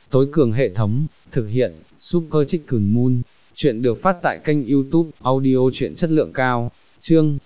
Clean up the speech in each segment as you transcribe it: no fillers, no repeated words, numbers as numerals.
tối cường hệ thống, thực hiện, Super Chicken Moon. Chuyện được phát tại kênh YouTube, audio truyện chất lượng cao. Chương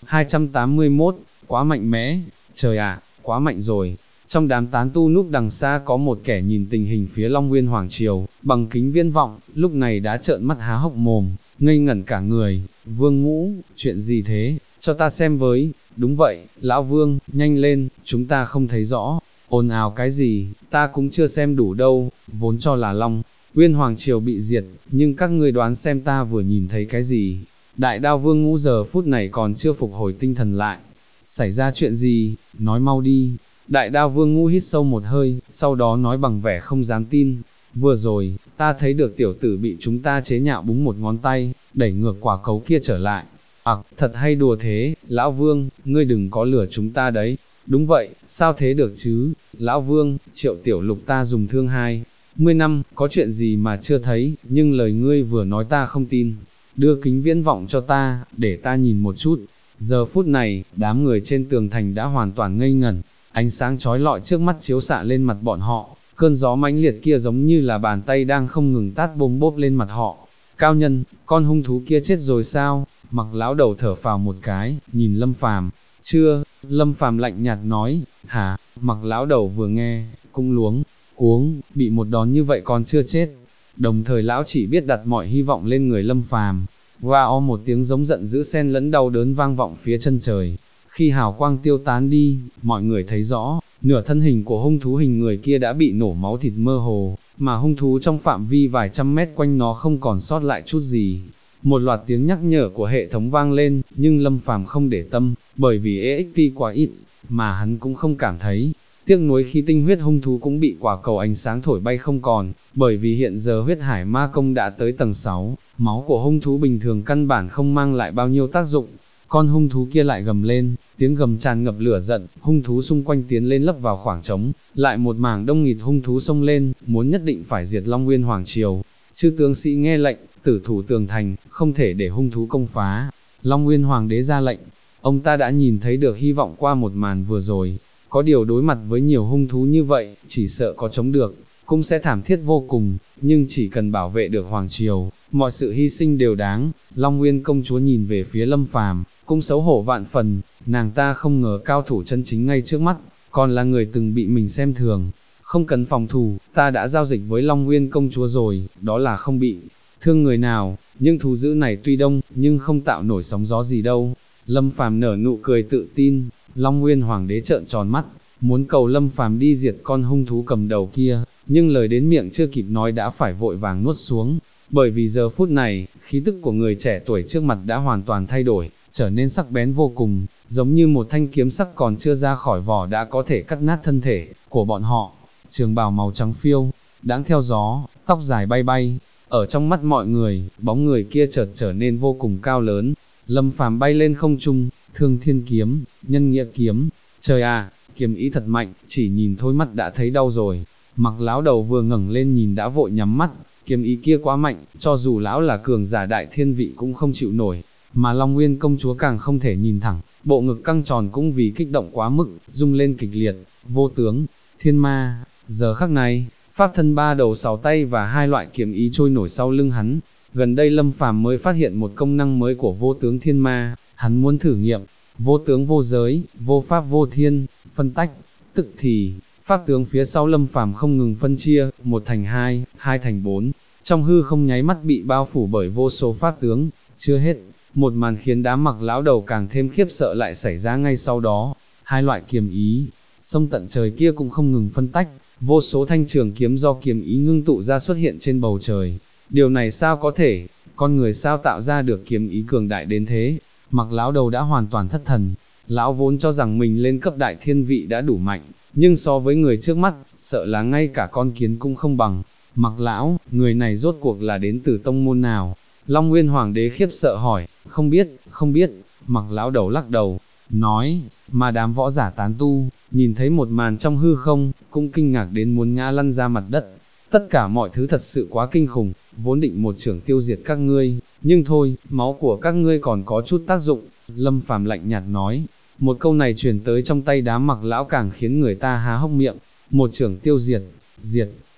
281, quá mạnh mẽ, trời ạ, quá mạnh rồi. Trong đám tán tu núp đằng xa có một kẻ nhìn tình hình phía Long Nguyên Hoàng Triều, bằng kính viễn vọng, lúc này đã trợn mắt há hốc mồm, ngây ngẩn cả người. Vương Ngũ, chuyện gì thế, cho ta xem với. Đúng vậy, lão Vương, nhanh lên, chúng ta không thấy rõ. Ồn ào cái gì, ta cũng chưa xem đủ đâu, vốn cho là Long Nguyên Hoàng Triều bị diệt, nhưng các ngươi đoán xem ta vừa nhìn thấy cái gì. Đại Đao Vương Ngũ giờ phút này còn chưa phục hồi tinh thần lại. Xảy ra chuyện gì, nói mau đi. Đại Đao Vương Ngũ hít sâu một hơi, sau đó nói bằng vẻ không dám tin. Vừa rồi, ta thấy được tiểu tử bị chúng ta chế nhạo búng một ngón tay, đẩy ngược quả cấu kia trở lại. Thật hay đùa thế, Lão Vương, ngươi đừng có lừa chúng ta đấy. Đúng vậy, sao thế được chứ, Lão Vương, Triệu Tiểu Lục ta dùng thương 20 năm, có chuyện gì mà chưa thấy, nhưng lời ngươi vừa nói ta không tin. Đưa kính viễn vọng cho ta, để ta nhìn một chút. Giờ phút này, đám người trên tường thành đã hoàn toàn ngây ngẩn, ánh sáng chói lọi trước mắt chiếu xạ lên mặt bọn họ, cơn gió mãnh liệt kia giống như là bàn tay đang không ngừng tát bôm bốp lên mặt họ. Cao nhân, con hung thú kia chết rồi sao? Mặc lão đầu thở phào một cái, nhìn Lâm Phàm. Chưa, Lâm Phàm lạnh nhạt nói. Hả? Mặc lão đầu vừa nghe, cũng luống cuống, bị một đòn như vậy còn chưa chết. Đồng thời lão chỉ biết đặt mọi hy vọng lên người Lâm Phàm. Wow, một tiếng giống giận dữ xen lẫn đau đớn vang vọng phía chân trời. Khi hào quang tiêu tán đi, mọi người thấy rõ, nửa thân hình của hung thú hình người kia đã bị nổ máu thịt mơ hồ, mà hung thú trong phạm vi vài trăm mét quanh nó không còn sót lại chút gì. Một loạt tiếng nhắc nhở của hệ thống vang lên, nhưng Lâm Phàm không để tâm, bởi vì EXP quá ít, mà hắn cũng không cảm thấy tiếc nuối khi tinh huyết hung thú cũng bị quả cầu ánh sáng thổi bay không còn, bởi vì hiện giờ huyết hải ma công đã tới tầng 6, máu của hung thú bình thường căn bản không mang lại bao nhiêu tác dụng. Con hung thú kia lại gầm lên, tiếng gầm tràn ngập lửa giận, hung thú xung quanh tiến lên lấp vào khoảng trống, lại một mảng đông nghịt hung thú xông lên, muốn nhất định phải diệt Long Nguyên Hoàng Triều. Chư tướng sĩ nghe lệnh, tử thủ tường thành, không thể để hung thú công phá. Long Nguyên Hoàng đế ra lệnh, ông ta đã nhìn thấy được hy vọng qua một màn vừa rồi, có điều đối mặt với nhiều hung thú như vậy, chỉ sợ có chống được, cũng sẽ thảm thiết vô cùng, nhưng chỉ cần bảo vệ được Hoàng Triều, mọi sự hy sinh đều đáng. Long Nguyên công chúa nhìn về phía Lâm Phàm, cũng xấu hổ vạn phần, nàng ta không ngờ cao thủ chân chính ngay trước mắt, còn là người từng bị mình xem thường. Không cần phòng thủ, ta đã giao dịch với Long Nguyên công chúa rồi, đó là không bị thương người nào, nhưng thú dữ này tuy đông, nhưng không tạo nổi sóng gió gì đâu. Lâm Phàm nở nụ cười tự tin. Long Nguyên Hoàng đế trợn tròn mắt, muốn cầu Lâm Phàm đi diệt con hung thú cầm đầu kia, nhưng lời đến miệng chưa kịp nói đã phải vội vàng nuốt xuống, bởi vì giờ phút này, khí tức của người trẻ tuổi trước mặt đã hoàn toàn thay đổi, trở nên sắc bén vô cùng, giống như một thanh kiếm sắc còn chưa ra khỏi vỏ đã có thể cắt nát thân thể của bọn họ. Trường bào màu trắng phiêu, đãng theo gió, tóc dài bay bay, ở trong mắt mọi người, bóng người kia chợt trở nên vô cùng cao lớn. Lâm Phàm bay lên không trung, Thương Thiên kiếm, Nhân Nghĩa kiếm, trời à, kiếm ý thật mạnh, chỉ nhìn thôi mắt đã thấy đau rồi. Mặc lão đầu vừa ngẩng lên nhìn đã vội nhắm mắt, kiếm ý kia quá mạnh, cho dù lão là cường giả đại thiên vị cũng không chịu nổi, mà Long Nguyên công chúa càng không thể nhìn thẳng, bộ ngực căng tròn cũng vì kích động quá mức, rung lên kịch liệt. Vô tướng, thiên ma, giờ khắc này, pháp thân ba đầu sáu tay và hai loại kiếm ý trôi nổi sau lưng hắn. Gần đây Lâm Phàm mới phát hiện một công năng mới của vô tướng thiên ma, hắn muốn thử nghiệm. Vô tướng vô giới, vô pháp vô thiên, phân tách, tức thì, pháp tướng phía sau Lâm Phàm không ngừng phân chia, một thành hai, hai thành bốn, trong hư không nháy mắt bị bao phủ bởi vô số pháp tướng. Chưa hết, một màn khiến đám Mặc lão đầu càng thêm khiếp sợ lại xảy ra ngay sau đó. Hai loại kiếm ý, sông tận trời kia cũng không ngừng phân tách, vô số thanh trường kiếm do kiếm ý ngưng tụ ra xuất hiện trên bầu trời. Điều này sao có thể, con người sao tạo ra được kiếm ý cường đại đến thế? Mặc lão đầu đã hoàn toàn thất thần, lão vốn cho rằng mình lên cấp đại thiên vị đã đủ mạnh, nhưng so với người trước mắt, sợ là ngay cả con kiến cũng không bằng. Mặc lão, người này rốt cuộc là đến từ tông môn nào? Long Nguyên Hoàng đế khiếp sợ hỏi. Không biết, Mặc lão đầu lắc đầu, nói, mà đám võ giả tán tu, nhìn thấy một màn trong hư không, cũng kinh ngạc đến muốn ngã lăn ra mặt đất. Tất cả mọi thứ thật sự quá kinh khủng, vốn định một chưởng tiêu diệt các ngươi, nhưng thôi, máu của các ngươi còn có chút tác dụng. Lâm Phàm lạnh nhạt nói, một câu này truyền tới trong tay đám Mặc lão càng khiến người ta há hốc miệng. Một chưởng tiêu diệt,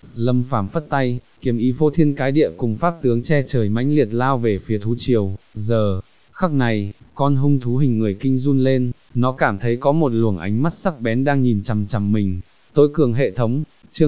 Lâm Phàm phất tay, kiếm ý phô thiên cái địa cùng pháp tướng che trời mãnh liệt lao về phía thú triều. Giờ khắc này, con hung thú hình người kinh run lên, nó cảm thấy có một luồng ánh mắt sắc bén đang nhìn chằm chằm mình. Tối cường hệ thống, chương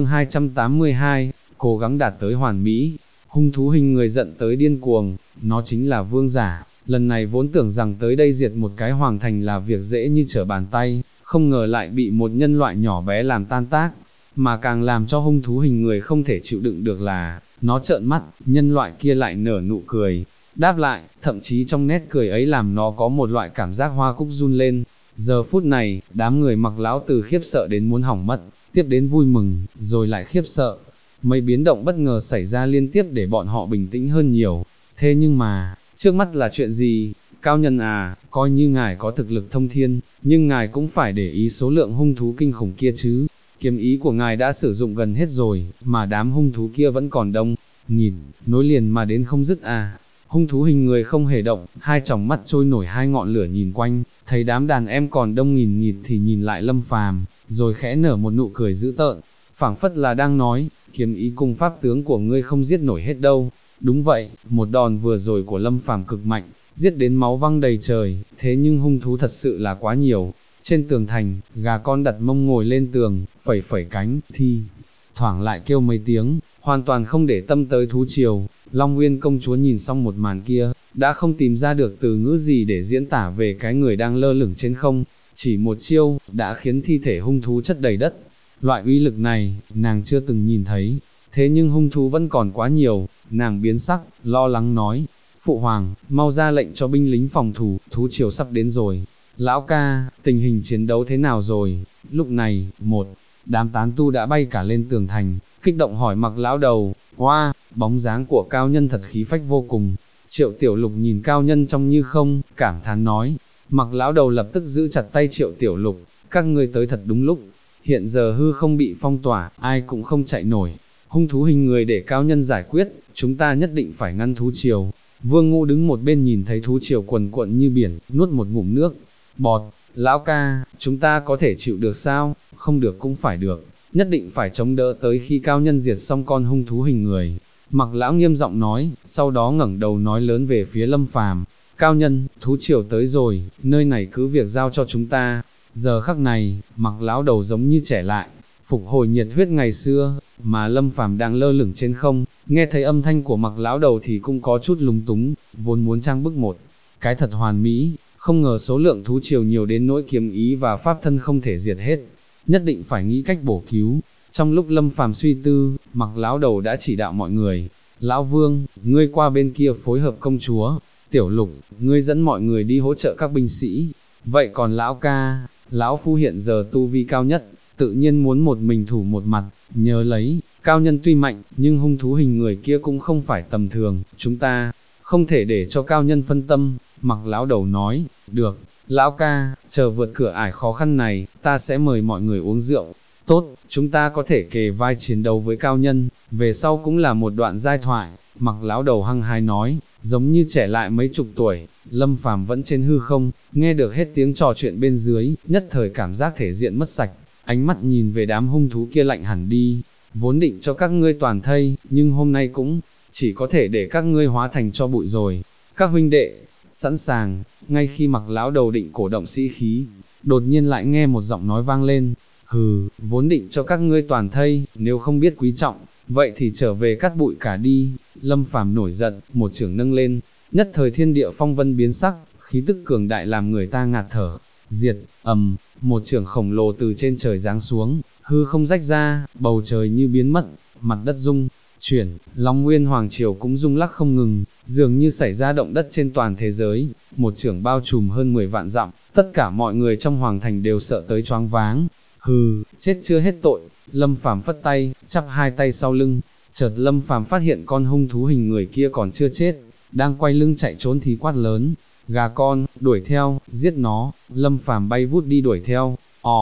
282, cố gắng đạt tới hoàn mỹ. Hung thú hình người giận tới điên cuồng, nó chính là vương giả, lần này vốn tưởng rằng tới đây diệt một cái hoàng thành là việc dễ như trở bàn tay, không ngờ lại bị một nhân loại nhỏ bé làm tan tác, mà càng làm cho hung thú hình người không thể chịu đựng được là, nó trợn mắt, nhân loại kia lại nở nụ cười, đáp lại, thậm chí trong nét cười ấy làm nó có một loại cảm giác hoa cúc run lên. Giờ phút này, đám người Mặc lão từ khiếp sợ đến muốn hỏng mất, tiếp đến vui mừng, rồi lại khiếp sợ. Mấy biến động bất ngờ xảy ra liên tiếp để bọn họ bình tĩnh hơn nhiều. Thế nhưng mà, trước mắt là chuyện gì? Cao nhân à, coi như ngài có thực lực thông thiên, nhưng ngài cũng phải để ý số lượng hung thú kinh khủng kia chứ. Kiếm ý của ngài đã sử dụng gần hết rồi, mà đám hung thú kia vẫn còn đông, nghìn, nối liền mà đến không dứt à. Hung thú hình người không hề động, hai tròng mắt trôi nổi hai ngọn lửa nhìn quanh, thấy đám đàn em còn đông nghìn nghịt thì nhìn lại Lâm Phàm, rồi khẽ nở một nụ cười dữ tợn, phảng phất là đang nói, kiếm ý cùng pháp tướng của ngươi không giết nổi hết đâu. Đúng vậy, một đòn vừa rồi của Lâm Phàm cực mạnh, giết đến máu văng đầy trời, thế nhưng hung thú thật sự là quá nhiều. Trên tường thành, gà con đặt mông ngồi lên tường, phẩy phẩy cánh, thi thoảng lại kêu mấy tiếng, hoàn toàn không để tâm tới thú triều. Long Nguyên công chúa nhìn xong một màn kia, đã không tìm ra được từ ngữ gì để diễn tả về cái người đang lơ lửng trên không, chỉ một chiêu, đã khiến thi thể hung thú chất đầy đất. Loại uy lực này, nàng chưa từng nhìn thấy, thế nhưng hung thú vẫn còn quá nhiều, nàng biến sắc, lo lắng nói, Phụ Hoàng, mau ra lệnh cho binh lính phòng thủ, thú triều sắp đến rồi. Lão ca, tình hình chiến đấu thế nào rồi? Lúc này, một đám tán tu đã bay cả lên tường thành, kích động hỏi Mặc lão đầu, hoa, bóng dáng của cao nhân thật khí phách vô cùng. Triệu Tiểu Lục nhìn cao nhân trong như không, cảm thán nói, Mặc lão đầu lập tức giữ chặt tay Triệu Tiểu Lục, các ngươi tới thật đúng lúc, hiện giờ hư không bị phong tỏa, ai cũng không chạy nổi, hung thú hình người để cao nhân giải quyết, chúng ta nhất định phải ngăn thú triều. Vương Ngũ đứng một bên nhìn thấy thú triều quần cuộn như biển, nuốt một ngụm nước, bọt, lão ca, chúng ta có thể chịu được sao? Không được cũng phải được, nhất định phải chống đỡ tới khi cao nhân diệt xong con hung thú hình người. Mặc lão nghiêm giọng nói, sau đó ngẩng đầu nói lớn về phía Lâm Phàm, cao nhân, thú triều tới rồi, nơi này cứ việc giao cho chúng ta. Giờ khắc này, Mặc lão đầu giống như trẻ lại, phục hồi nhiệt huyết ngày xưa, mà Lâm Phàm đang lơ lửng trên không, nghe thấy âm thanh của Mặc lão đầu thì cũng có chút lúng túng, vốn muốn trang bức một cái thật hoàn mỹ, không ngờ số lượng thú triều nhiều đến nỗi kiếm ý và pháp thân không thể diệt hết, nhất định phải nghĩ cách bổ cứu. Trong lúc Lâm Phàm suy tư, Mặc lão đầu đã chỉ đạo mọi người, Lão Vương, ngươi qua bên kia phối hợp công chúa, Tiểu Lục, ngươi dẫn mọi người đi hỗ trợ các binh sĩ, vậy còn lão ca, lão phu hiện giờ tu vi cao nhất, tự nhiên muốn một mình thủ một mặt, nhớ lấy, cao nhân tuy mạnh, nhưng hung thú hình người kia cũng không phải tầm thường, chúng ta không thể để cho cao nhân phân tâm. Mặc lão đầu nói, được, lão ca, chờ vượt cửa ải khó khăn này, ta sẽ mời mọi người uống rượu. Tốt, chúng ta có thể kề vai chiến đấu với cao nhân, về sau cũng là một đoạn giai thoại. Mặc lão đầu hăng hái nói, giống như trẻ lại mấy chục tuổi. Lâm Phàm vẫn trên hư không, nghe được hết tiếng trò chuyện bên dưới, nhất thời cảm giác thể diện mất sạch, ánh mắt nhìn về đám hung thú kia lạnh hẳn đi. Vốn định cho các ngươi toàn thây, nhưng hôm nay cũng chỉ có thể để các ngươi hóa thành cho bụi rồi. Các huynh đệ sẵn sàng. Ngay khi Mặc lão đầu định cổ động sĩ khí, đột nhiên lại nghe một giọng nói vang lên, hừ, vốn định cho các ngươi toàn thây, nếu không biết quý trọng, vậy thì trở về cắt bụi cả đi. Lâm Phàm nổi giận, một chưởng nâng lên, nhất thời thiên địa phong vân biến sắc, khí tức cường đại làm người ta ngạt thở. Diệt, một chưởng khổng lồ từ trên trời giáng xuống, hư không rách ra, bầu trời như biến mất, mặt đất rung chuyển, Long Nguyên Hoàng Triều cũng rung lắc không ngừng, dường như xảy ra động đất trên toàn thế giới, một chưởng bao trùm hơn 10 vạn dặm, tất cả mọi người trong hoàng thành đều sợ tới choáng váng. Hừ, chết chưa hết tội. Lâm Phàm phất tay, chắp hai tay sau lưng, chợt Lâm Phàm phát hiện con hung thú hình người kia còn chưa chết, đang quay lưng chạy trốn thì quát lớn, gà con, đuổi theo, giết nó. Lâm Phàm bay vút đi đuổi theo,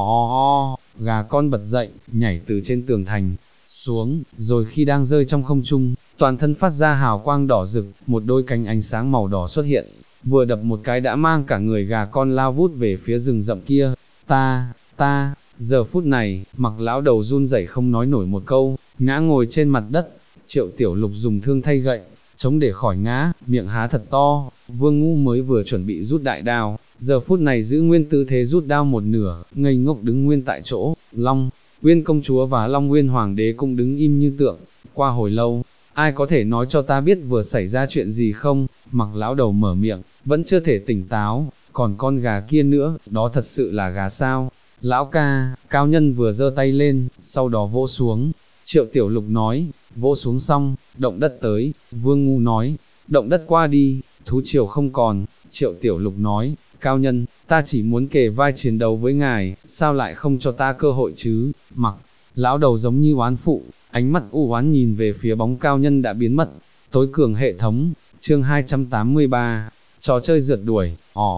gà con bật dậy, nhảy từ trên tường thành xuống, rồi khi đang rơi trong không trung, toàn thân phát ra hào quang đỏ rực, một đôi cánh ánh sáng màu đỏ xuất hiện, vừa đập một cái đã mang cả người gà con lao vút về phía rừng rậm kia. Ta, Giờ phút này, Mặc lão đầu run rẩy không nói nổi một câu, ngã ngồi trên mặt đất. Triệu Tiểu Lục dùng thương thay gậy, chống để khỏi ngã, miệng há thật to. Vương Ngũ mới vừa chuẩn bị rút đại đao, giờ phút này giữ nguyên tư thế rút đao một nửa, ngây ngốc đứng nguyên tại chỗ. Long Uyên công chúa và Long Uyên hoàng đế cũng đứng im như tượng. Qua hồi lâu, ai có thể nói cho ta biết vừa xảy ra chuyện gì không? Mặc lão đầu mở miệng, vẫn chưa thể tỉnh táo. Còn con gà kia nữa, đó thật sự là gà sao? Lão ca, cao nhân vừa giơ tay lên, sau đó vỗ xuống. Triệu Tiểu Lục nói, vỗ xuống xong, động đất tới. Vương Ngu nói, động đất qua đi, thú triều không còn. Triệu Tiểu Lục nói, cao nhân, ta chỉ muốn kề vai chiến đấu với ngài, sao lại không cho ta cơ hội chứ? Mặc lão đầu giống như oán phụ, ánh mắt u oán nhìn về phía bóng cao nhân đã biến mất. Tối cường hệ thống, chương 283, trò chơi rượt đuổi,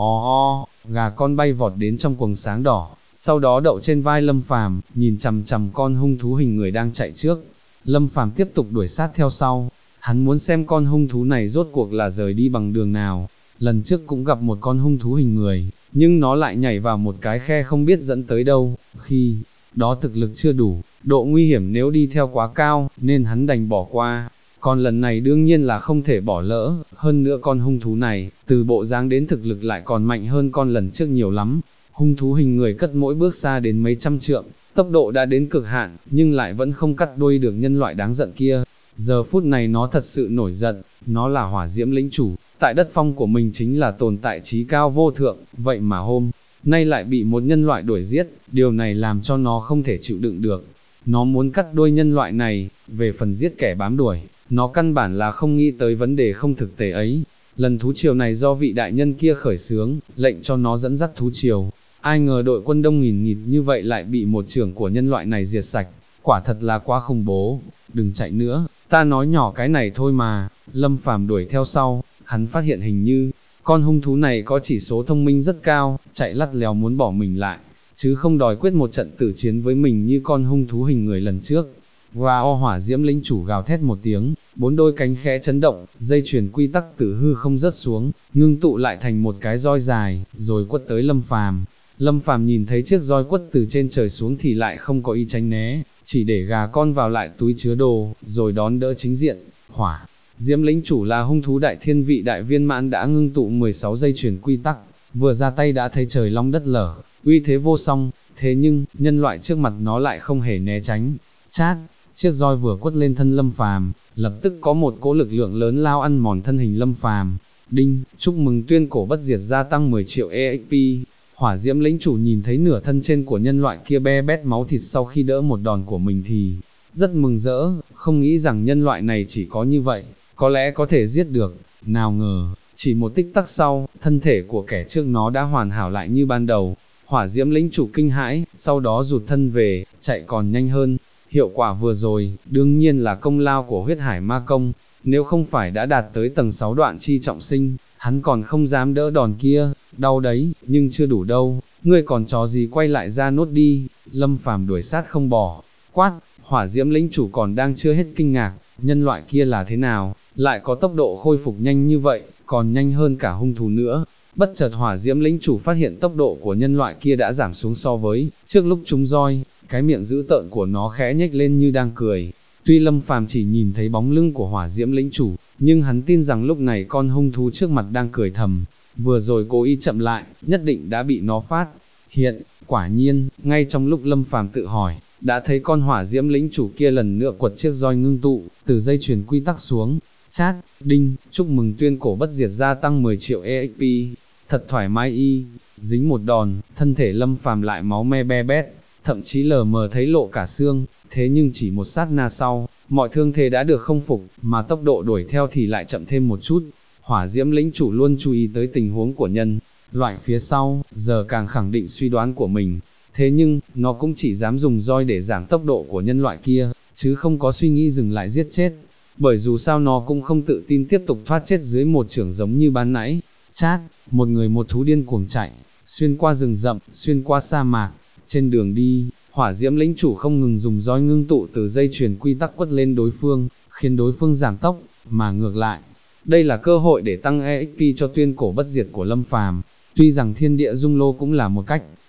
gà con bay vọt đến trong quầng sáng đỏ, sau đó đậu trên vai Lâm Phàm, nhìn chằm chằm con hung thú hình người đang chạy trước. Lâm Phàm tiếp tục đuổi sát theo sau, hắn muốn xem con hung thú này rốt cuộc là rời đi bằng đường nào. Lần trước cũng gặp một con hung thú hình người, nhưng nó lại nhảy vào một cái khe không biết dẫn tới đâu. Khi đó thực lực chưa đủ, độ nguy hiểm nếu đi theo quá cao, nên hắn đành bỏ qua. Còn lần này đương nhiên là không thể bỏ lỡ, hơn nữa con hung thú này, từ bộ dáng đến thực lực lại còn mạnh hơn con lần trước nhiều lắm. Hung thú hình người cất mỗi bước xa đến mấy trăm trượng, tốc độ đã đến cực hạn, nhưng lại vẫn không cắt đuôi được nhân loại đáng giận kia. Giờ phút này nó thật sự nổi giận, nó là hỏa diễm lĩnh chủ, tại đất phong của mình chính là tồn tại trí cao vô thượng, vậy mà hôm nay lại bị một nhân loại đuổi giết, điều này làm cho nó không thể chịu đựng được. Nó muốn cắt đuôi nhân loại này, về phần giết kẻ bám đuổi, nó căn bản là không nghĩ tới vấn đề không thực tế ấy. Lần thú triều này do vị đại nhân kia khởi xướng, lệnh cho nó dẫn dắt thú triều. Ai ngờ đội quân đông nghìn nghịt như vậy lại bị một trưởng của nhân loại này diệt sạch, quả thật là quá khủng bố. Đừng chạy nữa, ta nói nhỏ cái này thôi mà. Lâm Phàm đuổi theo sau, hắn phát hiện hình như con hung thú này có chỉ số thông minh rất cao, chạy lắt léo muốn bỏ mình lại, chứ không đòi quyết một trận tử chiến với mình như con hung thú hình người lần trước. Wow, hỏa diễm lĩnh chủ gào thét một tiếng, bốn đôi cánh khẽ chấn động, dây chuyền quy tắc từ hư không rớt xuống, ngưng tụ lại thành một cái roi dài, rồi quất tới Lâm Phàm. Lâm Phàm nhìn thấy chiếc roi quất từ trên trời xuống thì lại không có ý tránh né, chỉ để gà con vào lại túi chứa đồ, rồi đón đỡ chính diện. Hỏa diễm lĩnh chủ là hung thú đại thiên vị đại viên mãn đã ngưng tụ 16 dây chuyền quy tắc, vừa ra tay đã thấy trời long đất lở, uy thế vô song. Thế nhưng, nhân loại trước mặt nó lại không hề né tránh. Chát, chiếc roi vừa quất lên thân Lâm Phàm, lập tức có một cỗ lực lượng lớn lao ăn mòn thân hình Lâm Phàm. Đinh, chúc mừng tuyên cổ bất diệt gia tăng 10 triệu EXP. Hỏa diễm lĩnh chủ nhìn thấy nửa thân trên của nhân loại kia be bét máu thịt sau khi đỡ một đòn của mình thì rất mừng rỡ, không nghĩ rằng nhân loại này chỉ có như vậy, có lẽ có thể giết được. Nào ngờ, chỉ một tích tắc sau, thân thể của kẻ trước nó đã hoàn hảo lại như ban đầu. Hỏa diễm lĩnh chủ kinh hãi, sau đó rụt thân về, chạy còn nhanh hơn. Hiệu quả vừa rồi, đương nhiên là công lao của huyết hải ma công, nếu không phải đã đạt tới tầng 6 đoạn chi trọng sinh, hắn còn không dám đỡ đòn kia. Đau đấy, nhưng chưa đủ đâu, ngươi còn chó gì quay lại ra nốt đi. Lâm Phàm đuổi sát không bỏ, quát. Hỏa diễm lĩnh chủ còn đang chưa hết kinh ngạc, nhân loại kia là thế nào, lại có tốc độ khôi phục nhanh như vậy, còn nhanh hơn cả hung thú nữa. Bất chợt hỏa diễm lĩnh chủ phát hiện tốc độ của nhân loại kia đã giảm xuống so với trước lúc trúng roi, cái miệng dữ tợn của nó khẽ nhếch lên như đang cười. Tuy Lâm Phàm chỉ nhìn thấy bóng lưng của hỏa diễm lĩnh chủ, nhưng hắn tin rằng lúc này con hung thú trước mặt đang cười thầm, vừa rồi cố ý chậm lại, nhất định đã bị nó phát hiện. Quả nhiên, ngay trong lúc Lâm Phàm tự hỏi, đã thấy con hỏa diễm lĩnh chủ kia lần nữa quật chiếc roi ngưng tụ, từ dây chuyền quy tắc xuống. Chát, đinh, chúc mừng tuyên cổ bất diệt gia tăng 10 triệu EXP, thật thoải mái y. Dính một đòn, thân thể Lâm Phàm lại máu me be bét, thậm chí lờ mờ thấy lộ cả xương. Thế nhưng chỉ một sát na sau, mọi thương thế đã được khôi phục, mà tốc độ đuổi theo thì lại chậm thêm một chút. Hỏa diễm lĩnh chủ luôn chú ý tới tình huống của nhân loại phía sau, giờ càng khẳng định suy đoán của mình. Thế nhưng, nó cũng chỉ dám dùng roi để giảm tốc độ của nhân loại kia, chứ không có suy nghĩ dừng lại giết chết. Bởi dù sao nó cũng không tự tin tiếp tục thoát chết dưới một chưởng giống như ban nãy. Chát, một người một thú điên cuồng chạy, xuyên qua rừng rậm, xuyên qua sa mạc. Trên đường đi, hỏa diễm lĩnh chủ không ngừng dùng roi ngưng tụ từ dây chuyền quy tắc quất lên đối phương, khiến đối phương giảm tốc, mà ngược lại. Đây là cơ hội để tăng EXP cho tuyên cổ bất diệt của Lâm Phàm. Tuy rằng thiên địa dung lô cũng là một cách,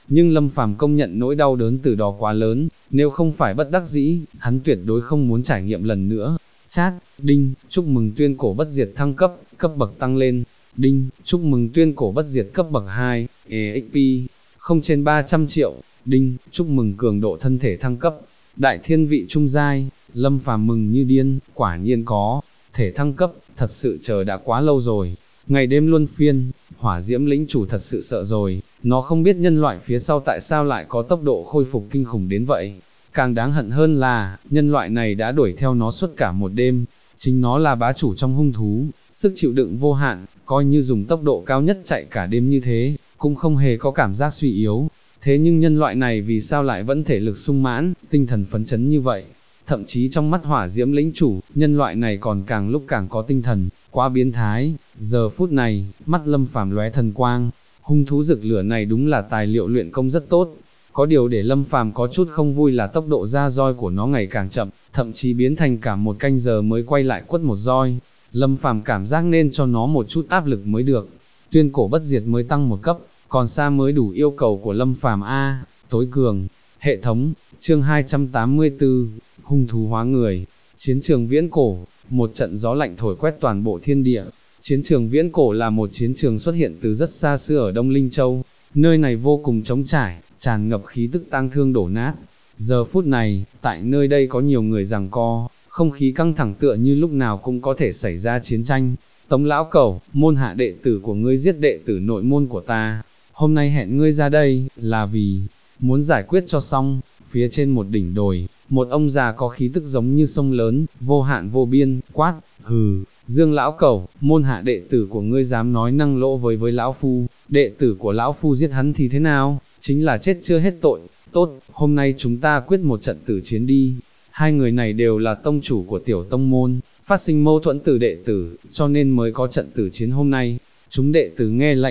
nhưng Lâm Phàm công nhận nỗi đau đớn từ đó quá lớn, nếu không phải bất đắc dĩ, hắn tuyệt đối không muốn trải nghiệm lần nữa. Chat, đinh, chúc mừng tuyên cổ bất diệt thăng cấp, cấp bậc tăng lên. Đinh, chúc mừng tuyên cổ bất diệt cấp bậc 2, EXP, không trên 300 triệu. Đinh, chúc mừng cường độ thân thể thăng cấp, đại thiên vị trung giai. Lâm Phàm mừng như điên, quả nhiên có thể thăng cấp, thật sự chờ đã quá lâu rồi. Ngày đêm luân phiên, hỏa diễm lĩnh chủ thật sự sợ rồi, nó không biết nhân loại phía sau tại sao lại có tốc độ khôi phục kinh khủng đến vậy. Càng đáng hận hơn là, nhân loại này đã đuổi theo nó suốt cả một đêm, chính nó là bá chủ trong hung thú, sức chịu đựng vô hạn, coi như dùng tốc độ cao nhất chạy cả đêm như thế, cũng không hề có cảm giác suy yếu. Thế nhưng nhân loại này vì sao lại vẫn thể lực sung mãn, tinh thần phấn chấn như vậy? Thậm chí trong mắt hỏa diễm lĩnh chủ, nhân loại này còn càng lúc càng có tinh thần, quá biến thái. Giờ phút này, mắt Lâm Phàm lóe thần quang, hung thú rực lửa này đúng là tài liệu luyện công rất tốt. Có điều để Lâm Phàm có chút không vui là tốc độ ra roi của nó ngày càng chậm, thậm chí biến thành cả một canh giờ mới quay lại quất một roi. Lâm Phàm cảm giác nên cho nó một chút áp lực mới được. Tuyên cổ bất diệt mới tăng một cấp, còn xa mới đủ yêu cầu của Lâm Phàm a. Tối cường, hệ thống, chương 284, hung thú hóa người. Chiến trường viễn cổ, một trận gió lạnh thổi quét toàn bộ thiên địa. Chiến trường viễn cổ là một chiến trường xuất hiện từ rất xa xưa ở Đông Linh Châu, nơi này vô cùng trống trải, tràn ngập khí tức tang thương đổ nát. Giờ phút này, tại nơi đây có nhiều người giằng co, không khí căng thẳng tựa như lúc nào cũng có thể xảy ra chiến tranh. Tống lão cẩu, môn hạ đệ tử của ngươi giết đệ tử nội môn của ta, hôm nay hẹn ngươi ra đây, là vì muốn giải quyết cho xong. Phía trên một đỉnh đồi, một ông già có khí tức giống như sông lớn, vô hạn vô biên, quát, hừ, Dương lão cẩu, môn hạ đệ tử của ngươi dám nói năng lỗ với lão phu, đệ tử của lão phu giết hắn thì thế nào, chính là chết chưa hết tội. Tốt, hôm nay chúng ta quyết một trận tử chiến đi. Hai người này đều là tông chủ của tiểu tông môn, phát sinh mâu thuẫn từ đệ tử, cho nên mới có trận tử chiến hôm nay. Chúng đệ tử nghe lệnh,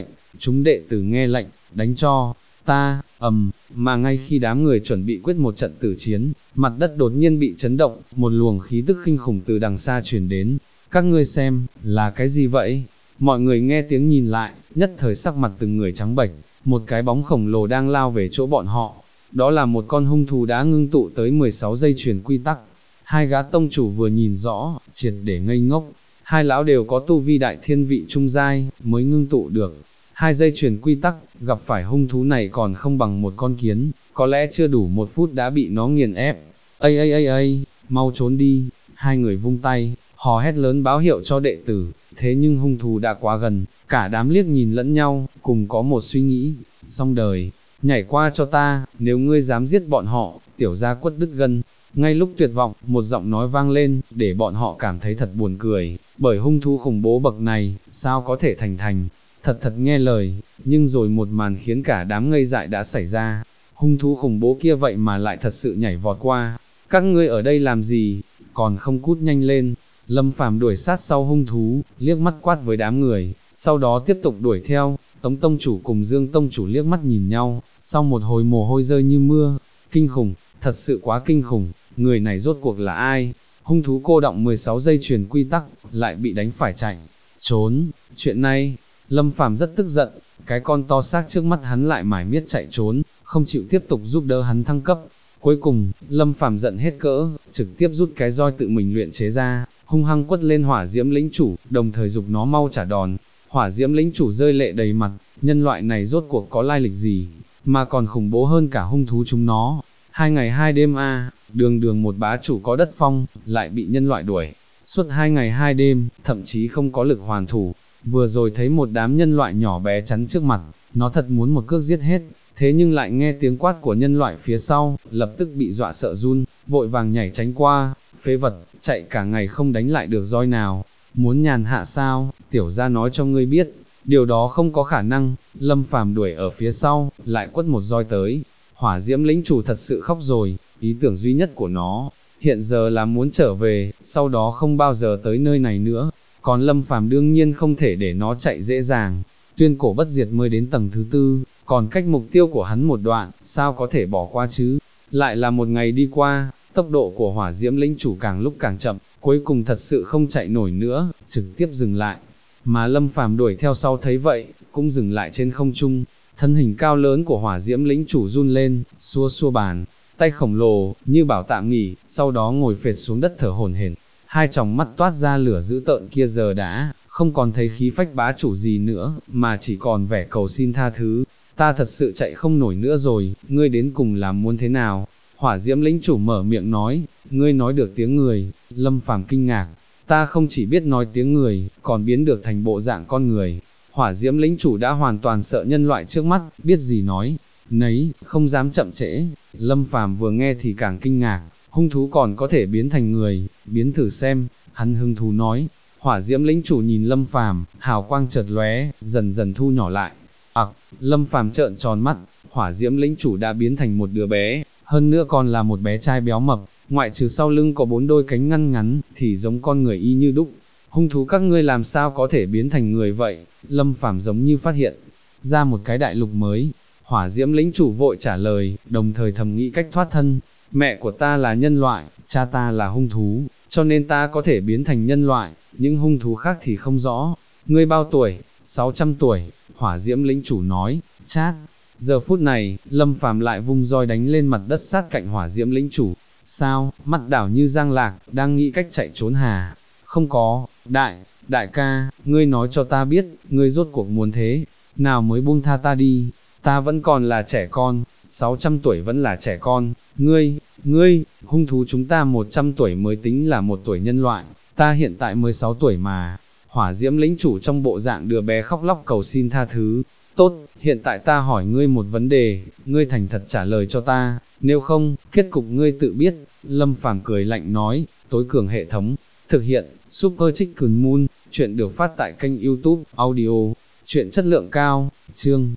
đánh cho ta. Mà ngay khi đám người chuẩn bị quyết một trận tử chiến, mặt đất đột nhiên bị chấn động, một luồng khí tức kinh khủng từ đằng xa truyền đến. Các ngươi xem, là cái gì vậy? Mọi người nghe tiếng nhìn lại, nhất thời sắc mặt từng người trắng bệch, một cái bóng khổng lồ đang lao về chỗ bọn họ. Đó là một con hung thú đã ngưng tụ tới 16 dây chuyền quy tắc. Hai gã tông chủ vừa nhìn rõ, triệt để ngây ngốc. Hai lão đều có tu vi đại thiên vị trung giai, mới ngưng tụ được 2 dây chuyền quy tắc, gặp phải hung thú này còn không bằng một con kiến, có lẽ chưa đủ 1 phút đã bị nó nghiền ép. Ây, mau trốn đi. Hai người vung tay, hò hét lớn báo hiệu cho đệ tử, thế nhưng hung thú đã quá gần, cả đám liếc nhìn lẫn nhau, cùng có một suy nghĩ, xong đời, nhảy qua cho ta, nếu ngươi dám giết bọn họ, tiểu gia quất đứt gân. Ngay lúc tuyệt vọng, một giọng nói vang lên, để bọn họ cảm thấy thật buồn cười, bởi hung thú khủng bố bậc này, sao có thể thành, thật nghe lời. Nhưng rồi một màn khiến cả đám ngây dại đã xảy ra, hung thú khủng bố kia vậy mà lại thật sự nhảy vọt qua. Các ngươi ở đây làm gì, còn không cút nhanh lên. Lâm Phàm đuổi sát sau hung thú, liếc mắt quát với đám người, sau đó tiếp tục đuổi theo. Tống tông chủ cùng Dương tông chủ liếc mắt nhìn nhau, sau một hồi mồ hôi rơi như mưa. Kinh khủng, thật sự quá kinh khủng, người này rốt cuộc là ai? Hung thú cô động 16 dây chuyền quy tắc, lại bị đánh phải chạy trốn. Chuyện này, Lâm Phàm rất tức giận, cái con to xác trước mắt hắn lại mải miết chạy trốn, không chịu tiếp tục giúp đỡ hắn thăng cấp. Cuối cùng, Lâm Phàm giận hết cỡ, trực tiếp rút cái roi tự mình luyện chế ra, hung hăng quất lên hỏa diễm lĩnh chủ, đồng thời giục nó mau trả đòn. Hỏa diễm lĩnh chủ rơi lệ đầy mặt, nhân loại này rốt cuộc có lai lịch gì, mà còn khủng bố hơn cả hung thú chúng nó. 2 ngày 2 đêm đường một bá chủ có đất phong, lại bị nhân loại đuổi. Suốt 2 ngày 2 đêm, thậm chí không có lực hoàn thủ. Vừa rồi thấy một đám nhân loại nhỏ bé chắn trước mặt, nó thật muốn một cước giết hết, thế nhưng lại nghe tiếng quát của nhân loại phía sau, lập tức bị dọa sợ run, vội vàng nhảy tránh qua. Phế vật, chạy cả ngày không đánh lại được roi nào, muốn nhàn hạ sao? Tiểu gia nói cho ngươi biết, điều đó không có khả năng. Lâm Phàm đuổi ở phía sau, lại quất một roi tới. Hỏa diễm lĩnh chủ thật sự khóc rồi, ý tưởng duy nhất của nó hiện giờ là muốn trở về, sau đó không bao giờ tới nơi này nữa. Còn Lâm Phàm đương nhiên không thể để nó chạy dễ dàng. Tuyên cổ bất diệt mới đến tầng thứ 4, còn cách mục tiêu của hắn một đoạn, sao có thể bỏ qua chứ? Lại là một ngày đi qua, tốc độ của hỏa diễm lĩnh chủ càng lúc càng chậm, cuối cùng thật sự không chạy nổi nữa, trực tiếp dừng lại. Mà Lâm Phàm đuổi theo sau thấy vậy, cũng dừng lại trên không trung. thân hình cao lớn của hỏa diễm lĩnh chủ run lên, xua xua bàn, tay khổng lồ, như bảo tạm nghỉ, sau đó ngồi phệt xuống đất thở hổn hển. Hai tròng mắt toát ra lửa dữ tợn kia giờ đã, không còn thấy khí phách bá chủ gì nữa, mà chỉ còn vẻ cầu xin tha thứ. Ta thật sự chạy không nổi nữa rồi, ngươi đến cùng làm muốn thế nào? Hỏa diễm lĩnh chủ mở miệng nói, ngươi nói được tiếng người. Lâm Phàm kinh ngạc, ta không chỉ biết nói tiếng người, còn biến được thành bộ dạng con người. Hỏa diễm lĩnh chủ đã hoàn toàn sợ nhân loại trước mắt, biết gì nói nấy, không dám chậm trễ. Lâm Phàm vừa nghe thì càng kinh ngạc, hung thú còn có thể biến thành người, biến thử xem. Hắn hứng thú nói. Hỏa diễm lĩnh chủ nhìn Lâm Phàm, hào quang chợt lóe, dần dần thu nhỏ lại. Lâm Phàm trợn tròn mắt, hỏa diễm lĩnh chủ đã biến thành một đứa bé, hơn nữa còn là một bé trai béo mập, ngoại trừ sau lưng có 4 đôi cánh ngắn ngắn, thì giống con người y như đúc. Hung thú các ngươi làm sao có thể biến thành người vậy? Lâm Phàm giống như phát hiện ra một cái đại lục mới. Hỏa diễm lĩnh chủ vội trả lời, đồng thời thầm nghĩ cách thoát thân. Mẹ của ta là nhân loại, cha ta là hung thú, cho nên ta có thể biến thành nhân loại, những hung thú khác thì không rõ. Ngươi bao tuổi? 600 tuổi, hỏa diễm lĩnh chủ nói, chát. Giờ phút này, Lâm Phàm lại vung roi đánh lên mặt đất sát cạnh hỏa diễm lĩnh chủ. Sao? Mắt đảo như giang lạc, đang nghĩ cách chạy trốn hà? Không có, đại ca, ngươi nói cho ta biết, ngươi rốt cuộc muốn thế nào mới buông tha ta đi, ta vẫn còn là trẻ con, 600 tuổi vẫn là trẻ con, ngươi, hung thú chúng ta 100 tuổi mới tính là một tuổi nhân loại, ta hiện tại mới 6 tuổi mà. Hỏa diễm lĩnh chủ trong bộ dạng đứa bé khóc lóc cầu xin tha thứ. Tốt, hiện tại ta hỏi ngươi một vấn đề, ngươi thành thật trả lời cho ta, nếu không, kết cục ngươi tự biết. Lâm Phàm cười lạnh nói, tối cường hệ thống, thực hiện, Super Chicken Moon, chuyện được phát tại kênh YouTube, audio, chuyện chất lượng cao, chương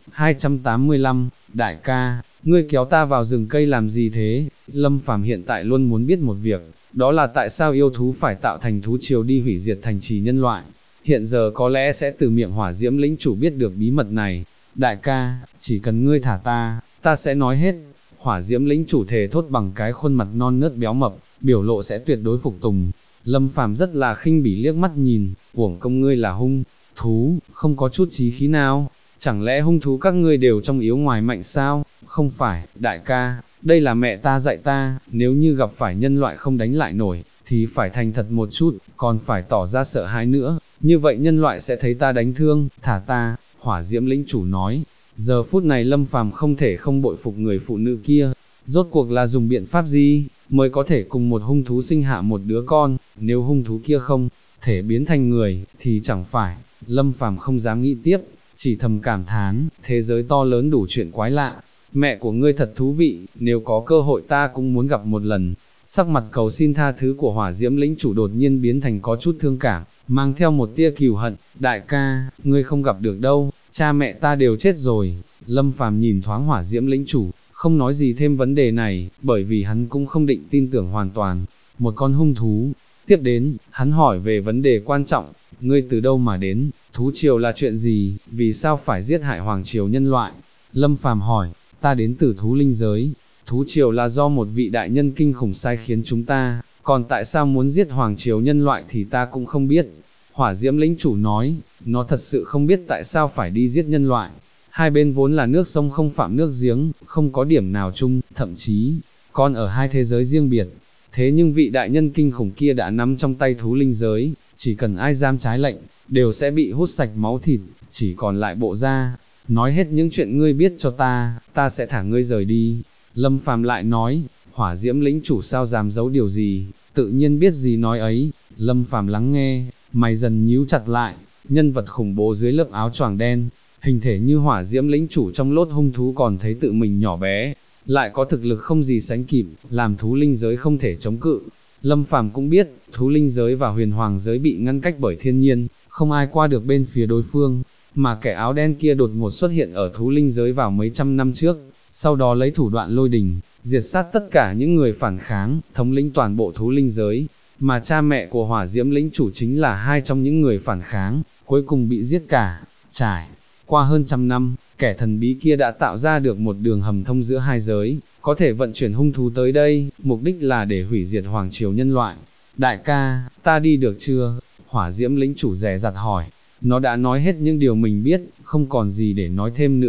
285, đại ca, ngươi kéo ta vào rừng cây làm gì thế? Lâm Phàm hiện tại luôn muốn biết một việc, đó là tại sao yêu thú phải tạo thành thú triều đi hủy diệt thành trì nhân loại. Hiện giờ có lẽ sẽ từ miệng hỏa diễm lĩnh chủ biết được bí mật này. Đại ca, chỉ cần ngươi thả ta sẽ nói hết. Hỏa diễm lĩnh chủ thề thốt bằng cái khuôn mặt non nớt béo mập, biểu lộ sẽ tuyệt đối phục tùng. Lâm Phàm rất là khinh bỉ liếc mắt nhìn, uổng công ngươi là hung thú, không có chút chí khí nào. Chẳng lẽ hung thú các ngươi đều trong yếu ngoài mạnh sao? Không phải, đại ca, đây là mẹ ta dạy ta, nếu như gặp phải nhân loại không đánh lại nổi, thì phải thành thật một chút, còn phải tỏ ra sợ hãi nữa, như vậy nhân loại sẽ thấy ta đánh thương, thả ta. Hỏa diễm lĩnh chủ nói. Giờ phút này Lâm Phàm không thể không bội phục người phụ nữ kia, rốt cuộc là dùng biện pháp gì, mới có thể cùng một hung thú sinh hạ một đứa con, nếu hung thú kia không thể biến thành người, thì chẳng phải. Lâm Phàm không dám nghĩ tiếp, chỉ thầm cảm thán, thế giới to lớn đủ chuyện quái lạ, mẹ của ngươi thật thú vị, nếu có cơ hội ta cũng muốn gặp một lần. Sắc mặt cầu xin tha thứ của hỏa diễm lĩnh chủ đột nhiên biến thành có chút thương cảm, mang theo một tia cừu hận, đại ca, ngươi không gặp được đâu, cha mẹ ta đều chết rồi. Lâm Phàm nhìn thoáng hỏa diễm lĩnh chủ, không nói gì thêm vấn đề này, bởi vì hắn cũng không định tin tưởng hoàn toàn, một con hung thú. Tiếp đến, hắn hỏi về vấn đề quan trọng, ngươi từ đâu mà đến, thú triều là chuyện gì, vì sao phải giết hại hoàng triều nhân loại? Lâm Phàm hỏi, ta đến từ thú linh giới, thú triều là do một vị đại nhân kinh khủng sai khiến chúng ta, còn tại sao muốn giết hoàng triều nhân loại thì ta cũng không biết. Hỏa diễm lĩnh chủ nói, nó thật sự không biết tại sao phải đi giết nhân loại. Hai bên vốn là nước sông không phạm nước giếng, không có điểm nào chung, thậm chí, còn ở hai thế giới riêng biệt. Thế nhưng vị đại nhân kinh khủng kia đã nắm trong tay thú linh giới, chỉ cần ai dám trái lệnh, đều sẽ bị hút sạch máu thịt, chỉ còn lại bộ da. Nói hết những chuyện ngươi biết cho ta sẽ thả ngươi rời đi. Lâm Phàm lại nói, hỏa diễm lĩnh chủ sao dám giấu điều gì, tự nhiên biết gì nói ấy. Lâm Phàm lắng nghe, mày dần nhíu chặt lại, nhân vật khủng bố dưới lớp áo choàng đen, hình thể như hỏa diễm lĩnh chủ trong lốt hung thú còn thấy tự mình nhỏ bé, lại có thực lực không gì sánh kịp, làm thú linh giới không thể chống cự. Lâm Phàm cũng biết, thú linh giới và huyền hoàng giới bị ngăn cách bởi thiên nhiên, không ai qua được bên phía đối phương, mà kẻ áo đen kia đột ngột xuất hiện ở thú linh giới vào mấy trăm năm trước, sau đó lấy thủ đoạn lôi đình, diệt sát tất cả những người phản kháng, thống lĩnh toàn bộ thú linh giới, mà cha mẹ của hỏa diễm lĩnh chủ chính là hai trong những người phản kháng, cuối cùng bị giết cả. Trải qua hơn trăm năm, kẻ thần bí kia đã tạo ra được một đường hầm thông giữa hai giới, có thể vận chuyển hung thú tới đây, mục đích là để hủy diệt hoàng triều nhân loại. Đại ca, ta đi được chưa? Hỏa diễm lĩnh chủ dè dặt hỏi. Nó đã nói hết những điều mình biết, không còn gì để nói thêm nữa.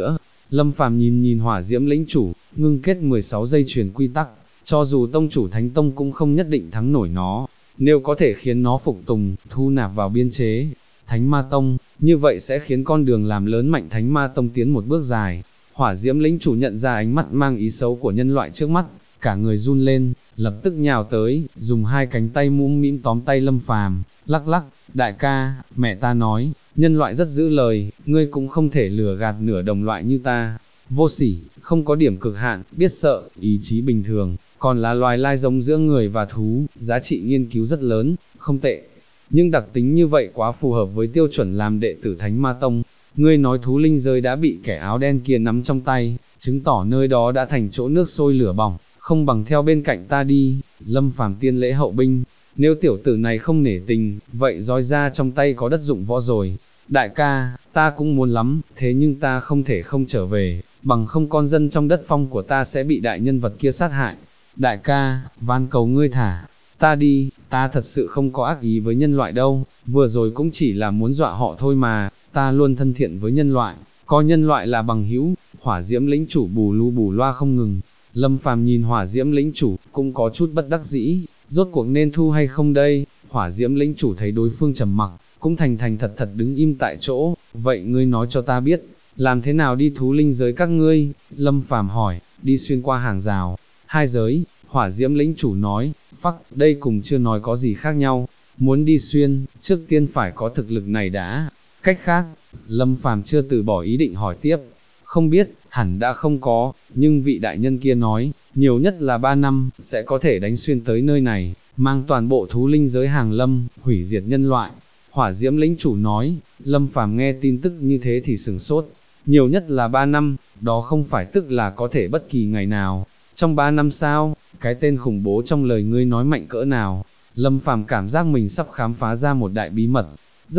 Lâm Phàm nhìn nhìn hỏa diễm lĩnh chủ, ngưng kết 16 dây chuyền quy tắc, cho dù tông chủ thánh tông cũng không nhất định thắng nổi nó, nếu có thể khiến nó phục tùng, thu nạp vào biên chế, thánh ma tông, như vậy sẽ khiến con đường làm lớn mạnh thánh ma tông tiến một bước dài. Hỏa diễm lĩnh chủ nhận ra ánh mắt mang ý xấu của nhân loại trước mắt, cả người run lên, lập tức nhào tới, dùng hai cánh tay mũm mĩm tóm tay Lâm Phàm, lắc lắc, đại ca, mẹ ta nói, nhân loại rất giữ lời, ngươi cũng không thể lừa gạt nửa đồng loại như ta. Vô sỉ, không có điểm cực hạn, biết sợ, ý chí bình thường, còn là loài lai giống giữa người và thú, giá trị nghiên cứu rất lớn, không tệ. Nhưng đặc tính như vậy quá phù hợp với tiêu chuẩn làm đệ tử Thánh Ma Tông. Ngươi nói thú linh giới đã bị kẻ áo đen kia nắm trong tay, chứng tỏ nơi đó đã thành chỗ nước sôi lửa bỏng, không bằng theo bên cạnh ta đi. Lâm Phàm tiên lễ hậu binh, nếu tiểu tử này không nể tình, vậy roi ra trong tay có đất dụng võ rồi. Đại ca, ta cũng muốn lắm, thế nhưng ta không thể không trở về, bằng không con dân trong đất phong của ta sẽ bị đại nhân vật kia sát hại. Đại ca, van cầu ngươi thả ta đi, ta thật sự không có ác ý với nhân loại đâu, vừa rồi cũng chỉ là muốn dọa họ thôi mà, ta luôn thân thiện với nhân loại, coi nhân loại là bằng hữu. Hỏa diễm lĩnh chủ bù lu bù loa không ngừng. Lâm Phàm nhìn hỏa diễm lĩnh chủ, cũng có chút bất đắc dĩ, rốt cuộc nên thu hay không đây. Hỏa diễm lĩnh chủ thấy đối phương trầm mặc, cũng thành thành thật thật đứng im tại chỗ. Vậy ngươi nói cho ta biết, làm thế nào đi thú linh giới các ngươi? Lâm Phàm hỏi. Đi xuyên qua hàng rào, hai giới. Hỏa diễm lĩnh chủ nói, phắc, đây cùng chưa nói có gì khác nhau, muốn đi xuyên, trước tiên phải có thực lực này đã. Cách khác, Lâm Phàm chưa từ bỏ ý định hỏi tiếp, không biết, hẳn đã không có, nhưng vị đại nhân kia nói, nhiều nhất là 3 năm, sẽ có thể đánh xuyên tới nơi này, mang toàn bộ thú linh giới hàng lâm, hủy diệt nhân loại. Hỏa diễm lĩnh chủ nói. Lâm Phàm nghe tin tức như thế thì sửng sốt, nhiều nhất là 3 năm, đó không phải tức là có thể bất kỳ ngày nào, trong 3 năm sao? Cái tên khủng bố trong lời ngươi nói mạnh cỡ nào? Lâm Phàm cảm giác mình sắp khám phá ra một đại bí mật.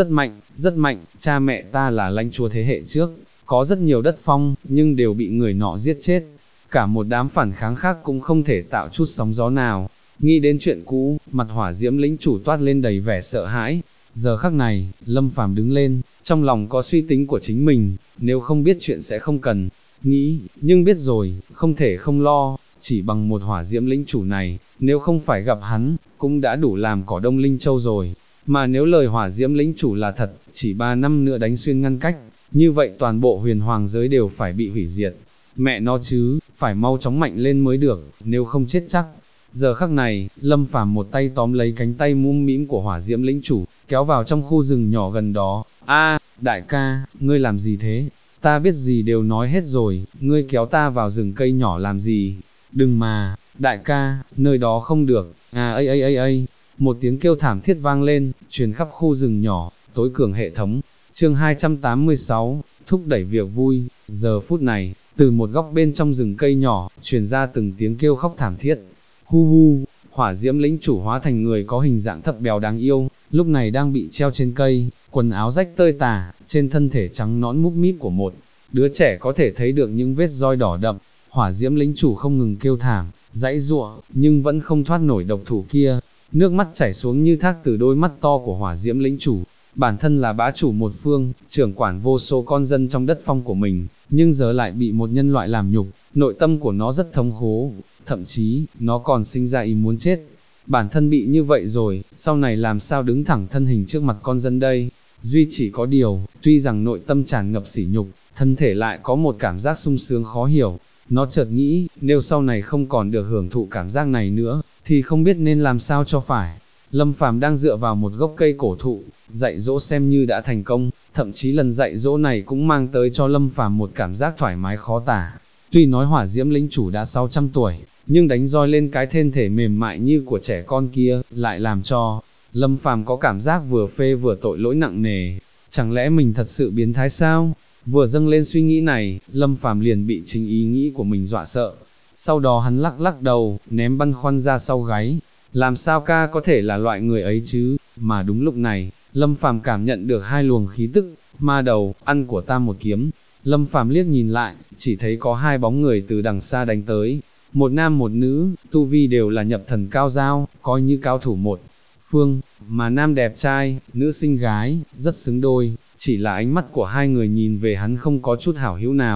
Rất mạnh, cha mẹ ta là lãnh chúa thế hệ trước, có rất nhiều đất phong, nhưng đều bị người nọ giết chết. Cả một đám phản kháng khác cũng không thể tạo chút sóng gió nào. Nghĩ đến chuyện cũ, mặt hỏa diễm lĩnh chủ toát lên đầy vẻ sợ hãi. Giờ khắc này, Lâm Phàm đứng lên, trong lòng có suy tính của chính mình, nếu không biết chuyện sẽ không cần nghĩ, nhưng biết rồi, không thể không lo. Chỉ bằng một hỏa diễm lĩnh chủ này, nếu không phải gặp hắn, cũng đã đủ làm cỏ Đông Linh Châu rồi. Mà nếu lời hỏa diễm lĩnh chủ là thật, chỉ 3 năm nữa đánh xuyên ngăn cách, như vậy toàn bộ huyền hoàng giới đều phải bị hủy diệt. Mẹ nó chứ, phải mau chóng mạnh lên mới được, nếu không chết chắc. Giờ khắc này, Lâm Phàm một tay tóm lấy cánh tay mũm mĩm của hỏa diễm lĩnh chủ, kéo vào trong khu rừng nhỏ gần đó. A, đại ca, ngươi làm gì thế? Ta biết gì đều nói hết rồi, ngươi kéo ta vào rừng cây nhỏ làm gì? Đừng mà, đại ca, nơi đó không được. Ây, một tiếng kêu thảm thiết vang lên, truyền khắp khu rừng nhỏ. Tối cường hệ thống. Chương 286, thúc đẩy việc vui. Giờ phút này, từ một góc bên trong rừng cây nhỏ, truyền ra từng tiếng kêu khóc thảm thiết. Hu hu, hỏa diễm lĩnh chủ hóa thành người có hình dạng thấp béo đáng yêu, lúc này đang bị treo trên cây, quần áo rách tơi tả, trên thân thể trắng nõn múp míp của một đứa trẻ có thể thấy được những vết roi đỏ đậm. Hỏa diễm lĩnh chủ không ngừng kêu thảm, giãy giụa, nhưng vẫn không thoát nổi độc thủ kia. Nước mắt chảy xuống như thác từ đôi mắt to của hỏa diễm lĩnh chủ. Bản thân là bá chủ một phương, trưởng quản vô số con dân trong đất phong của mình, nhưng giờ lại bị một nhân loại làm nhục, nội tâm của nó rất thống khổ, thậm chí, nó còn sinh ra ý muốn chết. Bản thân bị như vậy rồi, sau này làm sao đứng thẳng thân hình trước mặt con dân đây? Duy chỉ có điều, tuy rằng nội tâm tràn ngập sỉ nhục, thân thể lại có một cảm giác sung sướng khó hiểu. Nó chợt nghĩ, nếu sau này không còn được hưởng thụ cảm giác này nữa, thì không biết nên làm sao cho phải. Lâm Phàm đang dựa vào một gốc cây cổ thụ, dạy dỗ xem như đã thành công, thậm chí lần dạy dỗ này cũng mang tới cho Lâm Phàm một cảm giác thoải mái khó tả. Tuy nói hỏa diễm lĩnh chủ đã 600 tuổi, nhưng đánh roi lên cái thân thể mềm mại như của trẻ con kia, lại làm cho Lâm Phàm có cảm giác vừa phê vừa tội lỗi nặng nề. Chẳng lẽ mình thật sự biến thái sao? Vừa dâng lên suy nghĩ này, Lâm Phàm liền bị chính ý nghĩ của mình dọa sợ. Sau đó hắn lắc lắc đầu, ném băn khoăn ra sau gáy. Làm sao ca có thể là loại người ấy chứ? Mà đúng lúc này, Lâm Phàm cảm nhận được hai luồng khí tức. Ma đầu, ăn của ta một kiếm. Lâm Phàm liếc nhìn lại, chỉ thấy có hai bóng người từ đằng xa đánh tới. Một nam một nữ, tu vi đều là nhập thần cao giao, coi như cao thủ một phương, mà nam đẹp trai, nữ xinh gái, rất xứng đôi, chỉ là ánh mắt của hai người nhìn về hắn không có chút hảo hữu nào.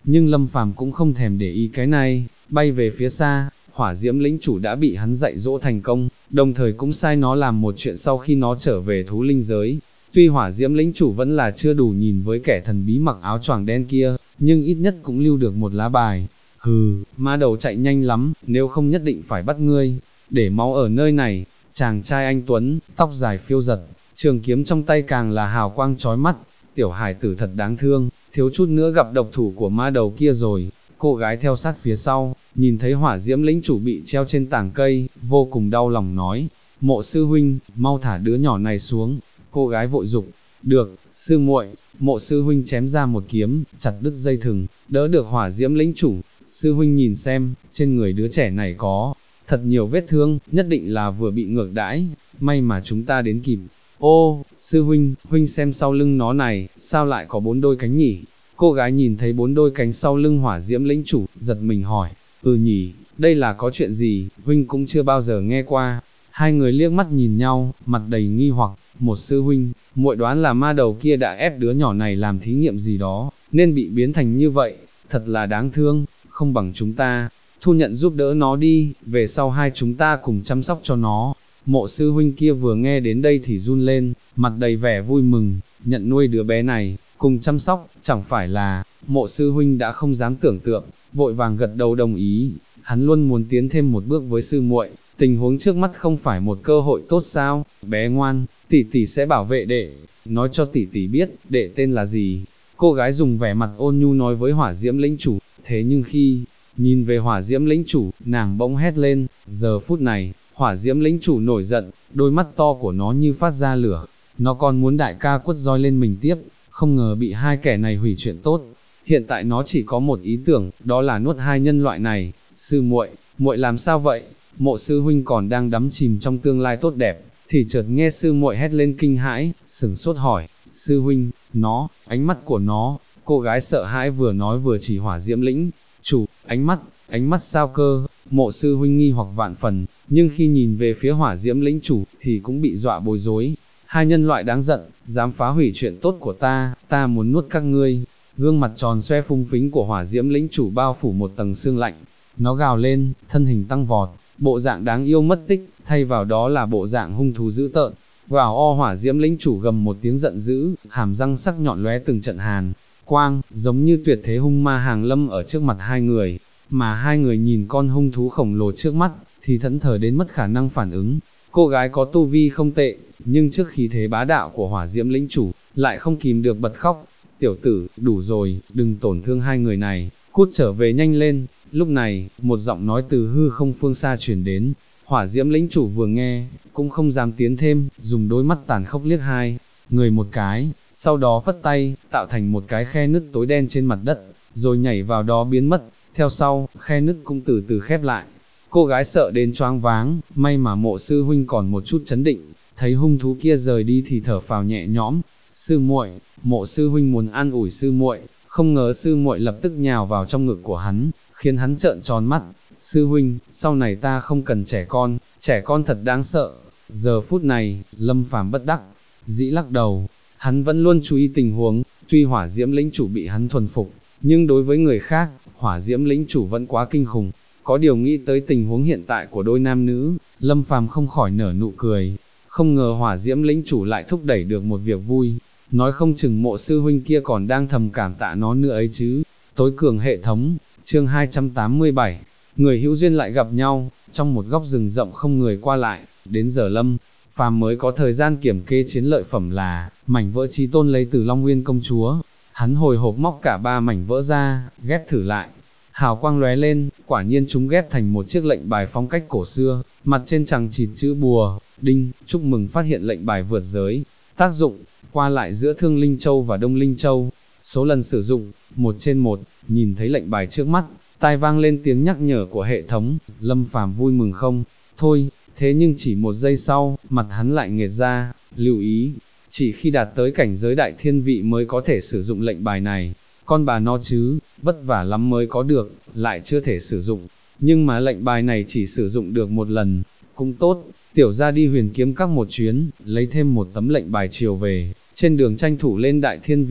nhưng Lâm Phàm cũng không thèm để ý cái này, bay về phía xa, hỏa diễm lĩnh chủ đã bị hắn dạy dỗ thành công, đồng thời cũng sai nó làm một chuyện sau khi nó trở về thú linh giới. Tuy hỏa diễm lĩnh chủ vẫn là chưa đủ nhìn với kẻ thần bí mặc áo choàng đen kia, nhưng ít nhất cũng lưu được một lá bài. Hừ, ma đầu chạy nhanh lắm, nếu không nhất định phải bắt ngươi, để máu ở nơi này. Chàng trai anh tuấn, tóc dài phiêu giật, trường kiếm trong tay càng là hào quang chói mắt, tiểu hải tử thật đáng thương, thiếu chút nữa gặp độc thủ của ma đầu kia rồi. Cô gái theo sát phía sau, nhìn thấy hỏa diễm lĩnh chủ bị treo trên tảng cây, vô cùng đau lòng nói, Mộ sư huynh, mau thả đứa nhỏ này xuống. Cô gái vội dục, được, sư muội. Mộ sư huynh chém ra một kiếm, chặt đứt dây thừng, đỡ được hỏa diễm lĩnh chủ. Sư huynh nhìn xem, trên người đứa trẻ này có thật nhiều vết thương, nhất định là vừa bị ngược đãi, may mà chúng ta đến kịp. Ô, sư huynh, huynh xem sau lưng nó này, sao lại có 4 đôi cánh nhỉ? Cô gái nhìn thấy 4 đôi cánh sau lưng hỏa diễm lĩnh chủ, giật mình hỏi, nhỉ, đây là có chuyện gì, huynh cũng chưa bao giờ nghe qua. Hai người liếc mắt nhìn nhau, mặt đầy nghi hoặc, một sư huynh, muội đoán là ma đầu kia đã ép đứa nhỏ này làm thí nghiệm gì đó, nên bị biến thành như vậy, thật là đáng thương, không bằng chúng ta thu nhận giúp đỡ nó đi, về sau hai chúng ta cùng chăm sóc cho nó. Mộ sư huynh kia vừa nghe đến đây thì run lên, mặt đầy vẻ vui mừng, nhận nuôi đứa bé này, cùng chăm sóc, chẳng phải là, mộ sư huynh đã không dám tưởng tượng, vội vàng gật đầu đồng ý, hắn luôn muốn tiến thêm một bước với sư muội, tình huống trước mắt không phải một cơ hội tốt sao, bé ngoan, tỷ tỷ sẽ bảo vệ đệ, nói cho tỷ tỷ biết, đệ tên là gì. Cô gái dùng vẻ mặt ôn nhu nói với hỏa diễm lĩnh chủ, thế nhưng khi nhìn về hỏa diễm lĩnh chủ, nàng bỗng hét lên, giờ phút này, hỏa diễm lĩnh chủ nổi giận, đôi mắt to của nó như phát ra lửa, nó còn muốn đại ca quất roi lên mình tiếp, không ngờ bị hai kẻ này hủy chuyện tốt. Hiện tại nó chỉ có một ý tưởng, đó là nuốt hai nhân loại này. Sư muội, muội làm sao vậy? Mộ sư huynh còn đang đắm chìm trong tương lai tốt đẹp, thì chợt nghe sư muội hét lên kinh hãi, sửng sốt hỏi, sư huynh, nó, ánh mắt của nó. Cô gái sợ hãi vừa nói vừa chỉ hỏa diễm lĩnh chủ, ánh mắt sao cơ? Mộ sư huynh nghi hoặc vạn phần, nhưng khi nhìn về phía hỏa diễm lĩnh chủ, thì cũng bị dọa bối rối. Hai nhân loại đáng giận, dám phá hủy chuyện tốt của ta muốn nuốt các ngươi. Gương mặt tròn xoe phung phính của hỏa diễm lĩnh chủ bao phủ một tầng sương lạnh, nó gào lên, thân hình tăng vọt, bộ dạng đáng yêu mất tích, thay vào đó là bộ dạng hung thú dữ tợn. Gào o, hỏa diễm lĩnh chủ gầm một tiếng giận dữ, hàm răng sắc nhọn lóe từng trận hàn quang, giống như tuyệt thế hung ma hàng lâm ở trước mặt hai người, mà hai người nhìn con hung thú khổng lồ trước mắt, thì thẫn thờ đến mất khả năng phản ứng. Cô gái có tu vi không tệ, nhưng trước khí thế bá đạo của hỏa diễm lĩnh chủ, lại không kìm được bật khóc. Tiểu tử, đủ rồi, đừng tổn thương hai người này, cút trở về nhanh lên. Lúc này, một giọng nói từ hư không phương xa truyền đến, hỏa diễm lĩnh chủ vừa nghe, cũng không dám tiến thêm, dùng đôi mắt tàn khốc liếc hai người một cái, sau đó phất tay, tạo thành một cái khe nứt tối đen trên mặt đất, rồi nhảy vào đó biến mất, theo sau, khe nứt cũng từ từ khép lại. Cô gái sợ đến choáng váng, may mà mộ sư huynh còn một chút chấn định, thấy hung thú kia rời đi thì thở phào nhẹ nhõm. Sư muội, mộ sư huynh muốn an ủi sư muội, không ngờ sư muội lập tức nhào vào trong ngực của hắn, khiến hắn trợn tròn mắt. Sư huynh, sau này ta không cần trẻ con thật đáng sợ. Giờ phút này, Lâm Phàm bất đắc dĩ lắc đầu, hắn vẫn luôn chú ý tình huống, tuy hỏa diễm lĩnh chủ bị hắn thuần phục, nhưng đối với người khác, hỏa diễm lĩnh chủ vẫn quá kinh khủng. Có điều nghĩ tới tình huống hiện tại của đôi nam nữ, Lâm Phàm không khỏi nở nụ cười, không ngờ hỏa diễm lĩnh chủ lại thúc đẩy được một việc vui, nói không chừng mộ sư huynh kia còn đang thầm cảm tạ nó nữa ấy chứ. Tối cường hệ thống, chương 287, người hữu duyên lại gặp nhau, trong một góc rừng rộng không người qua lại, đến giờ Lâm Phàm mới có thời gian kiểm kê chiến lợi phẩm là mảnh vỡ chí tôn lấy từ Long Nguyên công chúa. Hắn hồi hộp móc cả 3 mảnh vỡ ra, ghép thử lại, hào quang lóe lên, quả nhiên chúng ghép thành một chiếc lệnh bài phong cách cổ xưa, mặt trên chằng chịt chữ bùa, đinh, chúc mừng phát hiện lệnh bài vượt giới, tác dụng, qua lại giữa Thương Linh Châu và Đông Linh Châu, số lần sử dụng, 1/1, nhìn thấy lệnh bài trước mắt, tai vang lên tiếng nhắc nhở của hệ thống, Lâm Phàm vui mừng không thôi, thế nhưng chỉ một giây sau, mặt hắn lại nghệt ra, lưu ý, chỉ khi đạt tới cảnh giới đại thiên vị mới có thể sử dụng lệnh bài này. Con bà nó chứ, vất vả lắm mới có được, lại chưa thể sử dụng, nhưng mà lệnh bài này chỉ sử dụng được một lần, cũng tốt, tiểu ra đi Huyền Kiếm Các một chuyến, lấy thêm một tấm lệnh bài chiều về, trên đường tranh thủ lên đại thiên vị,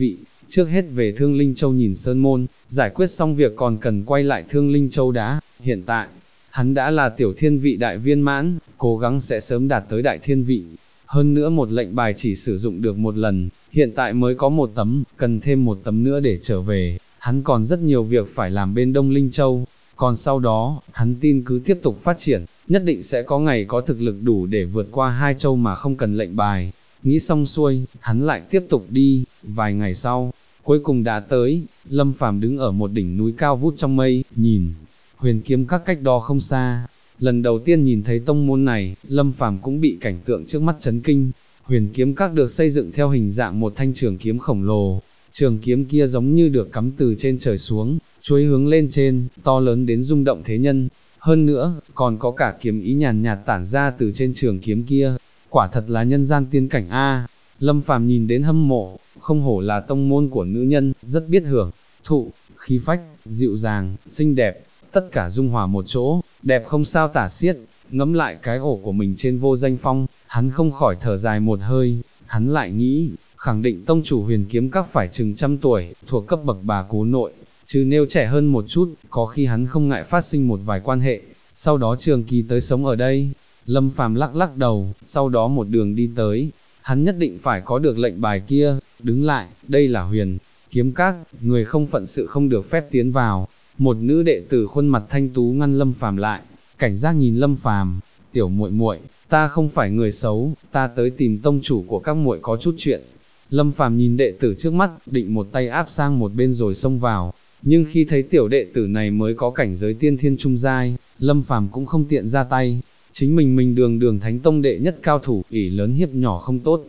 trước hết về Thương Linh Châu nhìn Sơn Môn, giải quyết xong việc còn cần quay lại Thương Linh Châu đã, hiện tại, hắn đã là tiểu thiên vị đại viên mãn, cố gắng sẽ sớm đạt tới đại thiên vị. Hơn nữa một lệnh bài chỉ sử dụng được một lần, hiện tại mới có một tấm, cần thêm một tấm nữa để trở về, hắn còn rất nhiều việc phải làm bên Đông Linh Châu. Còn sau đó, hắn tin cứ tiếp tục phát triển, nhất định sẽ có ngày có thực lực đủ để vượt qua 2 châu mà không cần lệnh bài. Nghĩ xong xuôi, hắn lại tiếp tục đi, vài ngày sau, cuối cùng đã tới, Lâm Phàm đứng ở một đỉnh núi cao vút trong mây, nhìn, Huyền Kiếm Các cách đó không xa. Lần đầu tiên nhìn thấy tông môn này, Lâm Phàm cũng bị cảnh tượng trước mắt chấn kinh. Huyền Kiếm Các được xây dựng theo hình dạng một thanh trường kiếm khổng lồ, trường kiếm kia giống như được cắm từ trên trời xuống, chuôi hướng lên trên, to lớn đến rung động thế nhân. Hơn nữa, còn có cả kiếm ý nhàn nhạt tản ra từ trên trường kiếm kia, quả thật là nhân gian tiên cảnh a. Lâm Phàm nhìn đến hâm mộ, không hổ là tông môn của nữ nhân, rất biết hưởng thụ, khí phách, dịu dàng, xinh đẹp, tất cả dung hòa một chỗ, đẹp không sao tả xiết. Ngẫm lại cái ổ của mình trên Vô Danh Phong, hắn không khỏi thở dài một hơi. Hắn lại nghĩ, khẳng định tông chủ Huyền Kiếm Các phải chừng trăm tuổi, thuộc cấp bậc bà cố nội, chứ nếu trẻ hơn một chút, có khi hắn không ngại phát sinh một vài quan hệ, sau đó trường kỳ tới sống ở đây. Lâm Phàm lắc lắc đầu, sau đó một đường đi tới, hắn nhất định phải có được lệnh bài kia. Đứng lại, đây là Huyền Kiếm Các, người không phận sự không được phép tiến vào. Một nữ đệ tử khuôn mặt thanh tú ngăn Lâm Phàm lại, cảnh giác nhìn Lâm Phàm, tiểu muội muội, ta không phải người xấu, ta tới tìm tông chủ của các muội có chút chuyện. Lâm Phàm nhìn đệ tử trước mắt, định một tay áp sang một bên rồi xông vào, nhưng khi thấy tiểu đệ tử này mới có cảnh giới tiên thiên trung giai, Lâm Phàm cũng không tiện ra tay. Chính mình đường đường thánh tông đệ nhất cao thủ, ỷ lớn hiếp nhỏ không tốt.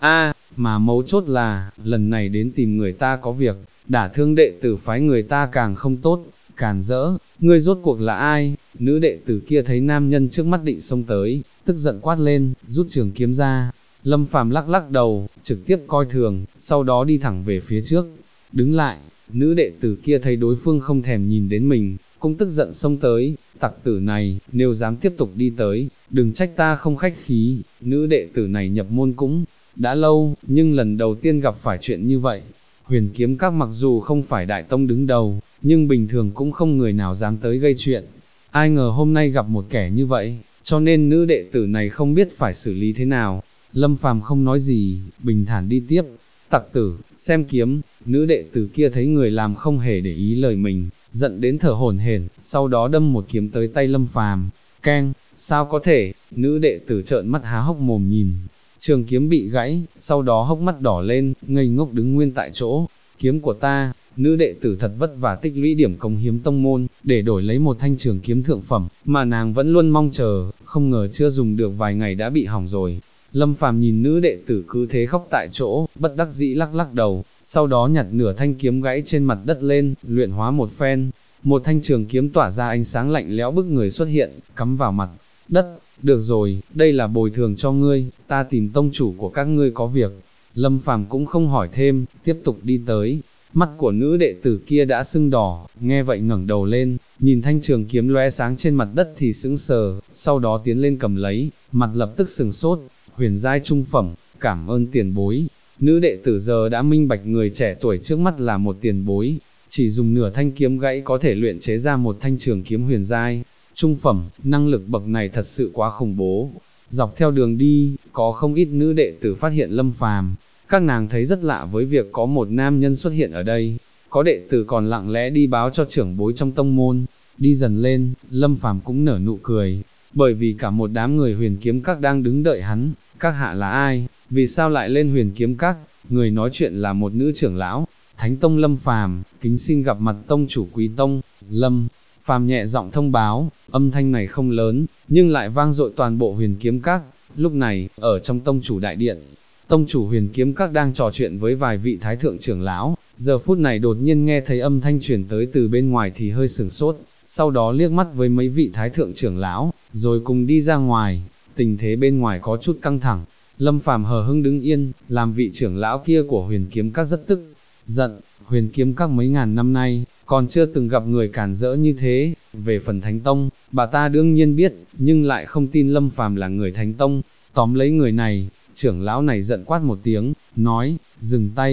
Mà mấu chốt là, lần này đến tìm người ta có việc, đả thương đệ tử phái người ta càng không tốt, càn rỡ, ngươi rốt cuộc là ai? Nữ đệ tử kia thấy nam nhân trước mắt định xông tới, tức giận quát lên, rút trường kiếm ra. Lâm Phàm lắc lắc đầu, trực tiếp coi thường, sau đó đi thẳng về phía trước. Đứng lại, nữ đệ tử kia thấy đối phương không thèm nhìn đến mình, cũng tức giận xông tới, tặc tử này, nếu dám tiếp tục đi tới, đừng trách ta không khách khí. Nữ đệ tử này nhập môn cũng đã lâu, nhưng lần đầu tiên gặp phải chuyện như vậy. Huyền Kiếm Các mặc dù không phải đại tông đứng đầu, nhưng bình thường cũng không người nào dám tới gây chuyện. Ai ngờ hôm nay gặp một kẻ như vậy, cho nên nữ đệ tử này không biết phải xử lý thế nào. Lâm Phàm không nói gì, bình thản đi tiếp. Tặc tử, xem kiếm. Nữ đệ tử kia thấy người làm không hề để ý lời mình, giận đến thở hổn hển, sau đó đâm một kiếm tới tay Lâm Phàm. Keng, sao có thể? Nữ đệ tử trợn mắt há hốc mồm nhìn, trường kiếm bị gãy, sau đó hốc mắt đỏ lên, ngây ngốc đứng nguyên tại chỗ. Kiếm của ta. Nữ đệ tử thật vất vả tích lũy điểm công hiếm tông môn, để đổi lấy một thanh trường kiếm thượng phẩm, mà nàng vẫn luôn mong chờ, không ngờ chưa dùng được vài ngày đã bị hỏng rồi. Lâm Phàm nhìn nữ đệ tử cứ thế khóc tại chỗ, bất đắc dĩ lắc lắc đầu, sau đó nhặt nửa thanh kiếm gãy trên mặt đất lên, luyện hóa một phen. Một thanh trường kiếm tỏa ra ánh sáng lạnh lẽo bức người xuất hiện, cắm vào mặt đất. Được rồi, đây là bồi thường cho ngươi, ta tìm tông chủ của các ngươi có việc. Lâm Phàm cũng không hỏi thêm, tiếp tục đi tới. Mắt của nữ đệ tử kia đã sưng đỏ, nghe vậy ngẩng đầu lên, nhìn thanh trường kiếm lóe sáng trên mặt đất thì sững sờ, sau đó tiến lên cầm lấy, mặt lập tức sừng sốt. Huyền giai trung phẩm, cảm ơn tiền bối. Nữ đệ tử giờ đã minh bạch người trẻ tuổi trước mắt là một tiền bối, chỉ dùng nửa thanh kiếm gãy có thể luyện chế ra một thanh trường kiếm huyền giai trung phẩm, năng lực bậc này thật sự quá khủng bố. Dọc theo đường đi, có không ít nữ đệ tử phát hiện Lâm Phàm, các nàng thấy rất lạ với việc có một nam nhân xuất hiện ở đây, có đệ tử còn lặng lẽ đi báo cho trưởng bối trong tông môn. Đi dần lên, Lâm Phàm cũng nở nụ cười, bởi vì cả một đám người Huyền Kiếm Các đang đứng đợi hắn. Các hạ là ai? Vì sao lại lên Huyền Kiếm Các? Người nói chuyện là một nữ trưởng lão, Thánh Tông Lâm Phàm, kính xin gặp mặt tông chủ Quý Tông. Lâm Phàm nhẹ giọng thông báo, âm thanh này không lớn, nhưng lại vang dội toàn bộ Huyền Kiếm Các. Lúc này, ở trong tông chủ đại điện, tông chủ Huyền Kiếm Các đang trò chuyện với vài vị thái thượng trưởng lão, giờ phút này đột nhiên nghe thấy âm thanh truyền tới từ bên ngoài thì hơi sửng sốt, sau đó liếc mắt với mấy vị thái thượng trưởng lão, rồi cùng đi ra ngoài. Tình thế bên ngoài có chút căng thẳng, Lâm Phàm hờ hững đứng yên, làm vị trưởng lão kia của Huyền Kiếm Các rất tức giận. Huyền Kiếm Các mấy ngàn năm nay, còn chưa từng gặp người cản rỡ như thế. Về phần Thánh Tông, bà ta đương nhiên biết, nhưng lại không tin Lâm Phàm là người Thánh Tông. Tóm lấy người này, trưởng lão này giận quát một tiếng, nói, dừng tay.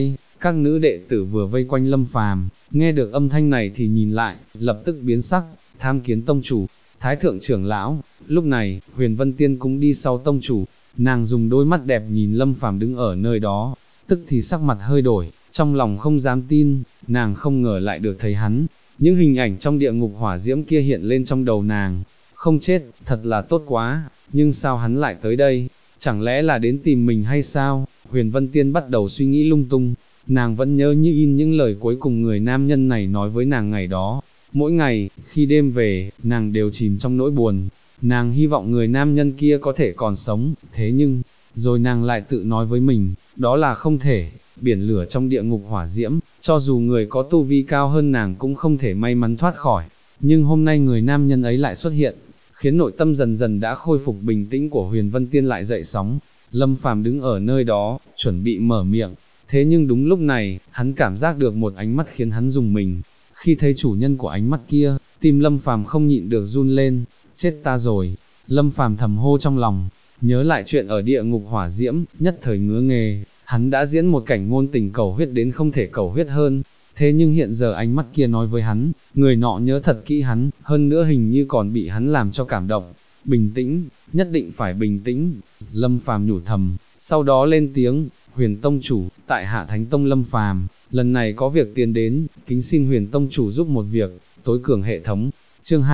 Các nữ đệ tử vừa vây quanh Lâm Phàm, nghe được âm thanh này thì nhìn lại, lập tức biến sắc, tham kiến tông chủ, thái thượng trưởng lão. Lúc này, Huyền Vân Tiên cũng đi sau tông chủ, nàng dùng đôi mắt đẹp nhìn Lâm Phàm đứng ở nơi đó, tức thì sắc mặt hơi đổi, trong lòng không dám tin, nàng không ngờ lại được thấy hắn. Những hình ảnh trong địa ngục hỏa diễm kia hiện lên trong đầu nàng, không chết, thật là tốt quá, nhưng sao hắn lại tới đây, chẳng lẽ là đến tìm mình hay sao? Huyền Vân Tiên bắt đầu suy nghĩ lung tung, nàng vẫn nhớ như in những lời cuối cùng người nam nhân này nói với nàng ngày đó. Mỗi ngày, khi đêm về, nàng đều chìm trong nỗi buồn, nàng hy vọng người nam nhân kia có thể còn sống, thế nhưng, rồi nàng lại tự nói với mình, đó là không thể, biển lửa trong địa ngục hỏa diễm, cho dù người có tu vi cao hơn nàng cũng không thể may mắn thoát khỏi, nhưng hôm nay người nam nhân ấy lại xuất hiện, khiến nội tâm dần dần đã khôi phục bình tĩnh của Huyền Vân Tiên lại dậy sóng. Lâm Phàm đứng ở nơi đó, chuẩn bị mở miệng, thế nhưng đúng lúc này, hắn cảm giác được một ánh mắt khiến hắn rùng mình. Khi thấy chủ nhân của ánh mắt kia, tim Lâm Phàm không nhịn được run lên, chết ta rồi. Lâm Phàm thầm hô trong lòng, nhớ lại chuyện ở địa ngục hỏa diễm, nhất thời ngứa nghề, hắn đã diễn một cảnh ngôn tình cầu huyết đến không thể cầu huyết hơn. Thế nhưng hiện giờ ánh mắt kia nói với hắn, người nọ nhớ thật kỹ hắn, hơn nữa hình như còn bị hắn làm cho cảm động. Bình tĩnh, nhất định phải bình tĩnh. Lâm Phàm nhủ thầm, sau đó lên tiếng, Huyền Tông Chủ, tại Hạ Thánh Tông Lâm Phàm, lần này có việc tiến đến, kính xin Huyền Tông Chủ giúp một việc, tối cường hệ thống. Chương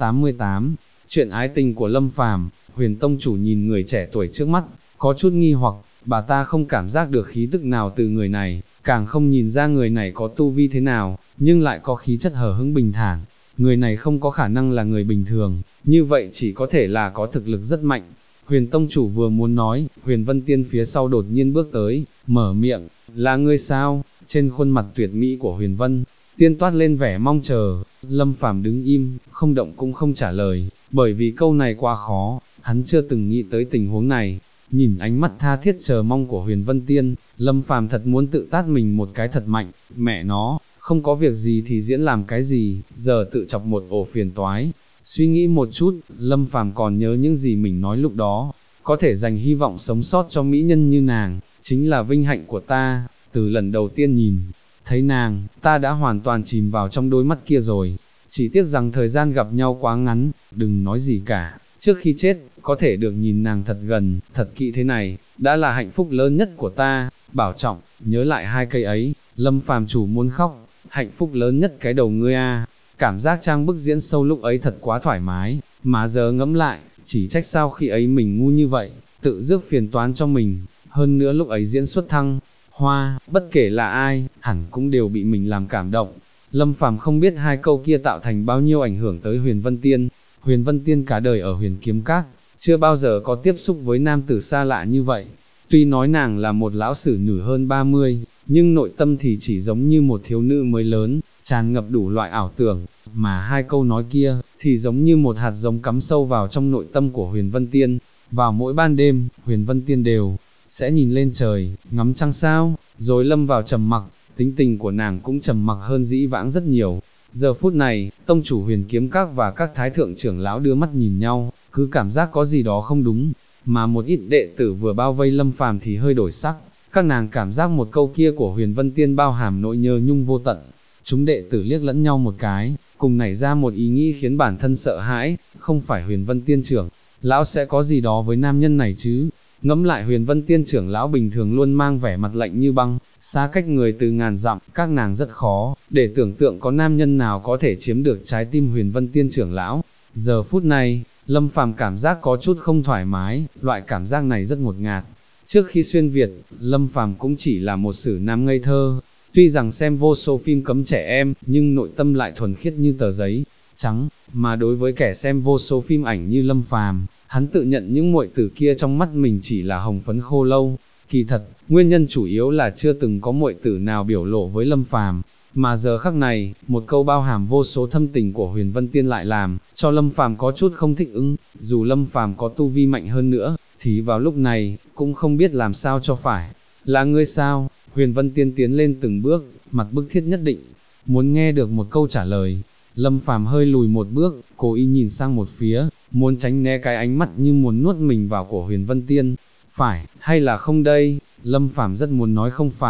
288, chuyện ái tình của Lâm Phàm. Huyền Tông Chủ nhìn người trẻ tuổi trước mắt, có chút nghi hoặc, bà ta không cảm giác được khí tức nào từ người này, càng không nhìn ra người này có tu vi thế nào, nhưng lại có khí chất hờ hững bình thản. Người này không có khả năng là người bình thường, như vậy chỉ có thể là có thực lực rất mạnh. Huyền Tông Chủ vừa muốn nói, Huyền Vân Tiên phía sau đột nhiên bước tới, mở miệng, là ngươi sao? Trên khuôn mặt tuyệt mỹ của Huyền Vân Tiên toát lên vẻ mong chờ. Lâm Phàm đứng im, không động cũng không trả lời, bởi vì câu này quá khó, hắn chưa từng nghĩ tới tình huống này. Nhìn ánh mắt tha thiết chờ mong của Huyền Vân Tiên, Lâm Phàm thật muốn tự tát mình một cái thật mạnh, mẹ nó, không có việc gì thì diễn làm cái gì, giờ tự chọc một ổ phiền toái. Suy nghĩ một chút, Lâm Phàm còn nhớ những gì mình nói lúc đó, có thể dành hy vọng sống sót cho mỹ nhân như nàng, chính là vinh hạnh của ta. Từ lần đầu tiên nhìn thấy nàng, ta đã hoàn toàn chìm vào trong đôi mắt kia rồi, chỉ tiếc rằng thời gian gặp nhau quá ngắn, đừng nói gì cả, trước khi chết, có thể được nhìn nàng thật gần, thật kỹ thế này, đã là hạnh phúc lớn nhất của ta. Bảo trọng, nhớ lại hai cây ấy, Lâm Phàm chủ muốn khóc, hạnh phúc lớn nhất cái đầu ngươi a. Cảm giác trang bức diễn sâu lúc ấy thật quá thoải mái, mà giờ ngẫm lại, chỉ trách sao khi ấy mình ngu như vậy, tự rước phiền toán cho mình, hơn nữa lúc ấy diễn xuất thăng hoa, bất kể là ai, hẳn cũng đều bị mình làm cảm động. Lâm Phàm không biết hai câu kia tạo thành bao nhiêu ảnh hưởng tới Huyền Vân Tiên. Huyền Vân Tiên cả đời ở Huyền Kiếm Các, chưa bao giờ có tiếp xúc với nam tử xa lạ như vậy. Tuy nói nàng là một lão sử nữ hơn 30, nhưng nội tâm thì chỉ giống như một thiếu nữ mới lớn, tràn ngập đủ loại ảo tưởng, mà hai câu nói kia, thì giống như một hạt giống cắm sâu vào trong nội tâm của Huyền Vân Tiên. Vào mỗi ban đêm, Huyền Vân Tiên đều sẽ nhìn lên trời, ngắm trăng sao, rồi lâm vào trầm mặc, tính tình của nàng cũng trầm mặc hơn dĩ vãng rất nhiều. Giờ phút này, tông chủ Huyền Kiếm Các và các thái thượng trưởng lão đưa mắt nhìn nhau, cứ cảm giác có gì đó không đúng, mà một ít đệ tử vừa bao vây Lâm Phàm thì hơi đổi sắc, các nàng cảm giác một câu kia của Huyền Vân Tiên bao hàm nỗi nhớ nhung vô tận. Chúng đệ tử liếc lẫn nhau một cái, cùng nảy ra một ý nghĩ khiến bản thân sợ hãi, không phải Huyền Vân Tiên trưởng lão sẽ có gì đó với nam nhân này chứ. Ngẫm lại Huyền Vân Tiên trưởng lão bình thường luôn mang vẻ mặt lạnh như băng, xa cách người từ ngàn dặm, các nàng rất khó để tưởng tượng có nam nhân nào có thể chiếm được trái tim Huyền Vân Tiên trưởng lão. Giờ phút này, Lâm Phàm cảm giác có chút không thoải mái, loại cảm giác này rất ngột ngạt. Trước khi xuyên Việt, Lâm Phàm cũng chỉ là một sử nam ngây thơ, tuy rằng xem vô số phim cấm trẻ em, nhưng nội tâm lại thuần khiết như tờ giấy trắng, mà đối với kẻ xem vô số phim ảnh như Lâm Phàm, hắn tự nhận những muội tử kia trong mắt mình chỉ là hồng phấn khô lâu. Kỳ thật, nguyên nhân chủ yếu là chưa từng có muội tử nào biểu lộ với Lâm Phàm, mà giờ khắc này, một câu bao hàm vô số thâm tình của Huyền Vân Tiên lại làm cho Lâm Phàm có chút không thích ứng. Dù Lâm Phàm có tu vi mạnh hơn nữa, thì vào lúc này cũng không biết làm sao cho phải. Là ngươi sao? Huyền Vân Tiên tiến lên từng bước, mặt bức thiết nhất định, muốn nghe được một câu trả lời. Lâm Phàm hơi lùi một bước, cố ý nhìn sang một phía, muốn tránh né cái ánh mắt như muốn nuốt mình vào của Huyền Vân Tiên. Phải, hay là không đây? Lâm Phàm rất muốn nói không phải,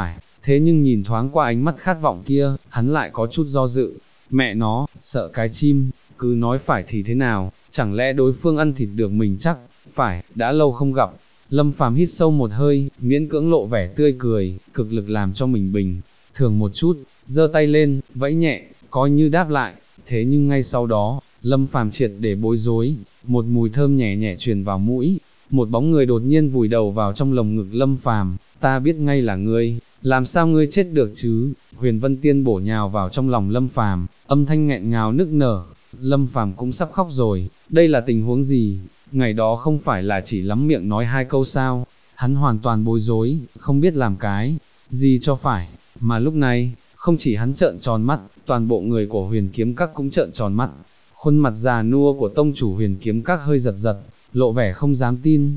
thế nhưng nhìn thoáng qua ánh mắt khát vọng kia, hắn lại có chút do dự, mẹ nó, sợ cái chim, cứ nói phải thì thế nào, chẳng lẽ đối phương ăn thịt được mình chắc, phải, đã lâu không gặp. Lâm Phàm hít sâu một hơi, miễn cưỡng lộ vẻ tươi cười, cực lực làm cho mình bình thường một chút, giơ tay lên, vẫy nhẹ, coi như đáp lại, thế nhưng ngay sau đó, Lâm Phàm triệt để bối rối, một mùi thơm nhẹ nhẹ truyền vào mũi, một bóng người đột nhiên vùi đầu vào trong lồng ngực Lâm Phàm, ta biết ngay là ngươi, làm sao ngươi chết được chứ? Huyền Vân Tiên bổ nhào vào trong lòng Lâm Phàm, âm thanh nghẹn ngào nức nở, Lâm Phàm cũng sắp khóc rồi, đây là tình huống gì? Ngày đó không phải là chỉ lắm miệng nói hai câu sao? Hắn hoàn toàn bối rối, không biết làm cái gì cho phải, mà lúc này, không chỉ hắn trợn tròn mắt, toàn bộ người của Huyền Kiếm Các cũng trợn tròn mắt. Khuôn mặt già nua của tông chủ Huyền Kiếm Các hơi giật giật, lộ vẻ không dám tin,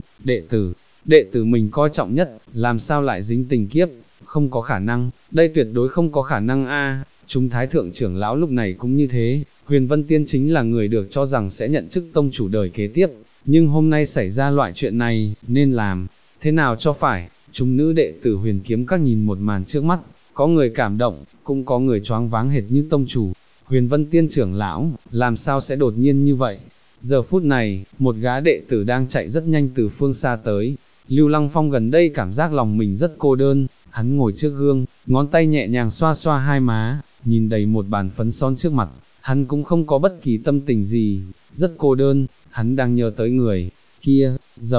đệ tử mình coi trọng nhất, làm sao lại dính tình kiếp, không có khả năng, đây tuyệt đối không có khả năng a. Chúng thái thượng trưởng lão lúc này cũng như thế, Huyền Vân Tiên chính là người được cho rằng sẽ nhận chức tông chủ đời kế tiếp, nhưng hôm nay xảy ra loại chuyện này, nên làm thế nào cho phải, chúng nữ đệ tử Huyền Kiếm Các nhìn một màn trước mắt, có người cảm động, cũng có người choáng váng hệt như tông chủ. Huyền Vân Tiên trưởng lão, làm sao sẽ đột nhiên như vậy? Giờ phút này, một gã đệ tử đang chạy rất nhanh từ phương xa tới. Lưu Lăng Phong gần đây cảm giác lòng mình rất cô đơn, hắn ngồi trước gương, ngón tay nhẹ nhàng xoa xoa hai má, nhìn đầy một bàn phấn son trước mặt, hắn cũng không có bất kỳ tâm tình gì, rất cô đơn, hắn đang nhớ tới người kia,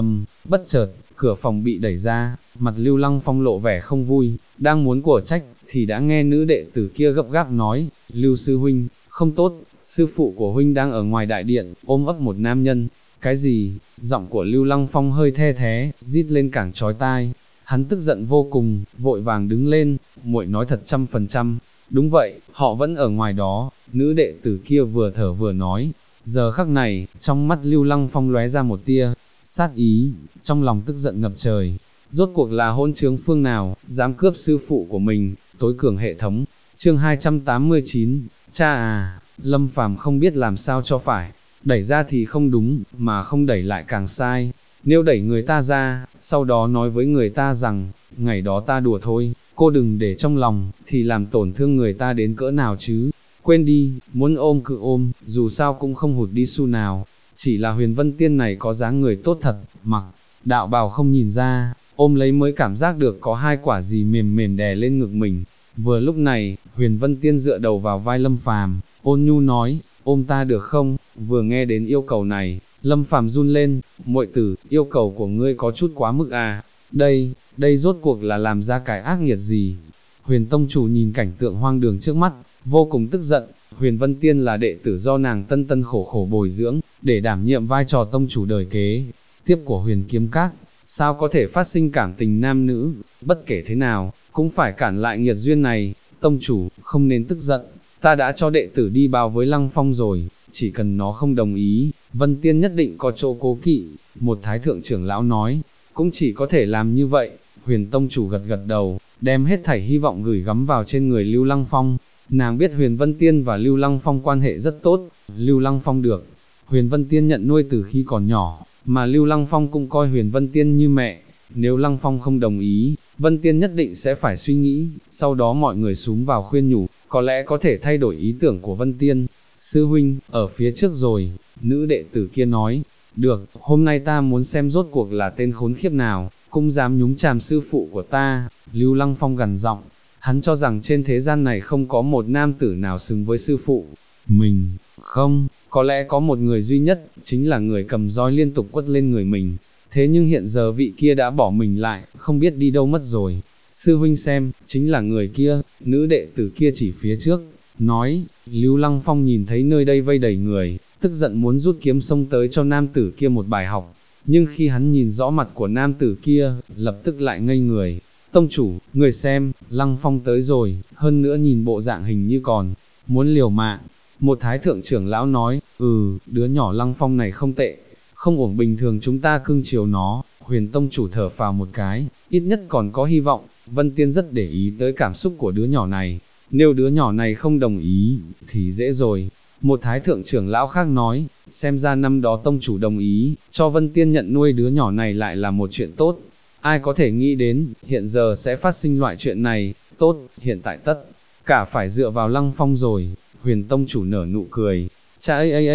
bất chợt, cửa phòng bị đẩy ra, mặt Lưu Lăng Phong lộ vẻ không vui, đang muốn của trách, thì đã nghe nữ đệ tử kia gấp gáp nói, Lưu sư huynh, không tốt, sư phụ của huynh đang ở ngoài đại điện, ôm ấp một nam nhân. Cái gì? Giọng của Lưu Lăng Phong hơi the thế, rít lên càng chói tai. Hắn tức giận vô cùng, vội vàng đứng lên, muội nói thật 100%. Đúng vậy, họ vẫn ở ngoài đó. Nữ đệ tử kia vừa thở vừa nói. Giờ khắc này, trong mắt Lưu Lăng Phong lóe ra một tia sát ý, trong lòng tức giận ngập trời. Rốt cuộc là hỗn trướng phương nào, dám cướp sư phụ của mình, tối cường hệ thống. Chương 289, cha à, Lâm Phàm không biết làm sao cho phải, đẩy ra thì không đúng, mà không đẩy lại càng sai. Nếu đẩy người ta ra, sau đó nói với người ta rằng, ngày đó ta đùa thôi, cô đừng để trong lòng, thì làm tổn thương người ta đến cỡ nào chứ. Quên đi, muốn ôm cứ ôm, dù sao cũng không hụt đi xu nào. Chỉ là Huyền Vân Tiên này có dáng người tốt thật, mặc đạo bào không nhìn ra, ôm lấy mới cảm giác được có hai quả gì mềm mềm đè lên ngực mình. Vừa lúc này, Huyền Vân Tiên dựa đầu vào vai Lâm Phàm, ôn nhu nói, ôm ta được không? Vừa nghe đến yêu cầu này, Lâm Phàm run lên, muội tử, yêu cầu của ngươi có chút quá mức à, đây rốt cuộc là làm ra cái ác nghiệt gì? Huyền Tông Chủ nhìn cảnh tượng hoang đường trước mắt, vô cùng tức giận, Huyền Vân Tiên là đệ tử do nàng tân tân khổ khổ bồi dưỡng, để đảm nhiệm vai trò Tông Chủ đời kế tiếp của Huyền Kiếm Các, sao có thể phát sinh cảm tình nam nữ, bất kể thế nào, cũng phải cản lại nghiệt duyên này. Tông Chủ, không nên tức giận, ta đã cho đệ tử đi báo với Lăng Phong rồi, chỉ cần nó không đồng ý, Vân Tiên nhất định có chỗ cố kỵ. Một thái thượng trưởng lão nói, cũng chỉ có thể làm như vậy. Huyền Tông Chủ gật gật đầu, đem hết thảy hy vọng gửi gắm vào trên người Lưu Lăng Phong. Nàng biết Huyền Vân Tiên và Lưu Lăng Phong quan hệ rất tốt, Lưu Lăng Phong được Huyền Vân Tiên nhận nuôi từ khi còn nhỏ, mà Lưu Lăng Phong cũng coi Huyền Vân Tiên như mẹ. Nếu Lăng Phong không đồng ý, Vân Tiên nhất định sẽ phải suy nghĩ, sau đó mọi người xúm vào khuyên nhủ, có lẽ có thể thay đổi ý tưởng của Vân Tiên. Sư huynh, ở phía trước rồi, nữ đệ tử kia nói, được, hôm nay ta muốn xem rốt cuộc là tên khốn khiếp nào, cũng dám nhúng chàm sư phụ của ta. Lưu Lăng Phong gằn giọng, hắn cho rằng trên thế gian này không có một nam tử nào xứng với sư phụ mình, không, có lẽ có một người duy nhất, chính là người cầm roi liên tục quất lên người mình, thế nhưng hiện giờ vị kia đã bỏ mình lại, không biết đi đâu mất rồi. Sư huynh xem, chính là người kia, nữ đệ tử kia chỉ phía trước, nói. Lưu Lăng Phong nhìn thấy nơi đây vây đầy người, tức giận muốn rút kiếm xông tới cho nam tử kia một bài học, nhưng khi hắn nhìn rõ mặt của nam tử kia, lập tức lại ngây người. Tông chủ, người xem, Lăng Phong tới rồi, hơn nữa nhìn bộ dạng hình như còn muốn liều mạng. Một thái thượng trưởng lão nói, đứa nhỏ Lăng Phong này không tệ, không uổng bình thường chúng ta cưng chiều nó. Huyền Tông Chủ thở phào một cái, ít nhất còn có hy vọng. Vân Tiên rất để ý tới cảm xúc của đứa nhỏ này, nếu đứa nhỏ này không đồng ý, thì dễ rồi. Một thái thượng trưởng lão khác nói, xem ra năm đó Tông Chủ đồng ý, cho Vân Tiên nhận nuôi đứa nhỏ này lại là một chuyện tốt. ai có thể nghĩ đến, hiện giờ sẽ phát sinh loại chuyện này, tốt, hiện tại tất, cả phải dựa vào Lăng Phong rồi, Huyền tông chủ nở nụ cười, cha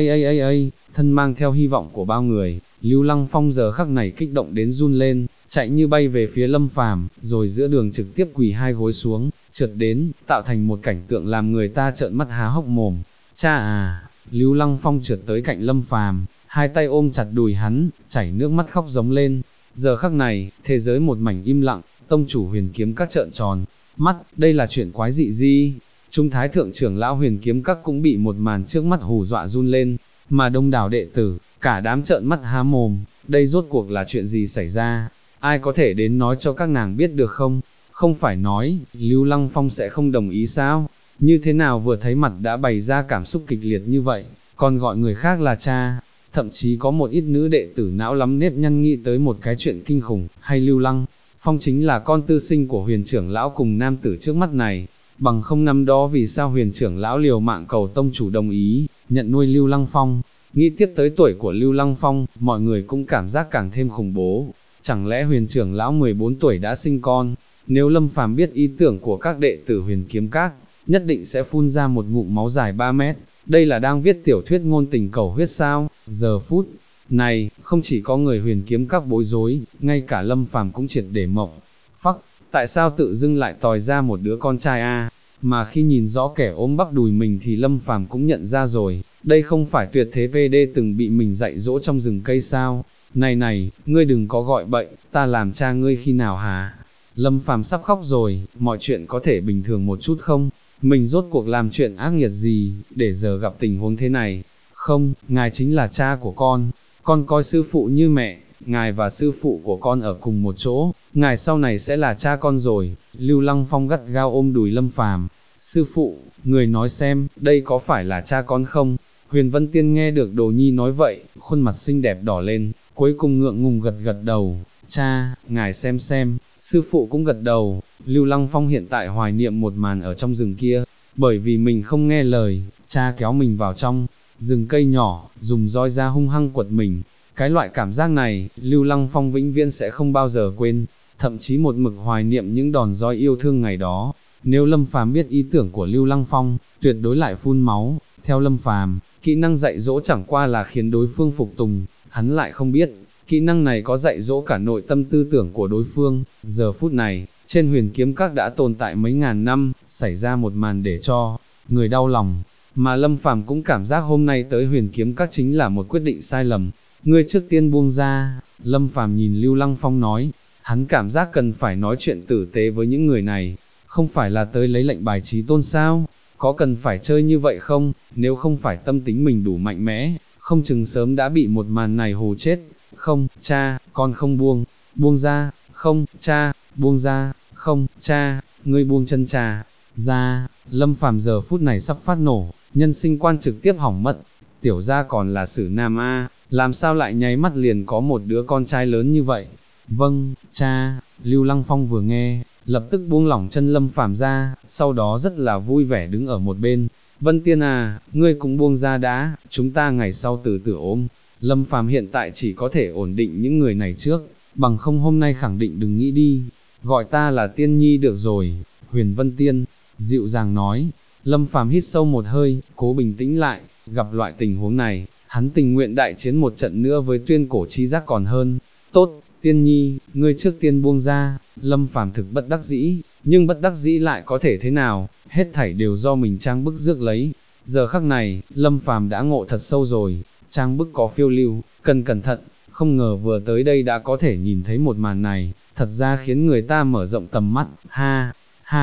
ấy, thân mang theo hy vọng của bao người, Lưu Lăng Phong giờ khắc này kích động đến run lên, chạy như bay về phía Lâm Phàm, rồi giữa đường trực tiếp quỳ hai gối xuống, trượt đến, tạo thành một cảnh tượng làm người ta trợn mắt há hốc mồm. Cha à, Lưu Lăng Phong trượt tới cạnh Lâm Phàm, hai tay ôm chặt đùi hắn, chảy nước mắt khóc giống lên. Giờ khắc này, thế giới một mảnh im lặng, tông chủ Huyền Kiếm Các trợn tròn mắt, đây là chuyện quái dị gì? Trung thái thượng trưởng lão Huyền Kiếm Các cũng bị một màn trước mắt hù dọa run lên, mà đông đảo đệ tử, cả đám trợn mắt há mồm, đây rốt cuộc là chuyện gì xảy ra? Ai có thể đến nói cho các nàng biết được không? Không phải nói, Lưu Lăng Phong sẽ không đồng ý sao? Như thế nào vừa thấy mặt đã bày ra cảm xúc kịch liệt như vậy, còn gọi người khác là cha? Thậm chí có một ít nữ đệ tử não lắm nếp nhăn nghĩ tới một cái chuyện kinh khủng, hay Lưu Lăng Phong chính là con tư sinh của Huyền trưởng lão cùng nam tử trước mắt này, bằng không năm đó vì sao Huyền trưởng lão liều mạng cầu tông chủ đồng ý, nhận nuôi Lưu Lăng Phong. Nghĩ tiếp tới tuổi của Lưu Lăng Phong, mọi người cũng cảm giác càng thêm khủng bố. Chẳng lẽ Huyền trưởng lão 14 tuổi đã sinh con? Nếu Lâm Phàm biết ý tưởng của các đệ tử Huyền Kiếm Các, nhất định sẽ phun ra một ngụm máu dài 3 mét. Đây là đang viết tiểu thuyết ngôn tình cầu huyết sao? Giờ phút này, không chỉ có người Huyền Kiếm Các bối rối, ngay cả Lâm Phàm cũng triệt để mộng. Phắc, tại sao tự dưng lại tòi ra một đứa con trai a? Mà khi nhìn rõ kẻ ôm bắp đùi mình thì Lâm Phàm cũng nhận ra rồi, đây không phải Tuyệt Thế PD từng bị mình dạy dỗ trong rừng cây sao? Này, ngươi đừng có gọi bậy, ta làm cha ngươi khi nào hả? Lâm Phàm sắp khóc rồi, mọi chuyện có thể bình thường một chút không? Mình rốt cuộc làm chuyện ác nghiệt gì, để giờ gặp tình huống thế này? Không, ngài chính là cha của con coi sư phụ như mẹ, ngài và sư phụ của con ở cùng một chỗ, ngài sau này sẽ là cha con rồi. Lưu Lăng Phong gắt gao ôm đùi Lâm Phàm, sư phụ, người nói xem, đây có phải là cha con không? Huyền Vân Tiên nghe được Đồ Nhi nói vậy, khuôn mặt xinh đẹp đỏ lên, cuối cùng ngượng ngùng gật đầu, cha, ngài xem, sư phụ cũng gật đầu. Lưu Lăng Phong hiện tại hoài niệm một màn ở trong rừng kia, bởi vì mình không nghe lời, cha kéo mình vào trong rừng cây nhỏ, dùng roi ra hung hăng quật mình. Cái loại cảm giác này, Lưu Lăng Phong vĩnh viễn sẽ không bao giờ quên, thậm chí một mực hoài niệm những đòn roi yêu thương ngày đó. Nếu Lâm Phàm biết ý tưởng của Lưu Lăng Phong, tuyệt đối lại phun máu. Theo Lâm Phàm, kỹ năng dạy dỗ chẳng qua là khiến đối phương phục tùng, hắn lại không biết, kỹ năng này có dạy dỗ cả nội tâm tư tưởng của đối phương. Giờ phút này, trên Huyền Kiếm Các đã tồn tại mấy ngàn năm, xảy ra một màn để cho người đau lòng, mà Lâm Phàm cũng cảm giác hôm nay tới Huyền Kiếm Các chính là một quyết định sai lầm. Ngươi trước tiên buông ra, Lâm Phàm nhìn Lưu Lăng Phong nói, hắn cảm giác cần phải nói chuyện tử tế với những người này, không phải là tới lấy lệnh bài trí tôn sao, có cần phải chơi như vậy không? Nếu không phải tâm tính mình đủ mạnh mẽ, không chừng sớm đã bị một màn này hù chết. Không, cha, con không buông ra, không, cha, buông ra, không, cha, ngươi buông chân trà ra. Lâm Phàm giờ phút này sắp phát nổ, nhân sinh quan trực tiếp hỏng mất, tiểu gia còn là sử nam a, làm sao lại nháy mắt liền có một đứa con trai lớn như vậy? Vâng, cha. Lưu Lăng Phong vừa nghe, lập tức buông lỏng chân Lâm Phàm ra, sau đó rất là vui vẻ đứng ở một bên. Vân Tiên à, ngươi cũng buông ra đã, chúng ta ngày sau từ từ ôm. Lâm Phàm hiện tại chỉ có thể ổn định những người này trước, bằng không hôm nay khẳng định đừng nghĩ đi. Gọi ta là Tiên Nhi được rồi. Huyền Vân Tiên dịu dàng nói. Lâm Phàm hít sâu một hơi, cố bình tĩnh lại, gặp loại tình huống này, hắn tình nguyện đại chiến một trận nữa với Tuyên Cổ Chi Giác còn hơn. Tốt, Tiên Nhi, ngươi trước tiên buông ra. Lâm Phàm thực bất đắc dĩ, nhưng bất đắc dĩ lại có thể thế nào, hết thảy đều do mình trang bức rước lấy. Giờ khắc này, Lâm Phàm đã ngộ thật sâu rồi, trang bức có phiêu lưu, cần cẩn thận, không ngờ vừa tới đây đã có thể nhìn thấy một màn này, thật ra khiến người ta mở rộng tầm mắt, ha.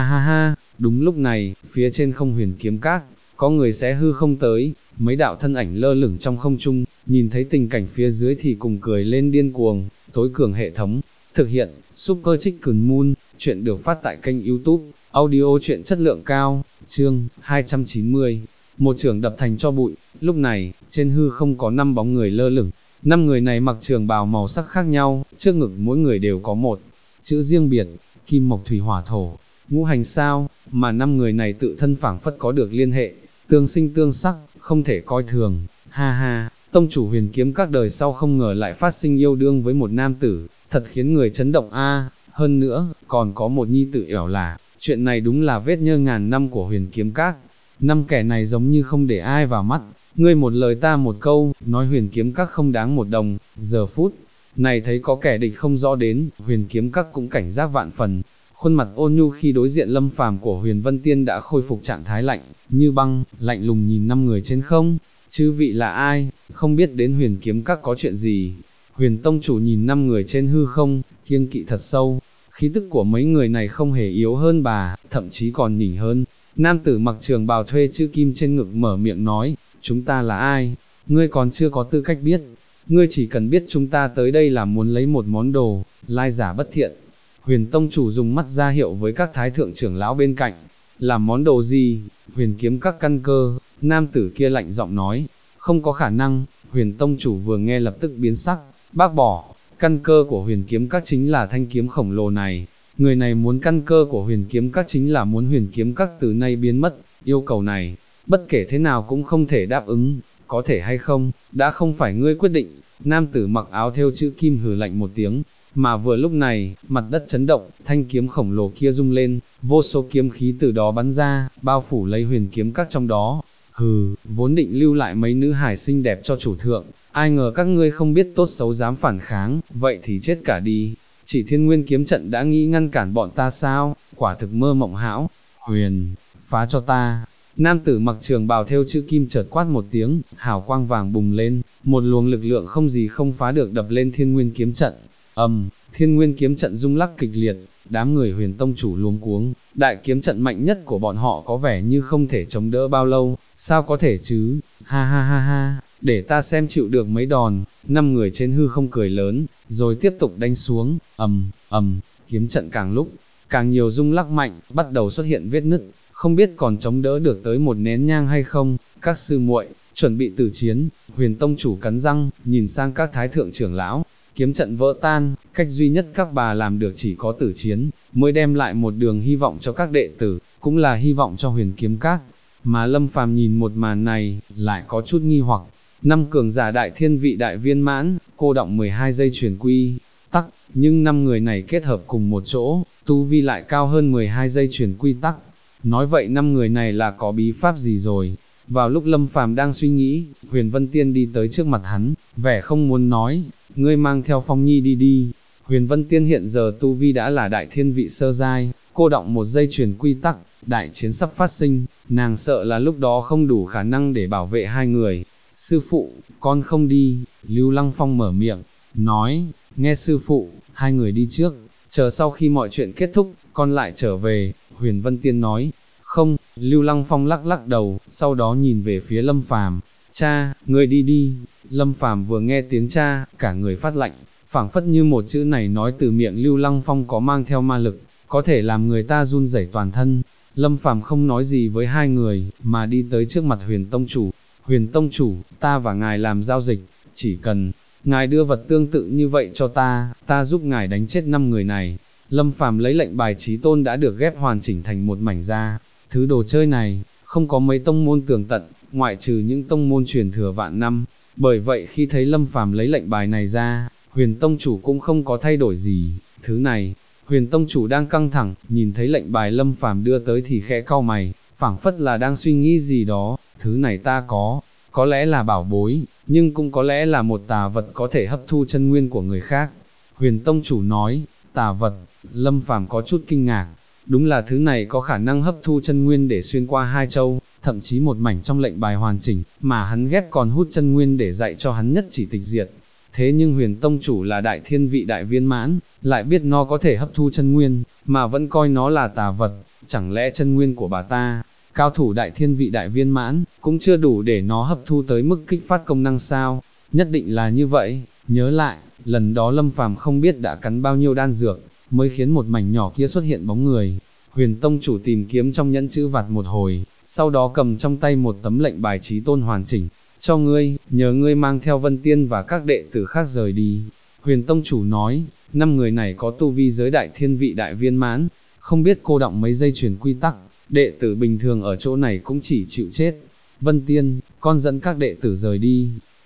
Đúng lúc này, phía trên không Huyền Kiếm Các, có người xé hư không tới, mấy đạo thân ảnh lơ lửng trong không trung, nhìn thấy tình cảnh phía dưới thì cùng cười lên điên cuồng. Tối cường hệ thống, thực hiện, Super Chicken Moon, chuyện được phát tại kênh YouTube, audio chuyện chất lượng cao, chương 290, một trường đập thành cho bụi. Lúc này, trên hư không có 5 bóng người lơ lửng, 5 người này mặc trường bào màu sắc khác nhau, trước ngực mỗi người đều có một chữ riêng biệt, kim mộc thủy hỏa thổ, ngũ hành sao, mà 5 người này tự thân phảng phất có được liên hệ, tương sinh tương sắc, không thể coi thường. Ha, tông chủ Huyền Kiếm Các đời sau không ngờ lại phát sinh yêu đương với một nam tử, thật khiến người chấn động a. Hơn nữa, còn có một nhi tử ẻo lả, chuyện này đúng là vết nhơ ngàn năm của Huyền Kiếm Các. Năm kẻ này giống như không để ai vào mắt, ngươi một lời ta một câu, nói Huyền Kiếm Các không đáng một đồng. Giờ phút này thấy có kẻ địch không rõ đến, Huyền Kiếm Các cũng cảnh giác vạn phần. Khuôn mặt ôn nhu khi đối diện Lâm Phàm của Huyền Vân Tiên đã khôi phục trạng thái lạnh như băng, lạnh lùng nhìn năm người trên không. Chư vị là ai, không biết đến Huyền Kiếm Các có chuyện gì? Huyền Tông chủ nhìn năm người trên hư không, kiêng kỵ thật sâu. Khí tức của mấy người này không hề yếu hơn bà, thậm chí còn nhỉnh hơn. Nam tử mặc trường bào thuê chữ kim trên ngực mở miệng nói, chúng ta là ai? Ngươi còn chưa có tư cách biết. Ngươi chỉ cần biết chúng ta tới đây là muốn lấy một món đồ, lai giả bất thiện. Huyền Tông chủ dùng mắt ra hiệu với các thái thượng trưởng lão bên cạnh. Làm món đồ gì? Huyền Kiếm Các căn cơ. Nam tử kia lạnh giọng nói, không có khả năng. Huyền Tông chủ vừa nghe lập tức biến sắc, bác bỏ. Căn cơ của Huyền Kiếm Các chính là thanh kiếm khổng lồ này. Người này muốn căn cơ của Huyền Kiếm Các chính là muốn Huyền Kiếm Các từ nay biến mất. Yêu cầu này, bất kể thế nào cũng không thể đáp ứng. Có thể hay không, đã không phải ngươi quyết định. Nam tử mặc áo thêu chữ kim hừ lạnh một tiếng. Mà vừa lúc này, mặt đất chấn động, thanh kiếm khổng lồ kia rung lên, vô số kiếm khí từ đó bắn ra, bao phủ lấy Huyền Kiếm Các trong đó. Hừ, vốn định lưu lại mấy nữ hài xinh đẹp cho chủ thượng, ai ngờ các ngươi không biết tốt xấu dám phản kháng, vậy thì chết cả đi. Chỉ Thiên Nguyên kiếm trận đã nghĩ ngăn cản bọn ta sao, quả thực mơ mộng hão. Huyền, phá cho ta. Nam tử mặc trường bào thêu chữ kim chợt quát một tiếng, hào quang vàng bùng lên, một luồng lực lượng không gì không phá được đập lên Thiên Nguyên kiếm trận. Thiên Nguyên kiếm trận rung lắc kịch liệt, đám người Huyền Tông chủ luống cuống, đại kiếm trận mạnh nhất của bọn họ có vẻ như không thể chống đỡ bao lâu, sao có thể chứ, ha ha ha ha, để ta xem chịu được mấy đòn. Năm người trên hư không cười lớn, rồi tiếp tục đánh xuống, kiếm trận càng lúc càng nhiều rung lắc mạnh, bắt đầu xuất hiện vết nứt, không biết còn chống đỡ được tới một nén nhang hay không. Các sư muội, chuẩn bị tử chiến. Huyền Tông chủ cắn răng, nhìn sang các thái thượng trưởng lão. Kiếm trận vỡ tan, cách duy nhất các bà làm được chỉ có tử chiến, mới đem lại một đường hy vọng cho các đệ tử, cũng là hy vọng cho Huyền Kiếm Các. Mà Lâm Phàm nhìn một màn này, lại có chút nghi hoặc. Năm cường giả đại thiên vị đại viên mãn, cô động 12 giây truyền quy tắc, nhưng năm người này kết hợp cùng một chỗ, tu vi lại cao hơn 12 giây truyền quy tắc. Nói vậy năm người này là có bí pháp gì rồi? Vào lúc Lâm Phàm đang suy nghĩ, Huyền Vân Tiên đi tới trước mặt hắn, vẻ không muốn nói, ngươi mang theo Phong Nhi đi đi. Huyền Vân Tiên hiện giờ tu vi đã là đại thiên vị sơ giai, cô động một dây truyền quy tắc, đại chiến sắp phát sinh, nàng sợ là lúc đó không đủ khả năng để bảo vệ hai người. Sư phụ, con không đi. Lưu Lăng Phong mở miệng, nói, nghe sư phụ, hai người đi trước, chờ sau khi mọi chuyện kết thúc, con lại trở về. Huyền Vân Tiên nói, không. Lưu Lăng Phong lắc lắc đầu, sau đó nhìn về phía Lâm Phàm, cha, ngươi đi đi. Lâm Phàm vừa nghe tiếng cha, cả người phát lạnh, phảng phất như một chữ này nói từ miệng Lưu Lăng Phong có mang theo ma lực, có thể làm người ta run rẩy toàn thân. Lâm Phàm không nói gì với hai người, mà đi tới trước mặt Huyền Tông chủ. Huyền Tông chủ, ta và ngài làm giao dịch, chỉ cần ngài đưa vật tương tự như vậy cho ta giúp ngài đánh chết 5 người này. Lâm Phàm lấy lệnh bài chí tôn đã được ghép hoàn chỉnh thành một mảnh ra. Thứ đồ chơi này, không có mấy tông môn tường tận, ngoại trừ những tông môn truyền thừa vạn năm. Bởi vậy khi thấy Lâm Phàm lấy lệnh bài này ra, Huyền Tông chủ cũng không có thay đổi gì. Thứ này, Huyền Tông chủ đang căng thẳng, nhìn thấy lệnh bài Lâm Phàm đưa tới thì khẽ cau mày, phảng phất là đang suy nghĩ gì đó. Thứ này ta có lẽ là bảo bối, nhưng cũng có lẽ là một tà vật có thể hấp thu chân nguyên của người khác. Huyền Tông chủ nói, tà vật. Lâm Phàm có chút kinh ngạc. Đúng là thứ này có khả năng hấp thu chân nguyên để xuyên qua hai châu, thậm chí một mảnh trong lệnh bài hoàn chỉnh, mà hắn ghép còn hút chân nguyên để dạy cho hắn nhất chỉ tịch diệt. Thế nhưng Huyền Tông chủ là đại thiên vị đại viên mãn, lại biết nó có thể hấp thu chân nguyên, mà vẫn coi nó là tà vật. Chẳng lẽ chân nguyên của bà ta, cao thủ đại thiên vị đại viên mãn, cũng chưa đủ để nó hấp thu tới mức kích phát công năng sao? Nhất định là như vậy. Nhớ lại, lần đó Lâm Phàm không biết đã cắn bao nhiêu đan dược, mới khiến một mảnh nhỏ kia xuất hiện bóng người. Huyền Tông chủ tìm kiếm trong nhẫn chữ vật một hồi, sau đó cầm trong tay một tấm lệnh bài chí tôn hoàn chỉnh, cho ngươi, nhớ ngươi mang theo Vân Tiên và các đệ tử khác rời đi. Huyền Tông chủ nói, 5 người này có tu vi giới đại thiên vị đại viên mãn, không biết cô động mấy dây truyền quy tắc, đệ tử bình thường ở chỗ này cũng chỉ chịu chết. Vân Tiên, con dẫn các đệ tử rời đi.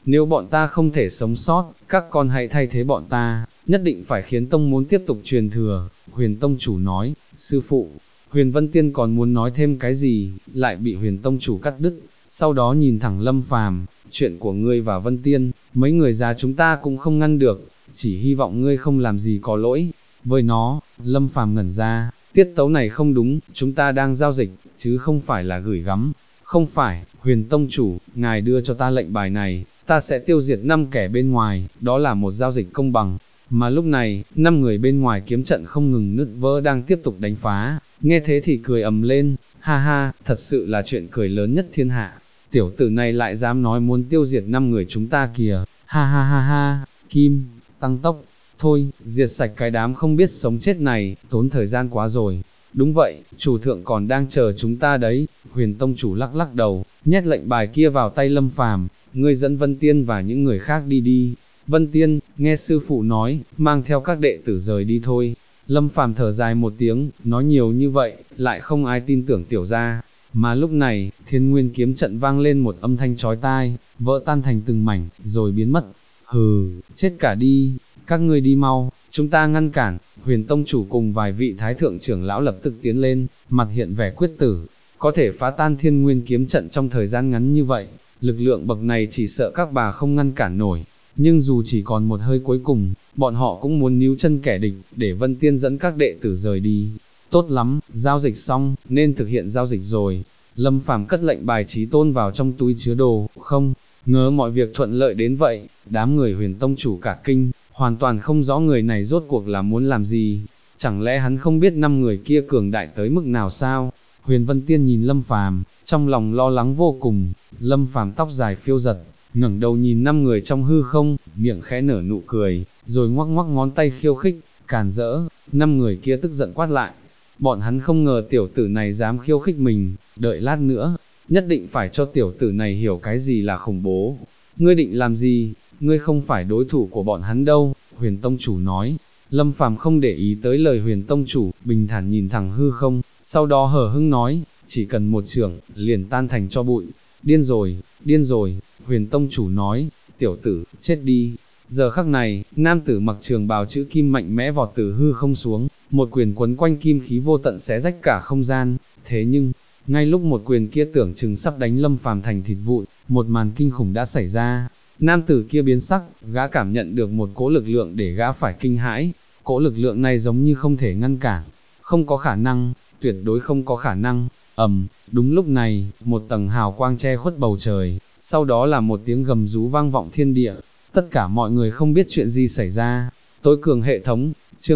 nếu bọn ta không thể sống sót, các con hãy thay thế bọn ta, nhất định phải khiến tông môn tiếp tục truyền thừa. Huyền tông chủ nói, sư phụ, Huyền Vân Tiên còn muốn nói thêm cái gì, lại bị Huyền tông chủ cắt đứt, sau đó nhìn thẳng Lâm Phàm, chuyện của ngươi và Vân Tiên, mấy người già chúng ta cũng không ngăn được, chỉ hy vọng ngươi không làm gì có lỗi với nó. Lâm Phàm ngẩn ra, tiết tấu này không đúng, chúng ta đang giao dịch, chứ không phải là gửi gắm. Không phải, Huyền tông chủ, ngài đưa cho ta lệnh bài này, ta sẽ tiêu diệt 5 kẻ bên ngoài, đó là một giao dịch công bằng. Mà lúc này, 5 người bên ngoài kiếm trận không ngừng nứt vỡ đang tiếp tục đánh phá, nghe thế thì cười ầm lên, ha ha, thật sự là chuyện cười lớn nhất thiên hạ. Tiểu tử này lại dám nói muốn tiêu diệt 5 người chúng ta kìa, ha ha ha ha, Kim, tăng tốc, thôi, diệt sạch cái đám không biết sống chết này, tốn thời gian quá rồi. Đúng vậy, chủ thượng còn đang chờ chúng ta đấy. Huyền tông chủ lắc lắc đầu, nhét lệnh bài kia vào tay Lâm Phàm, ngươi dẫn Vân Tiên và những người khác đi đi. Vân Tiên, nghe sư phụ nói, mang theo các đệ tử rời đi thôi. Lâm Phàm thở dài một tiếng, nói nhiều như vậy, lại không ai tin tưởng tiểu gia. Mà lúc này, Thiên Nguyên kiếm trận vang lên một âm thanh chói tai, vỡ tan thành từng mảnh, rồi biến mất. Hừ, chết cả đi, các ngươi đi mau, chúng ta ngăn cản. Huyền tông chủ cùng vài vị thái thượng trưởng lão lập tức tiến lên, mặt hiện vẻ quyết tử, có thể phá tan Thiên Nguyên kiếm trận trong thời gian ngắn như vậy, lực lượng bậc này chỉ sợ các bà không ngăn cản nổi. Nhưng dù chỉ còn một hơi cuối cùng, bọn họ cũng muốn níu chân kẻ địch, để Vân Tiên dẫn các đệ tử rời đi. Tốt lắm, giao dịch xong, nên thực hiện giao dịch rồi. Lâm Phàm cất lệnh bài chí tôn vào trong túi chứa đồ, không ngờ mọi việc thuận lợi đến vậy. Đám người Huyền tông chủ cả kinh, hoàn toàn không rõ người này rốt cuộc là muốn làm gì. Chẳng lẽ hắn không biết 5 người kia cường đại tới mức nào sao? Huyền Vân Tiên nhìn Lâm Phàm, trong lòng lo lắng vô cùng. Lâm Phàm tóc dài phiêu giật, ngẩng đầu nhìn 5 người trong hư không, miệng khẽ nở nụ cười, rồi ngoắc ngoắc ngón tay khiêu khích, càn rỡ. 5 người kia tức giận quát lại, bọn hắn không ngờ tiểu tử này dám khiêu khích mình, đợi lát nữa, nhất định phải cho tiểu tử này hiểu cái gì là khủng bố. Ngươi định làm gì, ngươi không phải đối thủ của bọn hắn đâu. Huyền tông chủ nói. Lâm Phàm không để ý tới lời Huyền tông chủ, bình thản nhìn thẳng hư không, sau đó hờ hững nói, chỉ cần một chưởng, liền tan thành cho bụi. Điên rồi, Huyền tông chủ nói, tiểu tử, chết đi. Giờ khắc này, nam tử mặc trường bào chữ kim mạnh mẽ vọt từ hư không xuống, một quyền quấn quanh kim khí vô tận xé rách cả không gian. Thế nhưng, ngay lúc một quyền kia tưởng chừng sắp đánh Lâm Phàm thành thịt vụn, một màn kinh khủng đã xảy ra. Nam tử kia biến sắc, gã cảm nhận được một cỗ lực lượng để gã phải kinh hãi. Cỗ lực lượng này giống như không thể ngăn cản, không có khả năng, tuyệt đối không có khả năng. Đúng lúc này, một tầng hào quang che khuất bầu trời, sau đó là một tiếng gầm rú vang vọng thiên địa. Tất cả mọi người không biết chuyện gì xảy ra. Tối cường hệ thống, chương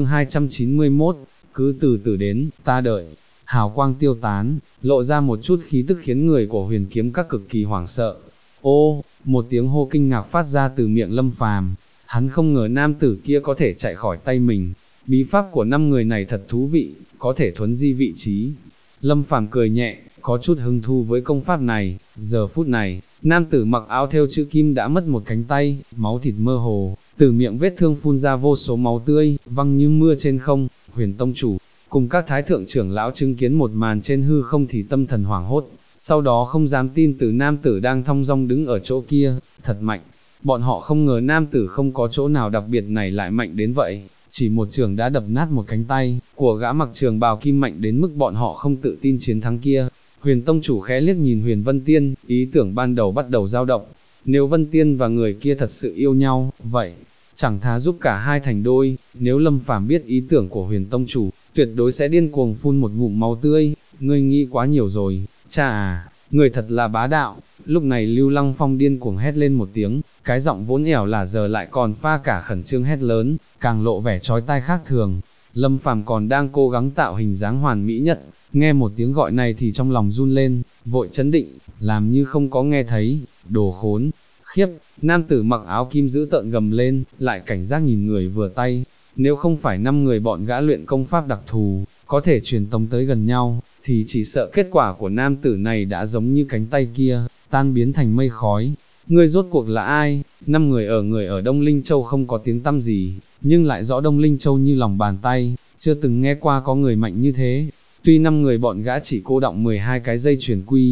291, cứ từ từ đến, ta đợi. Hào quang tiêu tán, lộ ra một chút khí tức khiến người của Huyền kiếm các cực kỳ hoảng sợ. Ô, một tiếng hô kinh ngạc phát ra từ miệng Lâm Phàm. Hắn không ngờ nam tử kia có thể chạy khỏi tay mình. Bí pháp của 5 người này thật thú vị, có thể thuấn di vị trí. Lâm Phàm cười nhẹ, có chút hứng thú với công pháp này. Giờ phút này, nam tử mặc áo thêu chữ kim đã mất một cánh tay, máu thịt mơ hồ, từ miệng vết thương phun ra vô số máu tươi, văng như mưa trên không. Huyền tông chủ cùng các thái thượng trưởng lão chứng kiến một màn trên hư không thì tâm thần hoảng hốt, sau đó không dám tin từ nam tử đang thong dong đứng ở chỗ kia, thật mạnh. Bọn họ không ngờ nam tử không có chỗ nào đặc biệt này lại mạnh đến vậy, chỉ một trường đã đập nát một cánh tay của gã mặc trường bào kim mạnh đến mức bọn họ không tự tin chiến thắng kia. Huyền tông chủ khẽ liếc nhìn Huyền Vân Tiên, ý tưởng ban đầu bắt đầu dao động. Nếu Vân Tiên và người kia thật sự yêu nhau, vậy chẳng thà giúp cả hai thành đôi. Nếu Lâm Phàm biết ý tưởng của Huyền tông chủ, tuyệt đối sẽ điên cuồng phun một ngụm máu tươi. Ngươi nghĩ quá nhiều rồi, cha à, người thật là bá đạo. Lúc này Lưu Lăng Phong điên cuồng hét lên một tiếng, cái giọng vốn ẻo là giờ lại còn pha cả khẩn trương hét lớn, càng lộ vẻ chói tai khác thường. Lâm Phàm còn đang cố gắng tạo hình dáng hoàn mỹ nhất, nghe một tiếng gọi này thì trong lòng run lên, vội chấn định, làm như không có nghe thấy. Đồ khốn, khiếp, nam tử mặc áo kim giữ tợn gầm lên, lại cảnh giác nhìn người vừa tay. Nếu không phải 5 người bọn gã luyện công pháp đặc thù, có thể truyền tống tới gần nhau, thì chỉ sợ kết quả của nam tử này đã giống như cánh tay kia, tan biến thành mây khói. Ngươi rốt cuộc là ai? 5 người ở Đông Linh Châu không có tiếng tăm gì, nhưng lại rõ Đông Linh Châu như lòng bàn tay, chưa từng nghe qua có người mạnh như thế. Tuy 5 người bọn gã chỉ cô đọng 12 cái dây chuyền quy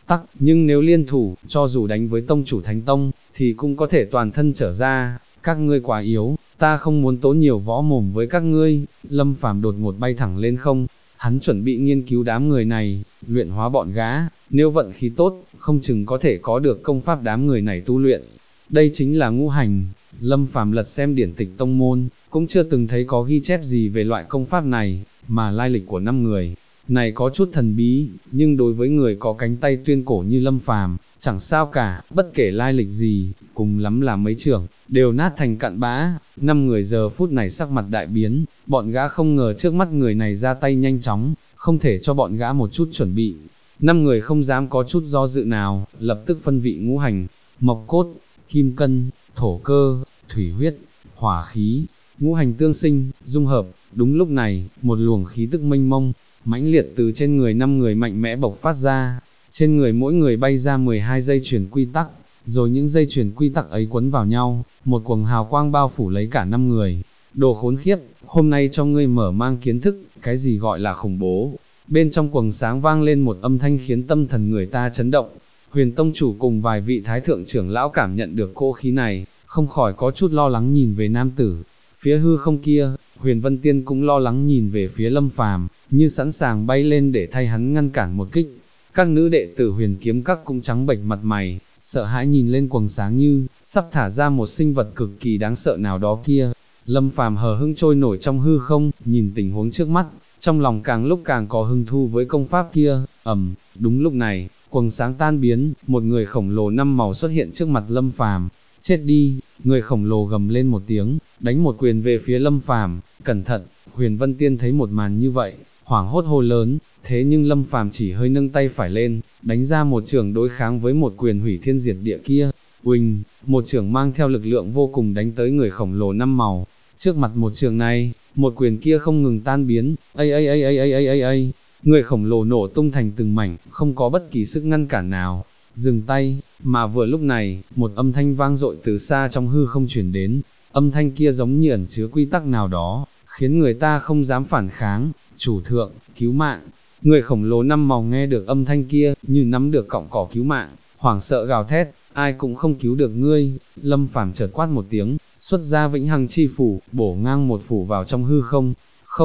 tắc, nhưng nếu liên thủ, cho dù đánh với tông chủ Thánh Tông, thì cũng có thể toàn thân trở ra, các ngươi quá yếu, ta không muốn tốn nhiều võ mồm với các ngươi. Lâm Phàm đột ngột bay thẳng lên không, hắn chuẩn bị nghiên cứu đám người này, luyện hóa bọn gã, nếu vận khí tốt, không chừng có thể có được công pháp đám người này tu luyện. Đây chính là ngũ hành. Lâm Phàm lật xem điển tịch tông môn, cũng chưa từng thấy có ghi chép gì về loại công pháp này, mà lai lịch của 5 người này có chút thần bí, nhưng đối với người có cánh tay tuyên cổ như Lâm Phàm, chẳng sao cả, bất kể lai lịch gì, cùng lắm là mấy trưởng, đều nát thành cặn bã. 5 người giờ phút này sắc mặt đại biến, bọn gã không ngờ trước mắt người này ra tay nhanh chóng, không thể cho bọn gã một chút chuẩn bị. 5 người không dám có chút do dự nào, lập tức phân vị ngũ hành, mộc cốt, kim cân, thổ cơ, thủy huyết, hỏa khí, ngũ hành tương sinh, dung hợp. Đúng lúc này, một luồng khí tức mênh mông, mãnh liệt từ trên người 5 người mạnh mẽ bộc phát ra, trên người mỗi người bay ra 12 dây chuyền quy tắc, rồi những dây chuyền quy tắc ấy quấn vào nhau, một quầng hào quang bao phủ lấy cả 5 người. Đồ khốn khiếp, hôm nay cho ngươi mở mang kiến thức, cái gì gọi là khủng bố. Bên trong quầng sáng vang lên một âm thanh khiến tâm thần người ta chấn động. Huyền tông chủ cùng vài vị thái thượng trưởng lão cảm nhận được cỗ khí này, không khỏi có chút lo lắng nhìn về nam tử. Phía hư không kia, Huyền Vân Tiên cũng lo lắng nhìn về phía Lâm Phàm, như sẵn sàng bay lên để thay hắn ngăn cản một kích. Các nữ đệ tử Huyền Kiếm Các cũng trắng bệch mặt mày, sợ hãi nhìn lên quầng sáng như sắp thả ra một sinh vật cực kỳ đáng sợ nào đó kia. Lâm Phàm hờ hững trôi nổi trong hư không, nhìn tình huống trước mắt, trong lòng càng lúc càng có hứng thu với công pháp kia. Đúng lúc này, quầng sáng tan biến, một người khổng lồ 5 màu xuất hiện trước mặt Lâm Phàm. Chết đi, người khổng lồ gầm lên một tiếng, đánh một quyền về phía Lâm Phàm. Cẩn thận. Huyền Vân Tiên thấy một màn như vậy, hoảng hốt hô lớn, thế nhưng Lâm Phàm chỉ hơi nâng tay phải lên, đánh ra một chưởng đối kháng với một quyền hủy thiên diệt địa kia. Uỳnh, một chưởng mang theo lực lượng vô cùng đánh tới người khổng lồ 5 màu. Trước mặt một chưởng này, một quyền kia không ngừng tan biến, người khổng lồ nổ tung thành từng mảnh, không có bất kỳ sức ngăn cản nào. Dừng tay, mà vừa lúc này, một âm thanh vang dội từ xa trong hư không chuyển đến, âm thanh kia giống như ẩn chứa quy tắc nào đó, khiến người ta không dám phản kháng. Chủ thượng, cứu mạng. Người khổng lồ 5 màu nghe được âm thanh kia, như nắm được cọng cỏ cứu mạng, hoảng sợ gào thét, ai cũng không cứu được ngươi. Lâm Phàm chợt quát một tiếng, xuất ra vĩnh hằng chi phủ, bổ ngang một phủ vào trong hư không.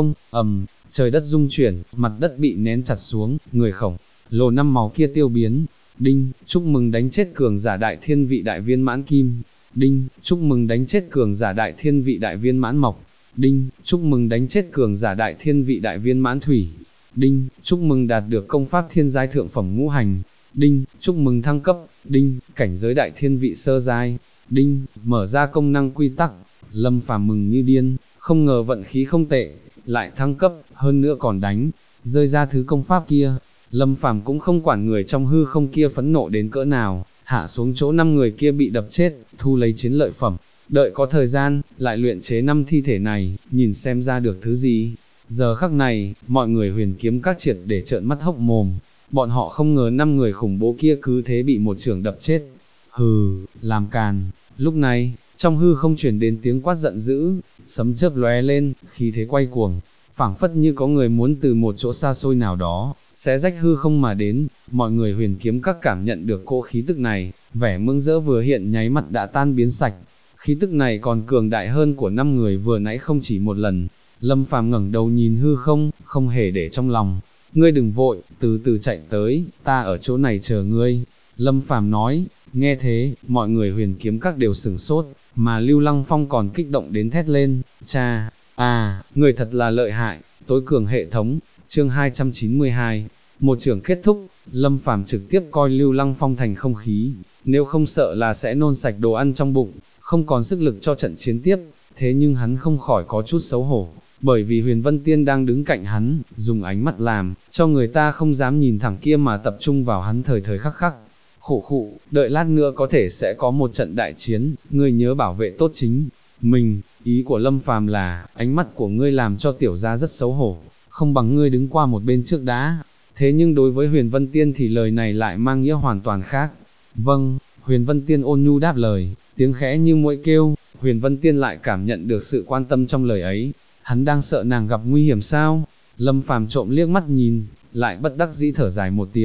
Trời đất rung chuyển, mặt đất bị nén chặt xuống, người khổng lồ 5 màu kia tiêu biến. Đinh, chúc mừng đánh chết cường giả đại thiên vị đại viên mãn kim. Đinh, chúc mừng đánh chết cường giả đại thiên vị đại viên mãn mộc. Đinh, chúc mừng đánh chết cường giả đại thiên vị đại viên mãn thủy. Đinh, chúc mừng đạt được công pháp thiên giai thượng phẩm ngũ hành. Đinh, chúc mừng thăng cấp. Đinh, cảnh giới đại thiên vị sơ giai. Đinh, mở ra công năng quy tắc. Lâm Phàm mừng như điên, không ngờ vận khí không tệ, lại thăng cấp, hơn nữa còn đánh rơi ra thứ công pháp kia. Lâm Phàm cũng không quản người trong hư không kia phẫn nộ đến cỡ nào, hạ xuống chỗ 5 người kia bị đập chết, thu lấy chiến lợi phẩm, đợi có thời gian, lại luyện chế 5 thi thể này, nhìn xem ra được thứ gì. Giờ khắc này, mọi người Huyền Kiếm Các triệt để trợn mắt hốc mồm, bọn họ không ngờ 5 người khủng bố kia cứ thế bị một chưởng đập chết. Hừ, làm càn. Lúc này, trong hư không chuyển đến tiếng quát giận dữ, sấm chớp lóe lên, khí thế quay cuồng, phảng phất như có người muốn từ một chỗ xa xôi nào đó, xé rách hư không mà đến. Mọi người Huyền Kiếm Các cảm nhận được cỗ khí tức này, vẻ mừng rỡ vừa hiện nháy mắt đã tan biến sạch. Khí tức này còn cường đại hơn của 5 người vừa nãy không chỉ một lần. Lâm Phàm ngẩng đầu nhìn hư không, không hề để trong lòng. Ngươi đừng vội, từ từ chạy tới, ta ở chỗ này chờ ngươi. Lâm Phàm nói. Nghe thế, mọi người Huyền Kiếm Các đều sửng sốt, mà Lưu Lăng Phong còn kích động đến thét lên, cha, người thật là lợi hại. Tối cường hệ thống, chương 292, một chưởng kết thúc. Lâm Phàm trực tiếp coi Lưu Lăng Phong thành không khí, nếu không sợ là sẽ nôn sạch đồ ăn trong bụng, không còn sức lực cho trận chiến tiếp. Thế nhưng hắn không khỏi có chút xấu hổ, bởi vì Huyền Vân Tiên đang đứng cạnh hắn, dùng ánh mắt làm cho người ta không dám nhìn thẳng kia mà tập trung vào hắn thời thời khắc khắc. Khụ, đợi lát nữa có thể sẽ có một trận đại chiến, ngươi nhớ bảo vệ tốt chính mình. Ý của Lâm Phàm là, ánh mắt của ngươi làm cho tiểu gia rất xấu hổ, không bằng ngươi đứng qua một bên trước đã. Thế nhưng đối với Huyền Vân Tiên thì lời này lại mang nghĩa hoàn toàn khác. Vâng, Huyền Vân Tiên ôn nhu đáp lời, tiếng khẽ như muỗi kêu. Huyền Vân Tiên lại cảm nhận được sự quan tâm trong lời ấy, hắn đang sợ nàng gặp nguy hiểm sao? Lâm Phàm trộm liếc mắt nhìn, lại bất đắc dĩ thở dài một tiếng,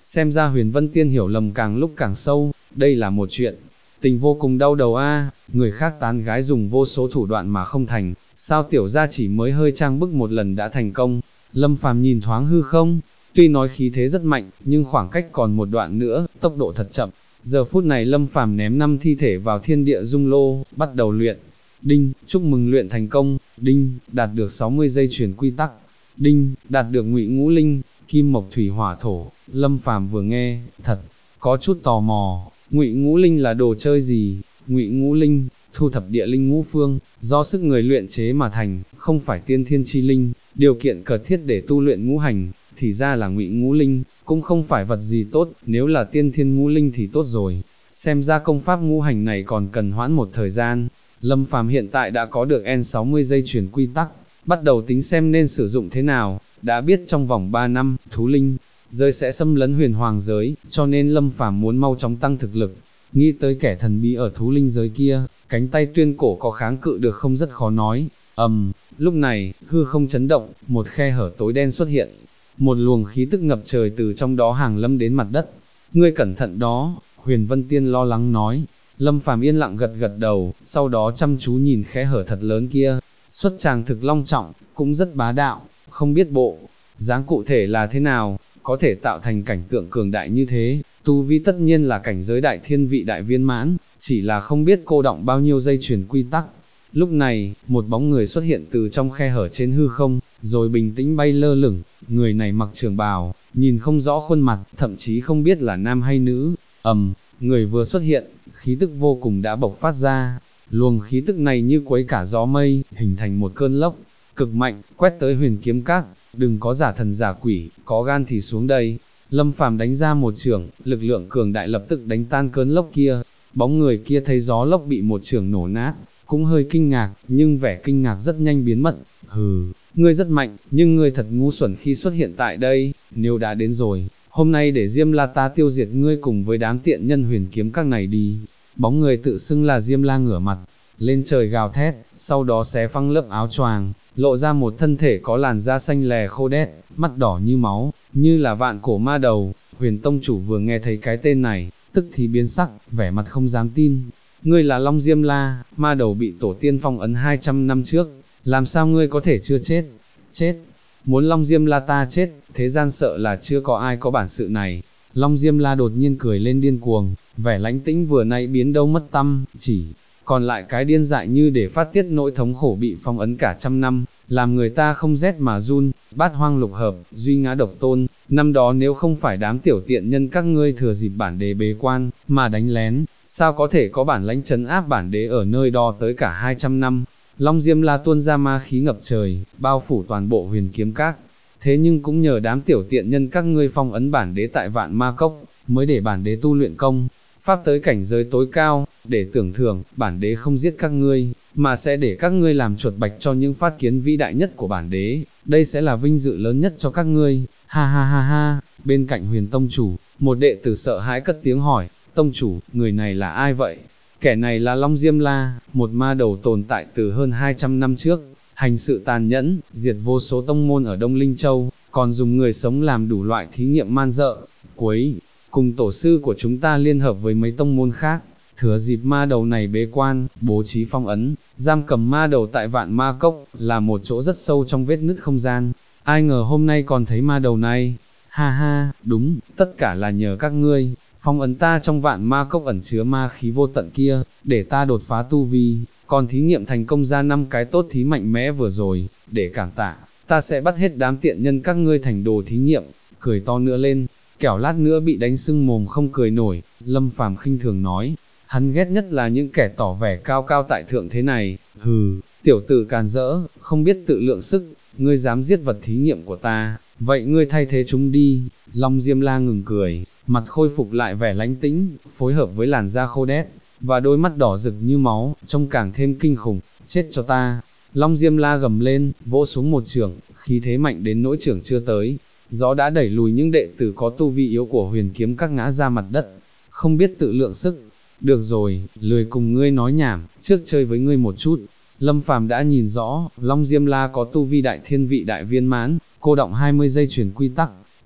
xem ra Huyền Vân Tiên hiểu lầm càng lúc càng sâu, đây là một chuyện tình vô cùng đau đầu a, người khác tán gái dùng vô số thủ đoạn mà không thành, sao tiểu gia chỉ mới hơi trang bức một lần đã thành công. Lâm Phàm nhìn thoáng hư không, tuy nói khí thế rất mạnh, nhưng khoảng cách còn một đoạn nữa, tốc độ thật chậm. Giờ phút này Lâm Phàm ném 5 thi thể vào thiên địa dung lô, bắt đầu luyện. Đinh, chúc mừng luyện thành công. Đinh, đạt được 60 giây chuyển quy tắc. Đinh, đạt được Ngụy Ngũ Linh, Kim Mộc Thủy Hỏa Thổ. Lâm Phàm vừa nghe, thật có chút tò mò, Ngụy Ngũ Linh là đồ chơi gì? Ngụy Ngũ Linh, thu thập địa linh ngũ phương, do sức người luyện chế mà thành, không phải tiên thiên chi linh, điều kiện cần thiết để tu luyện ngũ hành, thì ra là Ngụy Ngũ Linh, cũng không phải vật gì tốt, nếu là tiên thiên ngũ linh thì tốt rồi. Xem ra công pháp ngũ hành này còn cần hoãn một thời gian. Lâm Phàm hiện tại đã có được N60 giây chuyển quy tắc, bắt đầu tính xem nên sử dụng thế nào, đã biết trong vòng 3 năm, thú linh giới sẽ xâm lấn huyền hoàng giới, cho nên Lâm Phàm muốn mau chóng tăng thực lực. Nghĩ tới kẻ thần bí ở thú linh giới kia, cánh tay tuyên cổ có kháng cự được không rất khó nói. Lúc này, hư không chấn động, một khe hở tối đen xuất hiện, một luồng khí tức ngập trời từ trong đó hàng lâm đến mặt đất. Ngươi cẩn thận đó, Huyền Vân Tiên lo lắng nói. Lâm Phàm yên lặng gật gật đầu, sau đó chăm chú nhìn khe hở thật lớn kia, xuất tràng thực long trọng, cũng rất bá đạo, không biết bộ dáng cụ thể là thế nào, có thể tạo thành cảnh tượng cường đại như thế, tu vi tất nhiên là cảnh giới đại thiên vị đại viên mãn, chỉ là không biết cô động bao nhiêu dây chuyển quy tắc. Lúc này, một bóng người xuất hiện từ trong khe hở trên hư không, rồi bình tĩnh bay lơ lửng, người này mặc trường bào, nhìn không rõ khuôn mặt, thậm chí không biết là nam hay nữ. Người vừa xuất hiện, khí tức vô cùng đã bộc phát ra, luồng khí tức này như quấy cả gió mây, hình thành một cơn lốc cực mạnh, quét tới Huyền Kiếm Các. Đừng có giả thần giả quỷ, có gan thì xuống đây. Lâm Phàm đánh ra một chưởng, lực lượng cường đại lập tức đánh tan cơn lốc kia. Bóng người kia thấy gió lốc bị một chưởng nổ nát, cũng hơi kinh ngạc, nhưng vẻ kinh ngạc rất nhanh biến mất. Hừ, ngươi rất mạnh, nhưng ngươi thật ngu xuẩn khi xuất hiện tại đây, nếu đã đến rồi, hôm nay để Diêm La ta tiêu diệt ngươi cùng với đám tiện nhân Huyền Kiếm Các này đi. Bóng người tự xưng là Diêm La ngửa mặt lên trời gào thét, sau đó xé phăng lớp áo choàng, lộ ra một thân thể có làn da xanh lè khô đét, mắt đỏ như máu, như là vạn cổ ma đầu. Huyền tông chủ vừa nghe thấy cái tên này, tức thì biến sắc, vẻ mặt không dám tin. Ngươi là Long Diêm La, ma đầu bị tổ tiên phong ấn 200 năm trước, làm sao ngươi có thể chưa chết? Chết! Muốn Long Diêm La ta chết, thế gian sợ là chưa có ai có bản sự này. Long Diêm La đột nhiên cười lên điên cuồng, vẻ lãnh tĩnh vừa nãy biến đâu mất tăm, chỉ còn lại cái điên dại như để phát tiết nỗi thống khổ bị phong ấn cả trăm năm, làm người ta không rét mà run. Bát hoang lục hợp, duy ngã độc tôn, năm đó nếu không phải đám tiểu tiện nhân các ngươi thừa dịp bản đế bế quan, mà đánh lén, sao có thể có bản lãnh trấn áp bản đế ở nơi đó tới cả 200 năm. Long Diêm La tuôn ra ma khí ngập trời, bao phủ toàn bộ Huyền Kiếm Các. Thế nhưng cũng nhờ đám tiểu tiện nhân các ngươi phong ấn bản đế tại Vạn Ma Cốc, mới để bản đế tu luyện công pháp tới cảnh giới tối cao, để tưởng thưởng, bản đế không giết các ngươi, mà sẽ để các ngươi làm chuột bạch cho những phát kiến vĩ đại nhất của bản đế, đây sẽ là vinh dự lớn nhất cho các ngươi. Ha ha ha ha. Bên cạnh Huyền tông chủ, một đệ tử sợ hãi cất tiếng hỏi, tông chủ, người này là ai vậy? Kẻ này là Long Diêm La, một ma đầu tồn tại từ hơn 200 năm trước, hành sự tàn nhẫn, diệt vô số tông môn ở Đông Linh Châu, còn dùng người sống làm đủ loại thí nghiệm man dợ. Cuối cùng tổ sư của chúng ta liên hợp với mấy tông môn khác, thừa dịp ma đầu này bế quan, bố trí phong ấn, giam cầm ma đầu tại Vạn Ma Cốc, là một chỗ rất sâu trong vết nứt không gian. Ai ngờ hôm nay còn thấy ma đầu này. Ha ha, đúng, tất cả là nhờ các ngươi, phong ấn ta trong Vạn Ma Cốc ẩn chứa ma khí vô tận kia, để ta đột phá tu vi, còn thí nghiệm thành công ra 5 cái tốt thí mạnh mẽ vừa rồi, để cảm tạ, ta sẽ bắt hết đám tiện nhân các ngươi thành đồ thí nghiệm. Cười to nữa lên, kẻo lát nữa bị đánh sưng mồm không cười nổi. Lâm Phàm khinh thường nói, hắn ghét nhất là những kẻ tỏ vẻ cao cao tại thượng thế này. Hừ, tiểu tử càn rỡ, không biết tự lượng sức, ngươi dám giết vật thí nghiệm của ta, vậy ngươi thay thế chúng đi. Long Diêm La ngừng cười, mặt khôi phục lại vẻ lãnh tĩnh, phối hợp với làn da khô đét và đôi mắt đỏ rực như máu, trông càng thêm kinh khủng. Chết cho ta! Long Diêm La gầm lên, vỗ xuống một chưởng, khí thế mạnh đến nỗi chưởng chưa tới, gió đã đẩy lùi những đệ tử có tu vi yếu của Huyền Kiếm Các ngã ra mặt đất. Không biết tự lượng sức. Được rồi, lười cùng ngươi nói nhảm, trước chơi với ngươi một chút. Lâm Phàm đã nhìn rõ, Long Diêm La có tu vi đại thiên vị đại viên mãn, cô động 20 giây chuyển quy tắc,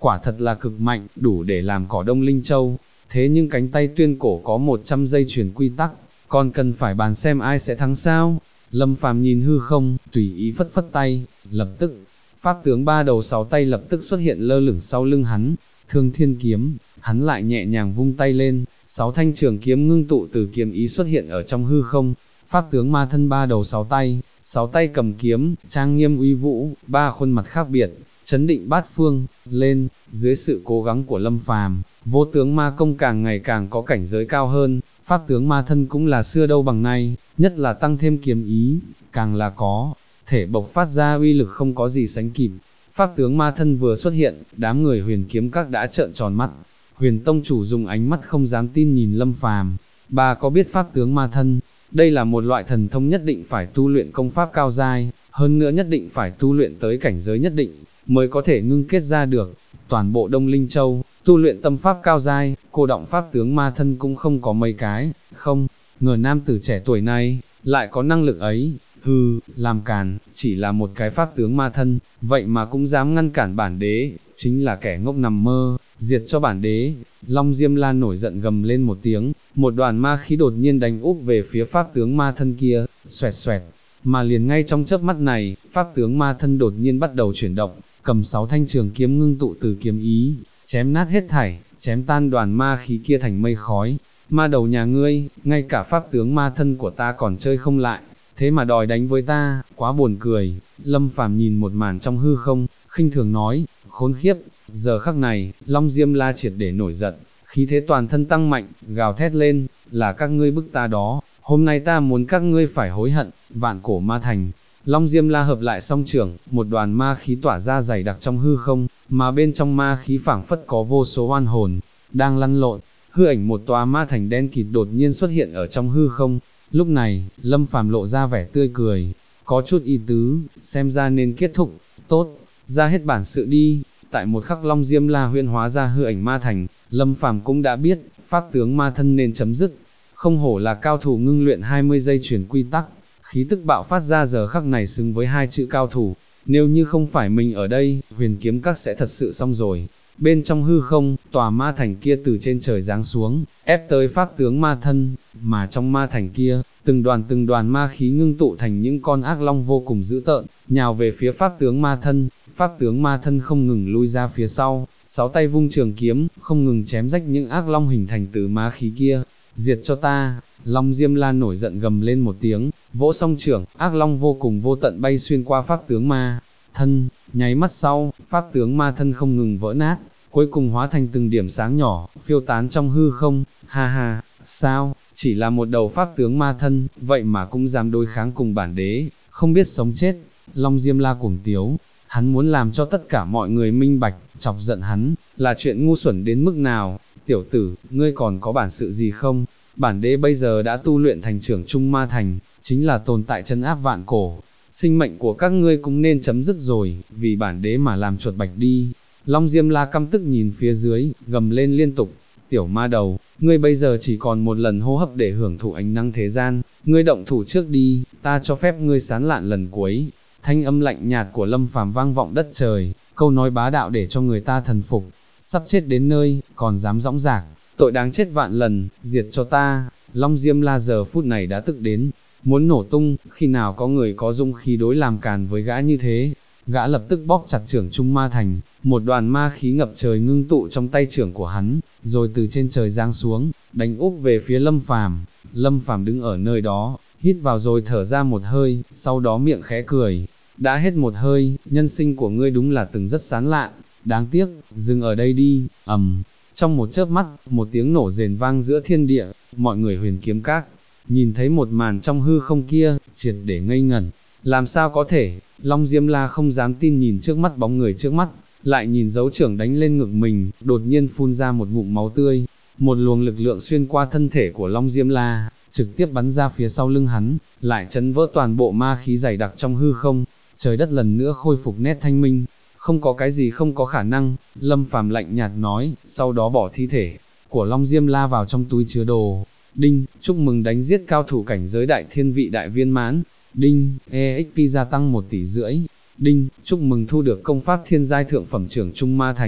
quả thật là cực mạnh, đủ để làm cỏ Đông Linh Châu, thế nhưng cánh tay tuyên cổ có 100 dây chuyển quy tắc, còn cần phải bàn xem ai sẽ thắng sao. Lâm Phàm nhìn hư không, tùy ý phất phất tay, lập tức, pháp tướng ba đầu sáu tay lập tức xuất hiện lơ lửng sau lưng hắn, Thương Thiên kiếm, hắn lại nhẹ nhàng vung tay lên, 6 thanh trường kiếm ngưng tụ từ kiếm ý xuất hiện ở trong hư không, pháp tướng ma thân ba đầu sáu tay cầm kiếm, trang nghiêm uy vũ, ba khuôn mặt khác biệt, chấn định bát phương, lên, dưới sự cố gắng của Lâm Phàm, vô tướng ma công càng ngày càng có cảnh giới cao hơn, pháp tướng ma thân cũng là xưa đâu bằng nay, nhất là tăng thêm kiếm ý, càng là có thể bộc phát ra uy lực không có gì sánh kịp. Pháp tướng ma thân vừa xuất hiện, đám người Huyền Kiếm Các đã trợn tròn mắt. Huyền tông chủ dùng ánh mắt không dám tin nhìn Lâm Phàm, bà có biết pháp tướng ma thân, đây là một loại thần thông nhất định phải tu luyện công pháp cao giai, hơn nữa nhất định phải tu luyện tới cảnh giới nhất định, mới có thể ngưng kết ra được. Toàn bộ Đông Linh Châu, tu luyện tâm pháp cao giai, cô động pháp tướng ma thân cũng không có mấy cái, không ngờ nam tử trẻ tuổi này, lại có năng lực ấy, làm càn, chỉ là một cái pháp tướng ma thân, vậy mà cũng dám ngăn cản bản đế, chính là kẻ ngốc nằm mơ, diệt cho bản đế. Long Diêm La nổi giận gầm lên một tiếng, một đoàn ma khí đột nhiên đánh úp về phía pháp tướng ma thân kia, xoẹt xoẹt, mà liền ngay trong chớp mắt này, pháp tướng ma thân đột nhiên bắt đầu chuyển động, cầm 6 thanh trường kiếm ngưng tụ từ kiếm ý, chém nát hết thảy, chém tan đoàn ma khí kia thành mây khói. Ma đầu nhà ngươi, ngay cả pháp tướng ma thân của ta còn chơi không lại, thế mà đòi đánh với ta, quá buồn cười. Lâm Phàm nhìn một màn trong hư không, khinh thường nói, khốn khiếp. Giờ khắc này, Long Diêm La triệt để nổi giận, khí thế toàn thân tăng mạnh, gào thét lên, là các ngươi bức ta đó, hôm nay ta muốn các ngươi phải hối hận. Vạn Cổ Ma Thành. Long Diêm La hợp lại song trưởng, một đoàn ma khí tỏa ra dày đặc trong hư không, mà bên trong ma khí phảng phất có vô số oan hồn đang lăn lộn. Hư ảnh một tòa ma thành đen kịt đột nhiên xuất hiện ở trong hư không. Lúc này, Lâm Phàm lộ ra vẻ tươi cười, có chút ý tứ, xem ra nên kết thúc, tốt, ra hết bản sự đi. Tại một khắc Long Diêm La huyễn hóa ra hư ảnh ma thành, Lâm Phàm cũng đã biết, pháp tướng ma thân nên chấm dứt. Không hổ là cao thủ ngưng luyện 20 giây chuyển quy tắc, khí tức bạo phát ra giờ khắc này xứng với hai chữ cao thủ. Nếu như không phải mình ở đây, Huyền Kiếm Các sẽ thật sự xong rồi. Bên trong hư không, tòa ma thành kia từ trên trời giáng xuống, ép tới pháp tướng ma thân, mà trong ma thành kia, từng đoàn ma khí ngưng tụ thành những con ác long vô cùng dữ tợn, nhào về phía pháp tướng ma thân. Pháp tướng ma thân không ngừng lui ra phía sau, 6 tay vung trường kiếm, không ngừng chém rách những ác long hình thành từ ma khí kia. Diệt cho ta. Long Diêm La nổi giận gầm lên một tiếng, vỗ song trưởng, ác long vô cùng vô tận bay xuyên qua pháp tướng ma thân, nháy mắt sau, pháp tướng ma thân không ngừng vỡ nát, cuối cùng hóa thành từng điểm sáng nhỏ, phiêu tán trong hư không. Ha ha, sao, chỉ là một đầu pháp tướng ma thân, vậy mà cũng dám đối kháng cùng bản đế, không biết sống chết. Long Diêm La cuồng tiếu, hắn muốn làm cho tất cả mọi người minh bạch, chọc giận hắn, là chuyện ngu xuẩn đến mức nào. Tiểu tử, ngươi còn có bản sự gì không? Bản đế bây giờ đã tu luyện thành trưởng trung ma thành, chính là tồn tại trấn áp vạn cổ. Sinh mệnh của các ngươi cũng nên chấm dứt rồi, vì bản đế mà làm chuột bạch đi. Long Diêm La căm tức nhìn phía dưới, gầm lên liên tục. Tiểu ma đầu, ngươi bây giờ chỉ còn một lần hô hấp để hưởng thụ ánh nắng thế gian, ngươi động thủ trước đi, ta cho phép ngươi sán lạn lần cuối. Thanh âm lạnh nhạt của Lâm Phàm vang vọng đất trời, câu nói bá đạo để cho người ta thần phục. Sắp chết đến nơi, còn dám dõng dạc, tội đáng chết vạn lần, diệt cho ta. Long Diêm La giờ phút này đã tức đến, muốn nổ tung. Khi nào có người có dung khí đối làm càn với gã như thế. Gã lập tức bóp chặt trưởng trung ma thành, một đoàn ma khí ngập trời ngưng tụ trong tay trưởng của hắn, rồi từ trên trời giáng xuống, đánh úp về phía Lâm Phàm. Lâm Phàm đứng ở nơi đó, hít vào rồi thở ra một hơi, sau đó miệng khẽ cười. Đã hết một hơi, nhân sinh của ngươi đúng là từng rất sán lạn, đáng tiếc, dừng ở đây đi. Trong một chớp mắt, một tiếng nổ rền vang giữa thiên địa, mọi người Huyền Kiếm Các nhìn thấy một màn trong hư không kia, triệt để ngây ngẩn. Làm sao có thể? Long Diêm La không dám tin nhìn trước mắt bóng người trước mắt, lại nhìn dấu trưởng đánh lên ngực mình, đột nhiên phun ra một ngụm máu tươi. Một luồng lực lượng xuyên qua thân thể của Long Diêm La, trực tiếp bắn ra phía sau lưng hắn, lại chấn vỡ toàn bộ ma khí dày đặc trong hư không. Trời đất lần nữa khôi phục nét thanh minh. Không có cái gì không có khả năng, Lâm Phàm lạnh nhạt nói, sau đó bỏ thi thể của Long Diêm La vào trong túi chứa đồ. Đinh, chúc mừng đánh giết cao thủ cảnh giới đại thiên vị đại viên mãn. Đinh, EXP gia tăng 1,5 tỷ. Đinh, chúc mừng thu được công pháp thiên giai thượng phẩm trưởng trung ma thành.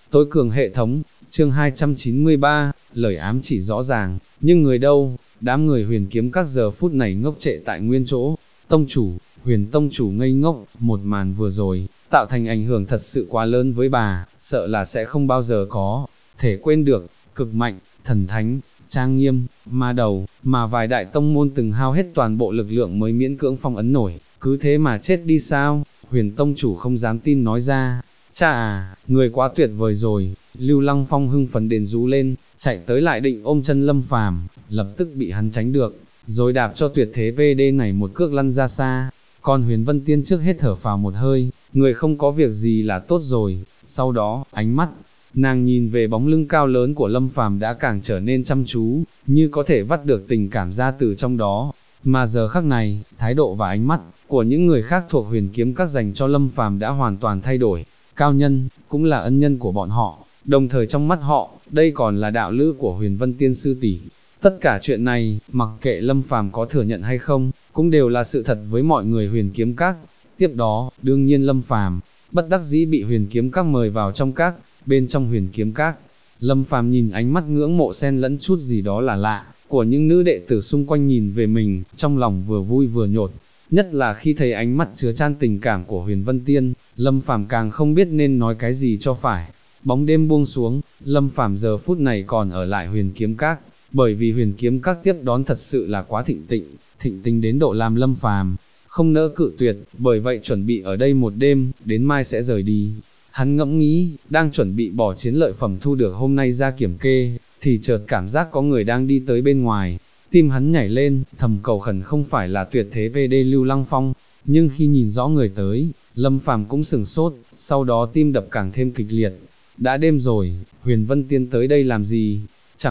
Tối cường hệ thống, chương 293, lời ám chỉ rõ ràng, nhưng người đâu, đám người huyền kiếm các giờ phút này ngốc trệ tại nguyên chỗ, tông chủ, huyền tông chủ ngây ngốc, một màn vừa rồi, tạo thành ảnh hưởng thật sự quá lớn với bà, sợ là sẽ không bao giờ có, thể quên được, cực mạnh, thần thánh, trang nghiêm, ma đầu, mà vài đại tông môn từng hao hết toàn bộ lực lượng mới miễn cưỡng phong ấn nổi, cứ thế mà chết đi sao, huyền tông chủ không dám tin nói ra. Cha à, người quá tuyệt vời rồi, Lưu Lăng Phong hưng phấn đến rú lên, chạy tới lại định ôm chân Lâm Phàm, lập tức bị hắn tránh được, rồi đạp cho tuyệt thế VD này một cước lăn ra xa. Còn Huyền Vân Tiên trước hết thở phào một hơi, người không có việc gì là tốt rồi, sau đó, ánh mắt, nàng nhìn về bóng lưng cao lớn của Lâm Phàm đã càng trở nên chăm chú, như có thể vắt được tình cảm ra từ trong đó. Mà giờ khắc này, thái độ và ánh mắt của những người khác thuộc huyền kiếm các dành cho Lâm Phàm đã hoàn toàn thay đổi. Cao nhân, cũng là ân nhân của bọn họ, đồng thời trong mắt họ, đây còn là đạo lữ của Huyền Vân Tiên sư tỷ. Tất cả chuyện này, mặc kệ Lâm Phàm có thừa nhận hay không, cũng đều là sự thật với mọi người huyền kiếm các. Tiếp đó, đương nhiên Lâm Phàm bất đắc dĩ bị huyền kiếm các mời vào trong các, bên trong huyền kiếm các. Lâm Phàm nhìn ánh mắt ngưỡng mộ xen lẫn chút gì đó là lạ, của những nữ đệ tử xung quanh nhìn về mình, trong lòng vừa vui vừa nhột. Nhất là khi thấy ánh mắt chứa chan tình cảm của Huyền Vân Tiên, Lâm Phàm càng không biết nên nói cái gì cho phải. Bóng đêm buông xuống, Lâm Phàm giờ phút này còn ở lại huyền kiếm các, bởi vì huyền kiếm các tiếp đón thật sự là quá thịnh tình đến độ làm Lâm Phàm không nỡ cự tuyệt, bởi vậy chuẩn bị ở đây một đêm, đến mai sẽ rời đi. Hắn ngẫm nghĩ, đang chuẩn bị bỏ chiến lợi phẩm thu được hôm nay ra kiểm kê, thì chợt cảm giác có người đang đi tới bên ngoài. Tim hắn nhảy lên, thầm cầu khẩn không phải là tuyệt thế VD Lưu Lăng Phong, nhưng khi nhìn rõ người tới, Lâm Phàm cũng sừng sốt, sau đó tim đập càng thêm kịch liệt. Đã đêm rồi, Huyền Vân Tiên tới đây làm gì?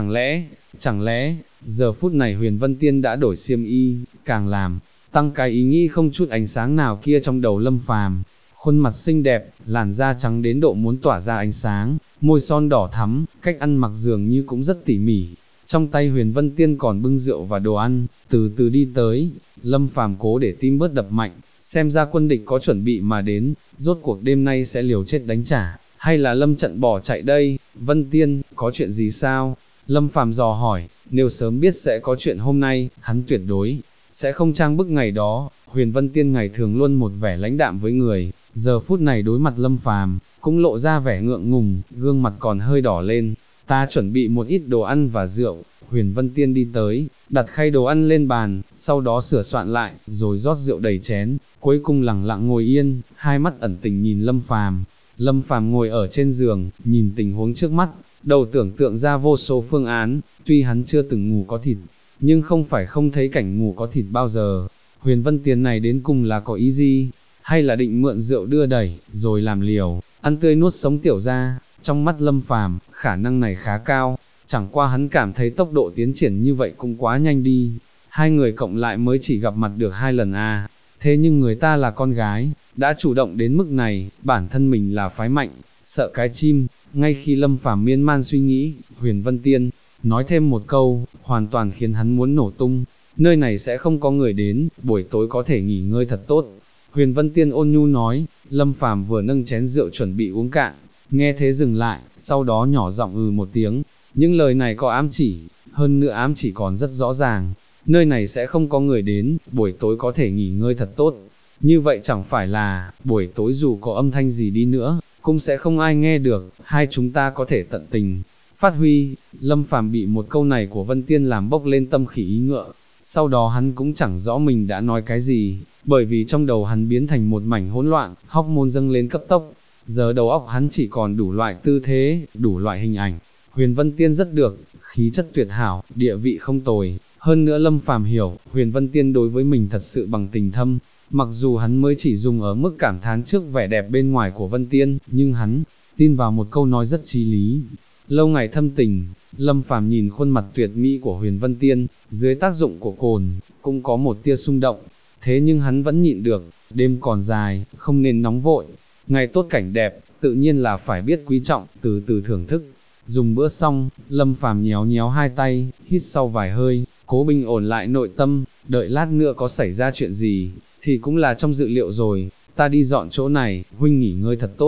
Chẳng lẽ, giờ phút này Huyền Vân Tiên đã đổi xiêm y, càng làm tăng cái ý nghĩ không chút ánh sáng nào kia trong đầu Lâm Phàm. Khuôn mặt xinh đẹp, làn da trắng đến độ muốn tỏa ra ánh sáng, môi son đỏ thắm, cách ăn mặc dường như cũng rất tỉ mỉ. Trong tay Huyền Vân Tiên còn bưng rượu và đồ ăn, từ từ đi tới. Lâm Phàm cố để tim bớt đập mạnh, xem ra quân địch có chuẩn bị mà đến, rốt cuộc đêm nay sẽ liều chết đánh trả, hay là lâm trận bỏ chạy đây? Vân Tiên, có chuyện gì sao? Lâm Phàm dò hỏi, nếu sớm biết sẽ có chuyện hôm nay, hắn tuyệt đối sẽ không trang bức ngày đó. Huyền Vân Tiên ngày thường luôn một vẻ lãnh đạm với người, giờ phút này đối mặt Lâm Phàm cũng lộ ra vẻ ngượng ngùng, gương mặt còn hơi đỏ lên. Ta chuẩn bị một ít đồ ăn và rượu. Huyền Vân Tiên đi tới, đặt khay đồ ăn lên bàn, sau đó sửa soạn lại, rồi rót rượu đầy chén, cuối cùng lặng lặng ngồi yên, hai mắt ẩn tình nhìn Lâm Phàm. Lâm Phàm ngồi ở trên giường, nhìn tình huống trước mắt, đầu tưởng tượng ra vô số phương án, tuy hắn chưa từng ngủ có thịt, nhưng không phải không thấy cảnh ngủ có thịt bao giờ. Huyền Vân Tiên này đến cùng là có ý gì? Hay là định mượn rượu đưa đẩy, rồi làm liều, ăn tươi nuốt sống tiểu ra? Trong mắt Lâm Phàm, khả năng này khá cao, chẳng qua hắn cảm thấy tốc độ tiến triển như vậy cũng quá nhanh đi. Hai người cộng lại mới chỉ gặp mặt được 2 lần à, thế nhưng người ta là con gái, đã chủ động đến mức này, bản thân mình là phái mạnh, sợ cái chim. Ngay khi Lâm Phàm miên man suy nghĩ, Huyền Vân Tiên nói thêm một câu, hoàn toàn khiến hắn muốn nổ tung. Nơi này sẽ không có người đến, buổi tối có thể nghỉ ngơi thật tốt. Huyền Vân Tiên ôn nhu nói. Lâm Phàm vừa nâng chén rượu chuẩn bị uống cạn, nghe thế dừng lại, sau đó nhỏ giọng một tiếng. Những lời này có ám chỉ, hơn nữa ám chỉ còn rất rõ ràng. Nơi này sẽ không có người đến, buổi tối có thể nghỉ ngơi thật tốt. Như vậy chẳng phải là, buổi tối dù có âm thanh gì đi nữa, cũng sẽ không ai nghe được, hai chúng ta có thể tận tình phát huy. Lâm Phàm bị một câu này của Vân Tiên làm bốc lên tâm khỉ ý ngựa. Sau đó hắn cũng chẳng rõ mình đã nói cái gì, bởi vì trong đầu hắn biến thành một mảnh hỗn loạn, hóc môn dâng lên cấp tốc. Giờ đầu óc hắn chỉ còn đủ loại tư thế, đủ loại hình ảnh. Huyền Vân Tiên rất được, khí chất tuyệt hảo, địa vị không tồi. Hơn nữa Lâm Phàm hiểu, Huyền Vân Tiên đối với mình thật sự bằng tình thâm. Mặc dù hắn mới chỉ dùng ở mức cảm thán trước vẻ đẹp bên ngoài của Vân Tiên, nhưng hắn tin vào một câu nói rất chí lý. Lâu ngày thâm tình, Lâm Phàm nhìn khuôn mặt tuyệt mỹ của Huyền Vân Tiên, dưới tác dụng của cồn, cũng có một tia xung động. Thế nhưng hắn vẫn nhịn được, đêm còn dài, không nên nóng vội. Ngày tốt cảnh đẹp, tự nhiên là phải biết quý trọng, từ từ thưởng thức. Dùng bữa xong, Lâm Phàm nhéo nhéo hai tay, hít sau vài hơi, cố bình ổn lại nội tâm, đợi lát nữa có xảy ra chuyện gì, thì cũng là trong dự liệu rồi. Ta đi dọn chỗ này, huynh nghỉ ngơi thật tốt.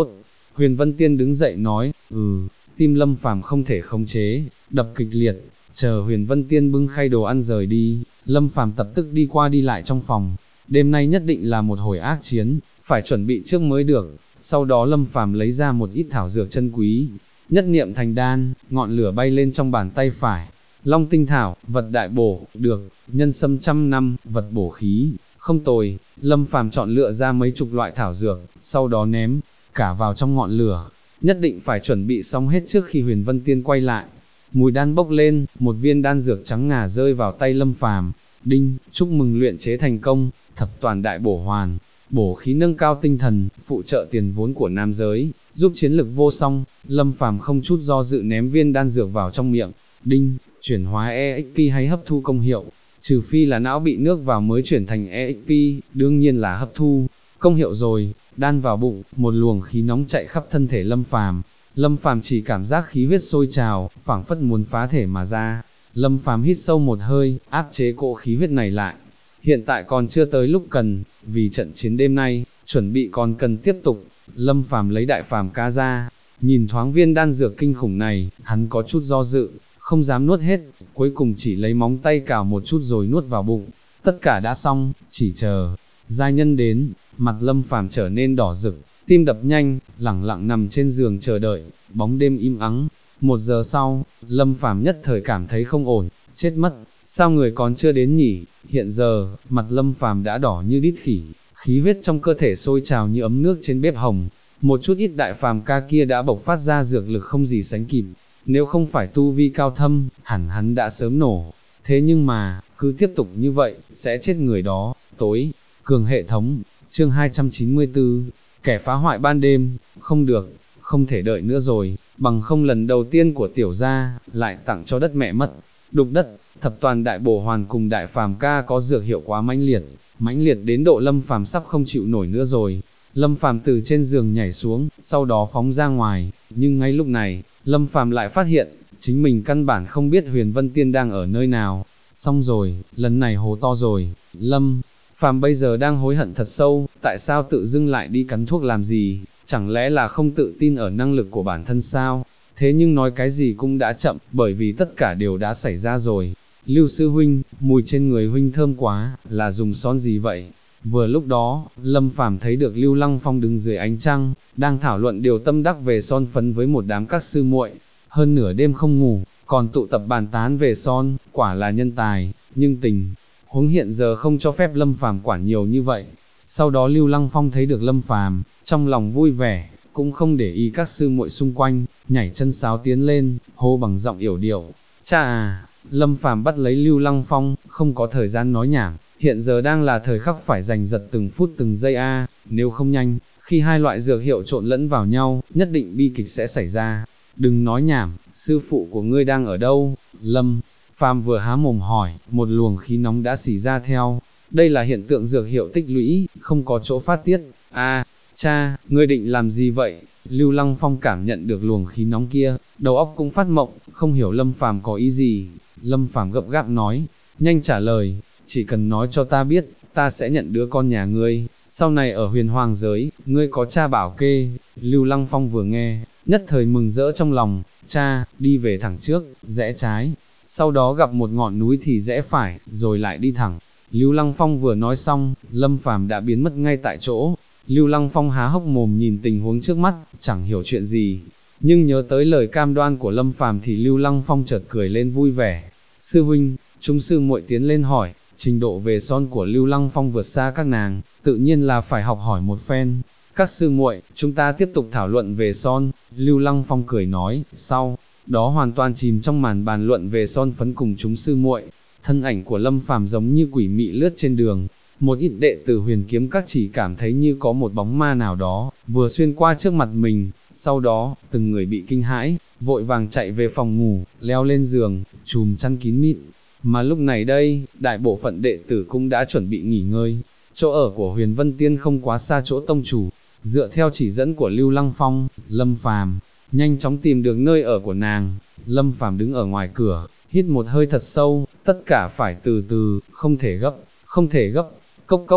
Huyền Vân Tiên đứng dậy nói, tim Lâm Phàm không thể khống chế, đập kịch liệt, chờ Huyền Vân Tiên bưng khay đồ ăn rời đi, Lâm Phàm tập tức đi qua đi lại trong phòng, đêm nay nhất định là một hồi ác chiến, phải chuẩn bị trước mới được. Sau đó Lâm Phàm lấy ra một ít thảo dược chân quý, nhất niệm thành đan, ngọn lửa bay lên trong bàn tay phải. Long tinh thảo, vật đại bổ, được, nhân sâm 100 năm, vật bổ khí, không tồi. Lâm Phàm chọn lựa ra mấy chục loại thảo dược, sau đó ném cả vào trong ngọn lửa, nhất định phải chuẩn bị xong hết trước khi Huyền Vân Tiên quay lại. Mùi đan bốc lên, một viên đan dược trắng ngà rơi vào tay Lâm Phàm. Đinh, chúc mừng luyện chế thành công, thập toàn đại bổ hoàn, bổ khí nâng cao tinh thần, phụ trợ tiền vốn của nam giới, giúp chiến lực vô song. Lâm Phàm không chút do dự ném viên đan dược vào trong miệng. Đinh, chuyển hóa EXP hay hấp thu công hiệu, trừ phi là não bị nước vào mới chuyển thành EXP, đương nhiên là hấp thu công hiệu rồi. Đan vào bụng, một luồng khí nóng chạy khắp thân thể Lâm Phàm. Lâm Phàm chỉ cảm giác khí huyết sôi trào, phảng phất muốn phá thể mà ra. Lâm Phàm hít sâu một hơi, áp chế cỗ khí huyết này lại. Hiện tại còn chưa tới lúc cần, vì trận chiến đêm nay, chuẩn bị còn cần tiếp tục. Lâm Phàm lấy đại phàm ca ra, nhìn thoáng viên đan dược kinh khủng này, hắn có chút do dự, không dám nuốt hết, cuối cùng chỉ lấy móng tay cào một chút rồi nuốt vào bụng. Tất cả đã xong, chỉ chờ giai nhân đến. Mặt Lâm Phàm trở nên đỏ rực, tim đập nhanh, lẳng lặng nằm trên giường chờ đợi. Bóng đêm im ắng. 1 giờ sau, Lâm Phàm nhất thời cảm thấy không ổn, chết mất, sao người còn chưa đến nhỉ? Hiện giờ, mặt Lâm Phàm đã đỏ như đít khỉ, khí huyết trong cơ thể sôi trào như ấm nước trên bếp hồng. Một chút ít đại phàm ca kia đã bộc phát ra dược lực không gì sánh kịp, nếu không phải tu vi cao thâm, hẳn hắn đã sớm nổ. Thế nhưng mà, cứ tiếp tục như vậy, sẽ chết người đó. Tối cường hệ thống, chương 294, kẻ phá hoại ban đêm. Không được, không thể đợi nữa rồi, bằng không lần đầu tiên của tiểu gia, lại tặng cho đất mẹ mất. Đục đất, thập toàn đại bổ hoàn cùng đại phàm ca có dược hiệu quá mãnh liệt đến độ Lâm Phàm sắp không chịu nổi nữa rồi. Lâm Phàm từ trên giường nhảy xuống, sau đó phóng ra ngoài, nhưng ngay lúc này, Lâm Phàm lại phát hiện, chính mình căn bản không biết Huyền Vân Tiên đang ở nơi nào. Xong rồi, lần này hố to rồi. Lâm Phàm bây giờ đang hối hận thật sâu, tại sao tự dưng lại đi cắn thuốc làm gì, chẳng lẽ là không tự tin ở năng lực của bản thân sao? Thế nhưng nói cái gì cũng đã chậm, bởi vì tất cả đều đã xảy ra rồi. Lưu sư huynh, mùi trên người huynh thơm quá, là dùng son gì vậy? Vừa lúc đó, Lâm Phàm thấy được Lưu Lăng Phong đứng dưới ánh trăng, đang thảo luận điều tâm đắc về son phấn với một đám các sư muội. Hơn nửa đêm không ngủ, còn tụ tập bàn tán về son, quả là nhân tài, nhưng tình huống hiện giờ không cho phép Lâm Phàm quản nhiều như vậy. Sau đó Lưu Lăng Phong thấy được Lâm Phàm, trong lòng vui vẻ, cũng không để ý các sư muội xung quanh, nhảy chân sáo tiến lên, hô bằng giọng yểu điệu. Cha à! Lâm Phàm bắt lấy Lưu Lăng Phong, không có thời gian nói nhảm, hiện giờ đang là thời khắc phải giành giật từng phút từng giây nếu không nhanh, khi hai loại dược hiệu trộn lẫn vào nhau, nhất định bi kịch sẽ xảy ra. Đừng nói nhảm, sư phụ của ngươi đang ở đâu? Lâm Phàm vừa há mồm hỏi, một luồng khí nóng đã xì ra theo. Đây là hiện tượng dược hiệu tích lũy, không có chỗ phát tiết. Cha, ngươi định làm gì vậy? Lưu Lăng Phong cảm nhận được luồng khí nóng kia, đầu óc cũng phát mộng, không hiểu Lâm Phàm có ý gì. Lâm Phàm gấp gáp nói, nhanh trả lời, chỉ cần nói cho ta biết, ta sẽ nhận đứa con nhà ngươi, sau này ở huyền hoàng giới, ngươi có cha bảo kê. Lưu Lăng Phong vừa nghe, nhất thời mừng rỡ trong lòng, cha, đi về thẳng trước, rẽ trái, sau đó gặp một ngọn núi thì rẽ phải, rồi lại đi thẳng. Lưu Lăng Phong vừa nói xong, Lâm Phàm đã biến mất ngay tại chỗ. Lưu Lăng Phong há hốc mồm nhìn tình huống trước mắt, chẳng hiểu chuyện gì, nhưng nhớ tới lời cam đoan của Lâm Phàm thì Lưu Lăng Phong chợt cười lên vui vẻ. Sư huynh, chúng sư muội tiến lên hỏi, trình độ về son của Lưu Lăng Phong vượt xa các nàng, tự nhiên là phải học hỏi một phen. Các sư muội, chúng ta tiếp tục thảo luận về son. Lưu Lăng Phong cười nói, sau đó hoàn toàn chìm trong màn bàn luận về son phấn cùng chúng sư muội. Thân ảnh của Lâm Phàm giống như quỷ mị lướt trên đường. Một ít đệ tử Huyền Kiếm Các chỉ cảm thấy như có một bóng ma nào đó, vừa xuyên qua trước mặt mình, sau đó, từng người bị kinh hãi, vội vàng chạy về phòng ngủ, leo lên giường, chùm chăn kín mịn. Mà lúc này đây, đại bộ phận đệ tử cũng đã chuẩn bị nghỉ ngơi. Chỗ ở của Huyền Vân Tiên không quá xa chỗ tông chủ, dựa theo chỉ dẫn của Lưu Lăng Phong, Lâm Phàm nhanh chóng tìm được nơi ở của nàng. Lâm Phàm đứng ở ngoài cửa, hít một hơi thật sâu, tất cả phải từ từ, không thể gấp. Cốc cốc,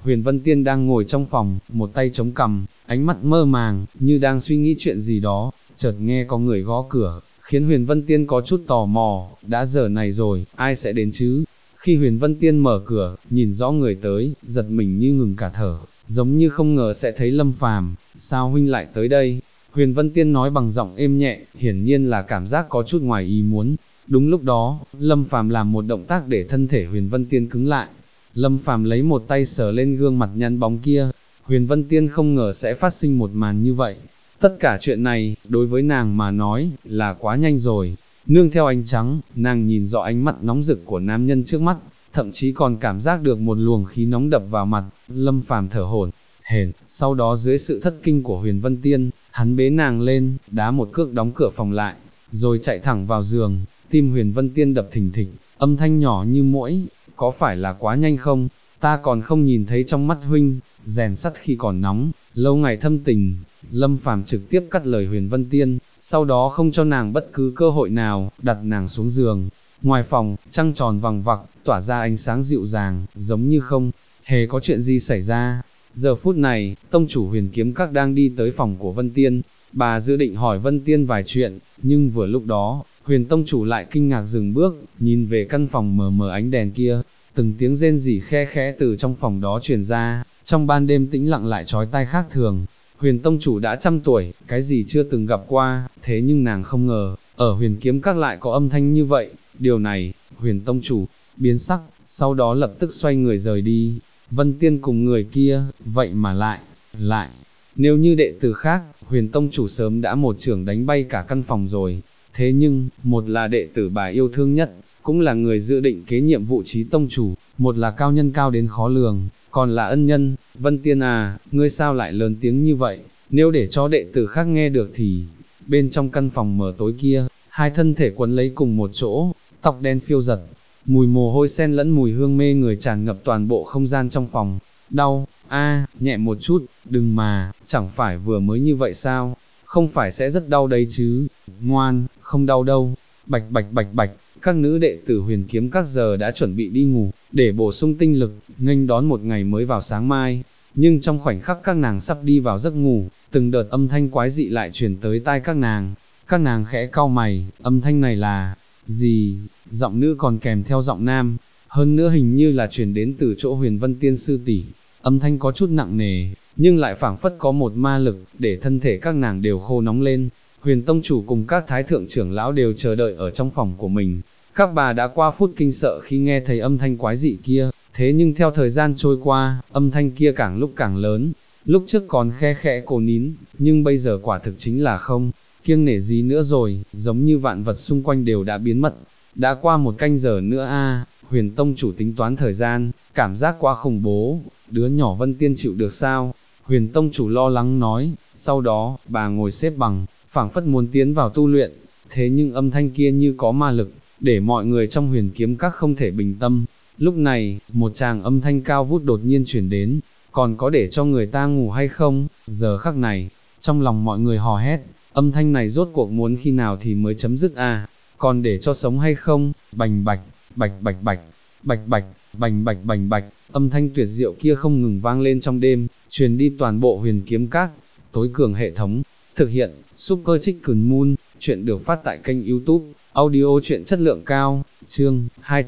Huyền Vân Tiên đang ngồi trong phòng, một tay chống cằm, ánh mắt mơ màng, như đang suy nghĩ chuyện gì đó, chợt nghe có người gõ cửa, khiến Huyền Vân Tiên có chút tò mò, đã giờ này rồi, ai sẽ đến chứ? Khi Huyền Vân Tiên mở cửa, nhìn rõ người tới, giật mình như ngừng cả thở, giống như không ngờ sẽ thấy Lâm Phàm. Sao huynh lại tới đây? Huyền Vân Tiên nói bằng giọng êm nhẹ, hiển nhiên là cảm giác có chút ngoài ý muốn. Đúng lúc đó, Lâm Phàm làm một động tác để thân thể Huyền Vân Tiên cứng lại. Lâm Phàm lấy một tay sờ lên gương mặt nhăn bóng kia. Huyền Vân Tiên không ngờ sẽ phát sinh một màn như vậy. Tất cả chuyện này, đối với nàng mà nói, là quá nhanh rồi. Nương theo ánh trắng, nàng nhìn rõ ánh mắt nóng rực của nam nhân trước mắt, thậm chí còn cảm giác được một luồng khí nóng đập vào mặt. Lâm Phàm thở hổn hển, sau đó dưới sự thất kinh của Huyền Vân Tiên, hắn bế nàng lên, đá một cước đóng cửa phòng lại, rồi chạy thẳng vào giường. Tim Huyền Vân Tiên đập thình thịch, âm thanh nhỏ như muỗi, có phải là quá nhanh không? Ta còn không nhìn thấy trong mắt huynh, rèn sắt khi còn nóng, lâu ngày thâm tình. Lâm Phàm trực tiếp cắt lời Huyền Vân Tiên, sau đó không cho nàng bất cứ cơ hội nào, đặt nàng xuống giường. Ngoài phòng, trăng tròn vằng vặc, tỏa ra ánh sáng dịu dàng, giống như không hề có chuyện gì xảy ra. Giờ phút này, tông chủ Huyền Kiếm Các đang đi tới phòng của Vân Tiên, bà dự định hỏi Vân Tiên vài chuyện, nhưng vừa lúc đó, Huyền tông chủ lại kinh ngạc dừng bước, nhìn về căn phòng mờ mờ ánh đèn kia, từng tiếng rên rỉ khe khẽ từ trong phòng đó truyền ra, trong ban đêm tĩnh lặng lại chói tai khác thường. Huyền tông chủ đã 100 tuổi, cái gì chưa từng gặp qua, thế nhưng nàng không ngờ, ở Huyền Kiếm Các lại có âm thanh như vậy. Điều này, Huyền tông chủ biến sắc, sau đó lập tức xoay người rời đi. Vân Tiên cùng người kia, vậy mà lại, nếu như đệ tử khác, Huyền tông chủ sớm đã một chưởng đánh bay cả căn phòng rồi. Thế nhưng, một là đệ tử bà yêu thương nhất, cũng là người dự định kế nhiệm vụ trí tông chủ, một là cao nhân cao đến khó lường, còn là ân nhân. Vân Tiên à, ngươi sao lại lớn tiếng như vậy, nếu để cho đệ tử khác nghe được thì... Bên trong căn phòng mờ tối kia, hai thân thể quấn lấy cùng một chỗ, tóc đen phiêu giật, mùi mồ hôi xen lẫn mùi hương mê người tràn ngập toàn bộ không gian trong phòng. Đau, nhẹ một chút, đừng mà, chẳng phải vừa mới như vậy sao, không phải sẽ rất đau đấy chứ, ngoan, không đau đâu. Bạch bạch bạch bạch, các nữ đệ tử Huyền Kiếm Các giờ đã chuẩn bị đi ngủ, để bổ sung tinh lực, nghênh đón một ngày mới vào sáng mai. Nhưng trong khoảnh khắc các nàng sắp đi vào giấc ngủ, từng đợt âm thanh quái dị lại truyền tới tai các nàng. Các nàng khẽ cau mày, âm thanh này là gì? Giọng nữ còn kèm theo giọng nam, hơn nữa hình như là truyền đến từ chỗ Huyền Vân Tiên sư tỷ. Âm thanh có chút nặng nề, nhưng lại phảng phất có một ma lực, để thân thể các nàng đều khô nóng lên. Huyền tông chủ cùng các thái thượng trưởng lão đều chờ đợi ở trong phòng của mình. Các bà đã qua phút kinh sợ khi nghe thấy âm thanh quái dị kia, thế nhưng theo thời gian trôi qua, âm thanh kia càng lúc càng lớn. Lúc trước còn khe khẽ cổ nín, nhưng bây giờ quả thực chính là không kiêng nể gì nữa rồi, giống như vạn vật xung quanh đều đã biến mất. Đã qua 1 canh giờ nữa Huyền tông chủ tính toán thời gian, cảm giác quá khủng bố, đứa nhỏ Vân Tiên chịu được sao? Huyền tông chủ lo lắng nói, sau đó, bà ngồi xếp bằng, phảng phất muốn tiến vào tu luyện, thế nhưng âm thanh kia như có ma lực, để mọi người trong Huyền Kiếm Các không thể bình tâm. Lúc này, một tràng âm thanh cao vút đột nhiên chuyển đến, còn có để cho người ta ngủ hay không? Giờ khắc này, trong lòng mọi người hò hét, âm thanh này rốt cuộc muốn khi nào thì mới chấm dứt còn để cho sống hay không? Bành bạch, bạch bạch bạch, bạch bạch, bành bạch bành bạch, âm thanh tuyệt diệu kia không ngừng vang lên trong đêm, truyền đi toàn bộ Huyền Kiếm Các. Tối cường hệ thống, thực hiện, Super Chicken Moon, chuyện được phát tại kênh YouTube, audio chuyện chất lượng cao, chương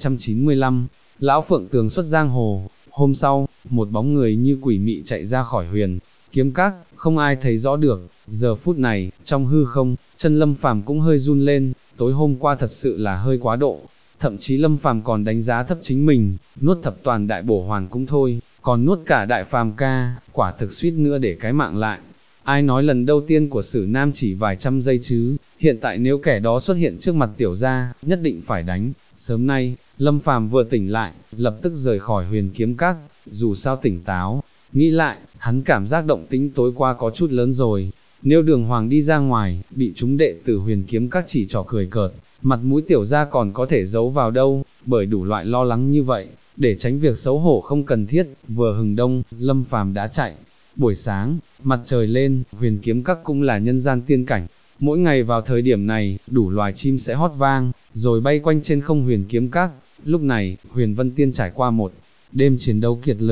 295, Lão Phượng Tường xuất giang hồ. Hôm sau, một bóng người như quỷ mị chạy ra khỏi Huyền Kiếm Các, không ai thấy rõ được. Giờ phút này, trong hư không, chân Lâm Phàm cũng hơi run lên, tối hôm qua thật sự là hơi quá độ. Thậm chí Lâm Phàm còn đánh giá thấp chính mình, nuốt thập toàn đại bổ hoàn cũng thôi, còn nuốt cả đại phàm ca, quả thực suýt nữa để cái mạng lại. Ai nói lần đầu tiên của Sử Nam chỉ vài trăm giây chứ, hiện tại nếu kẻ đó xuất hiện trước mặt tiểu gia, nhất định phải đánh. Sớm nay, Lâm Phàm vừa tỉnh lại, lập tức rời khỏi Huyền Kiếm Các, dù sao tỉnh táo, nghĩ lại, hắn cảm giác động tĩnh tối qua có chút lớn rồi. Nếu Đường Hoàng đi ra ngoài, bị chúng đệ tử Huyền Kiếm Các chỉ trò cười cợt, mặt mũi tiểu gia còn có thể giấu vào đâu, bởi đủ loại lo lắng như vậy, để tránh việc xấu hổ không cần thiết, vừa hừng đông, Lâm Phàm đã chạy. Buổi sáng, mặt trời lên, Huyền Kiếm Các cũng là nhân gian tiên cảnh, mỗi ngày vào thời điểm này, đủ loài chim sẽ hót vang, rồi bay quanh trên không Huyền Kiếm Các. Lúc này, Huyền Vân Tiên trải qua một đêm chiến đấu kiệt lực,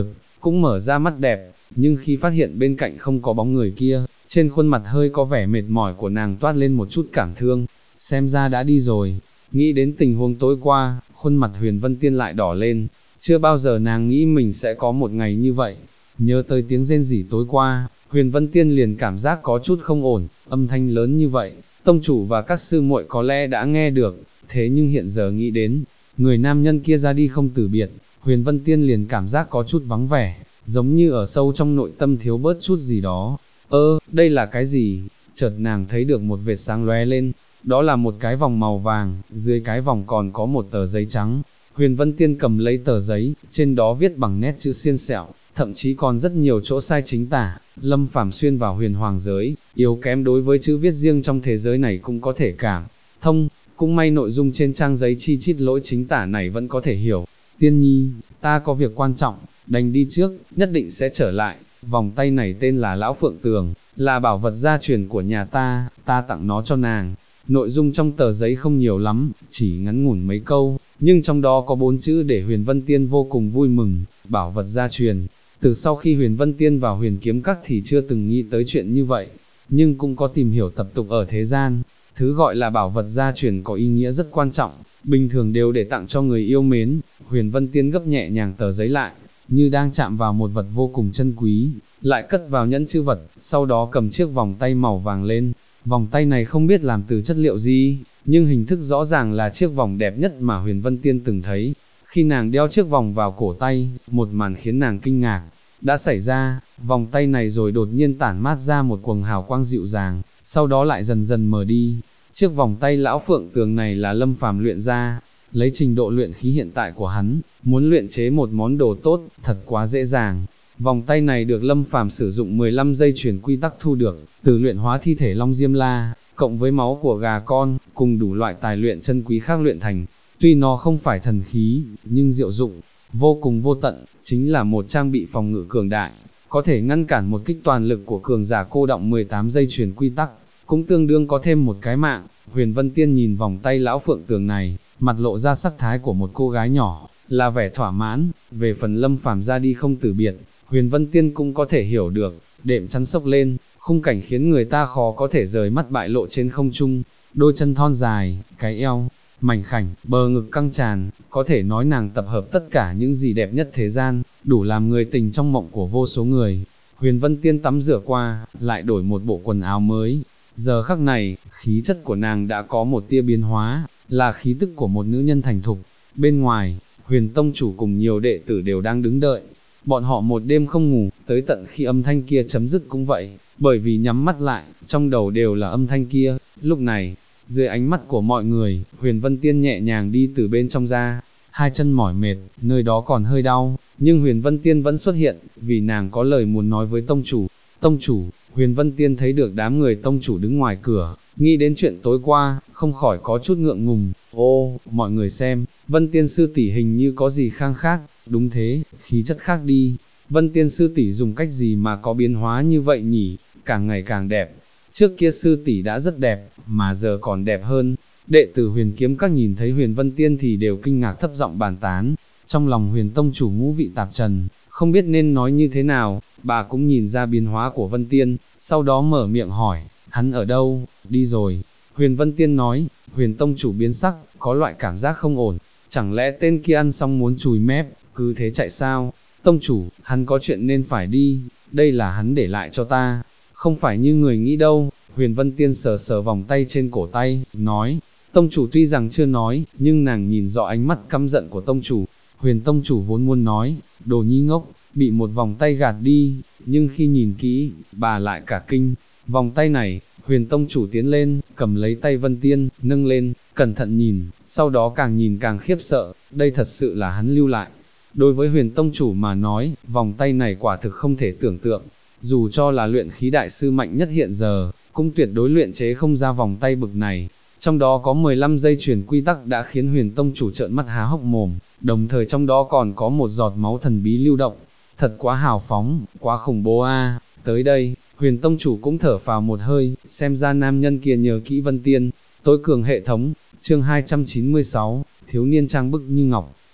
cũng mở ra mắt đẹp, nhưng khi phát hiện bên cạnh không có bóng người kia, trên khuôn mặt hơi có vẻ mệt mỏi của nàng toát lên một chút cảm thương, xem ra đã đi rồi. Nghĩ đến tình huống tối qua, khuôn mặt Huyền Vân Tiên lại đỏ lên, chưa bao giờ nàng nghĩ mình sẽ có một ngày như vậy. Nhớ tới tiếng rên rỉ tối qua, Huyền Vân Tiên liền cảm giác có chút không ổn, âm thanh lớn như vậy, tông chủ và các sư muội có lẽ đã nghe được, thế nhưng hiện giờ nghĩ đến, người nam nhân kia ra đi không từ biệt, Huyền Vân Tiên liền cảm giác có chút vắng vẻ, giống như ở sâu trong nội tâm thiếu bớt chút gì đó. Đây là cái gì? Chợt nàng thấy được một vệt sáng lóe lên, đó là một cái vòng màu vàng, dưới cái vòng còn có một tờ giấy trắng. Huyền Vân Tiên cầm lấy tờ giấy, trên đó viết bằng nét chữ xiên xẹo, thậm chí còn rất nhiều chỗ sai chính tả. Lâm Phàm xuyên vào huyền hoàng giới, yếu kém đối với chữ viết riêng trong thế giới này cũng có thể cảm thông, cũng may nội dung trên trang giấy chi chít lỗi chính tả này vẫn có thể hiểu. Tiên nhi, ta có việc quan trọng, đành đi trước, nhất định sẽ trở lại. Vòng tay này tên là Lão Phượng Tường, là bảo vật gia truyền của nhà ta tặng nó cho nàng. Nội dung trong tờ giấy không nhiều lắm, chỉ ngắn ngủn mấy câu, nhưng trong đó có 4 chữ để Huyền Vân Tiên vô cùng vui mừng, bảo vật gia truyền. Từ sau khi Huyền Vân Tiên vào Huyền Kiếm Các thì chưa từng nghĩ tới chuyện như vậy, nhưng cũng có tìm hiểu tập tục ở thế gian. Thứ gọi là bảo vật gia truyền có ý nghĩa rất quan trọng, bình thường đều để tặng cho người yêu mến. Huyền Vân Tiên gấp nhẹ nhàng tờ giấy lại, như đang chạm vào một vật vô cùng chân quý, lại cất vào nhẫn chữ vật, sau đó cầm chiếc vòng tay màu vàng lên. Vòng tay này không biết làm từ chất liệu gì, nhưng hình thức rõ ràng là chiếc vòng đẹp nhất mà Huyền Vân Tiên từng thấy. Khi nàng đeo chiếc vòng vào cổ tay, một màn khiến nàng kinh ngạc đã xảy ra, vòng tay này rồi đột nhiên tản mát ra một quầng hào quang dịu dàng, sau đó lại dần dần mờ đi. Chiếc vòng tay Lão Phượng Tường này là Lâm Phàm luyện ra, lấy trình độ luyện khí hiện tại của hắn, muốn luyện chế một món đồ tốt, thật quá dễ dàng. Vòng tay này được Lâm Phàm sử dụng 15 dây chuyền quy tắc thu được, từ luyện hóa thi thể Long Diêm La, cộng với máu của gà con, cùng đủ loại tài luyện chân quý khác luyện thành. Tuy nó không phải thần khí, nhưng diệu dụng vô cùng vô tận, chính là một trang bị phòng ngự cường đại, có thể ngăn cản một kích toàn lực của cường giả cô động 18 dây chuyền quy tắc, cũng tương đương có thêm một cái mạng. Huyền Vân Tiên nhìn vòng tay Lão Phượng Tường này, mặt lộ ra sắc thái của một cô gái nhỏ, là vẻ thỏa mãn. Về phần Lâm Phàm ra đi không từ biệt, Huyền Vân Tiên cũng có thể hiểu được, đệm chăn sốc lên, khung cảnh khiến người ta khó có thể rời mắt bại lộ trên không trung, đôi chân thon dài, cái eo mảnh khảnh, bờ ngực căng tràn, có thể nói nàng tập hợp tất cả những gì đẹp nhất thế gian, đủ làm người tình trong mộng của vô số người. Huyền Vân Tiên tắm rửa qua, lại đổi một bộ quần áo mới. Giờ khắc này, khí chất của nàng đã có một tia biến hóa, là khí tức của một nữ nhân thành thục. Bên ngoài, Huyền Tông chủ cùng nhiều đệ tử đều đang đứng đợi. Bọn họ một đêm không ngủ, tới tận khi âm thanh kia chấm dứt cũng vậy, bởi vì nhắm mắt lại, trong đầu đều là âm thanh kia. Lúc này, dưới ánh mắt của mọi người, Huyền Vân Tiên nhẹ nhàng đi từ bên trong ra, hai chân mỏi mệt, nơi đó còn hơi đau, nhưng Huyền Vân Tiên vẫn xuất hiện, vì nàng có lời muốn nói với tông chủ. Tông chủ, Huyền Vân Tiên thấy được đám người tông chủ đứng ngoài cửa, nghĩ đến chuyện tối qua, không khỏi có chút ngượng ngùng. Ô, mọi người xem, Vân Tiên sư tỷ hình như có gì khang khác. Đúng thế, khí chất khác đi. Vân Tiên sư tỷ dùng cách gì mà có biến hóa như vậy nhỉ, càng ngày càng đẹp. Trước kia sư tỷ đã rất đẹp, mà giờ còn đẹp hơn. Đệ tử Huyền Kiếm Các nhìn thấy Huyền Vân Tiên thì đều kinh ngạc thấp giọng bàn tán. Trong lòng Huyền Tông chủ ngũ vị tạp trần, không biết nên nói như thế nào. Bà cũng nhìn ra biến hóa của Vân Tiên, sau đó mở miệng hỏi, hắn ở đâu? Đi rồi. Huyền Vân Tiên nói. Huyền Tông chủ biến sắc, có loại cảm giác không ổn. Chẳng lẽ tên kia ăn xong muốn chùi mép, cứ thế chạy sao? Tông chủ, hắn có chuyện nên phải đi, đây là hắn để lại cho ta, không phải như người nghĩ đâu. Huyền Vân Tiên sờ sờ vòng tay trên cổ tay, nói. Tông chủ tuy rằng chưa nói, nhưng nàng nhìn rõ ánh mắt căm giận của tông chủ. Huyền Tông chủ vốn muốn nói, đồ nhi ngốc, bị một vòng tay gạt đi, nhưng khi nhìn kỹ, bà lại cả kinh. Vòng tay này, Huyền Tông chủ tiến lên, cầm lấy tay Vân Tiên, nâng lên, cẩn thận nhìn, sau đó càng nhìn càng khiếp sợ, đây thật sự là hắn lưu lại. Đối với Huyền Tông chủ mà nói, vòng tay này quả thực không thể tưởng tượng, dù cho là luyện khí đại sư mạnh nhất hiện giờ, cũng tuyệt đối luyện chế không ra vòng tay bực này. Trong đó có 15 dây chuyền quy tắc đã khiến Huyền Tông chủ trợn mắt há hốc mồm, đồng thời trong đó còn có một giọt máu thần bí lưu động. Thật quá hào phóng, quá khủng bố a. Tới đây, Huyền Tông chủ cũng thở phào một hơi, xem ra nam nhân kia nhớ kỹ Vân Tiên. Tối cường hệ thống, chương 296, thiếu niên trang bức như ngọc.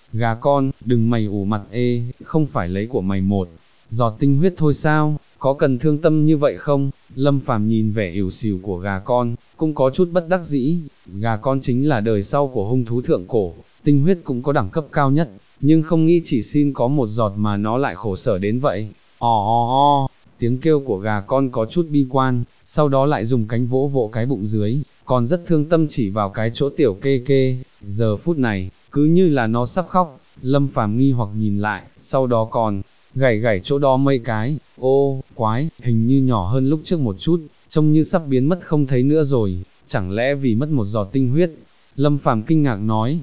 gà con, đừng mày ủ mặt ê, không phải lấy của mày một giọt tinh huyết thôi sao, có cần thương tâm như vậy không? Lâm Phàm nhìn vẻ ỉu xìu của gà con, cũng có chút bất đắc dĩ, gà con chính là đời sau của hung thú thượng cổ, tinh huyết cũng có đẳng cấp cao nhất, nhưng không nghĩ chỉ xin có một giọt mà nó lại khổ sở đến vậy. O, tiếng kêu của gà con có chút bi quan, sau đó lại dùng cánh vỗ vỗ cái bụng dưới, còn rất thương tâm chỉ vào cái chỗ tiểu kê kê, giờ phút này, cứ như là nó sắp khóc, Lâm Phàm nghi hoặc nhìn lại, sau đó còn gảy gảy chỗ đó mấy cái, ô, quái, hình như nhỏ hơn lúc trước một chút, trông như sắp biến mất không thấy nữa rồi, chẳng lẽ vì mất một giọt tinh huyết? Lâm Phàm kinh ngạc nói,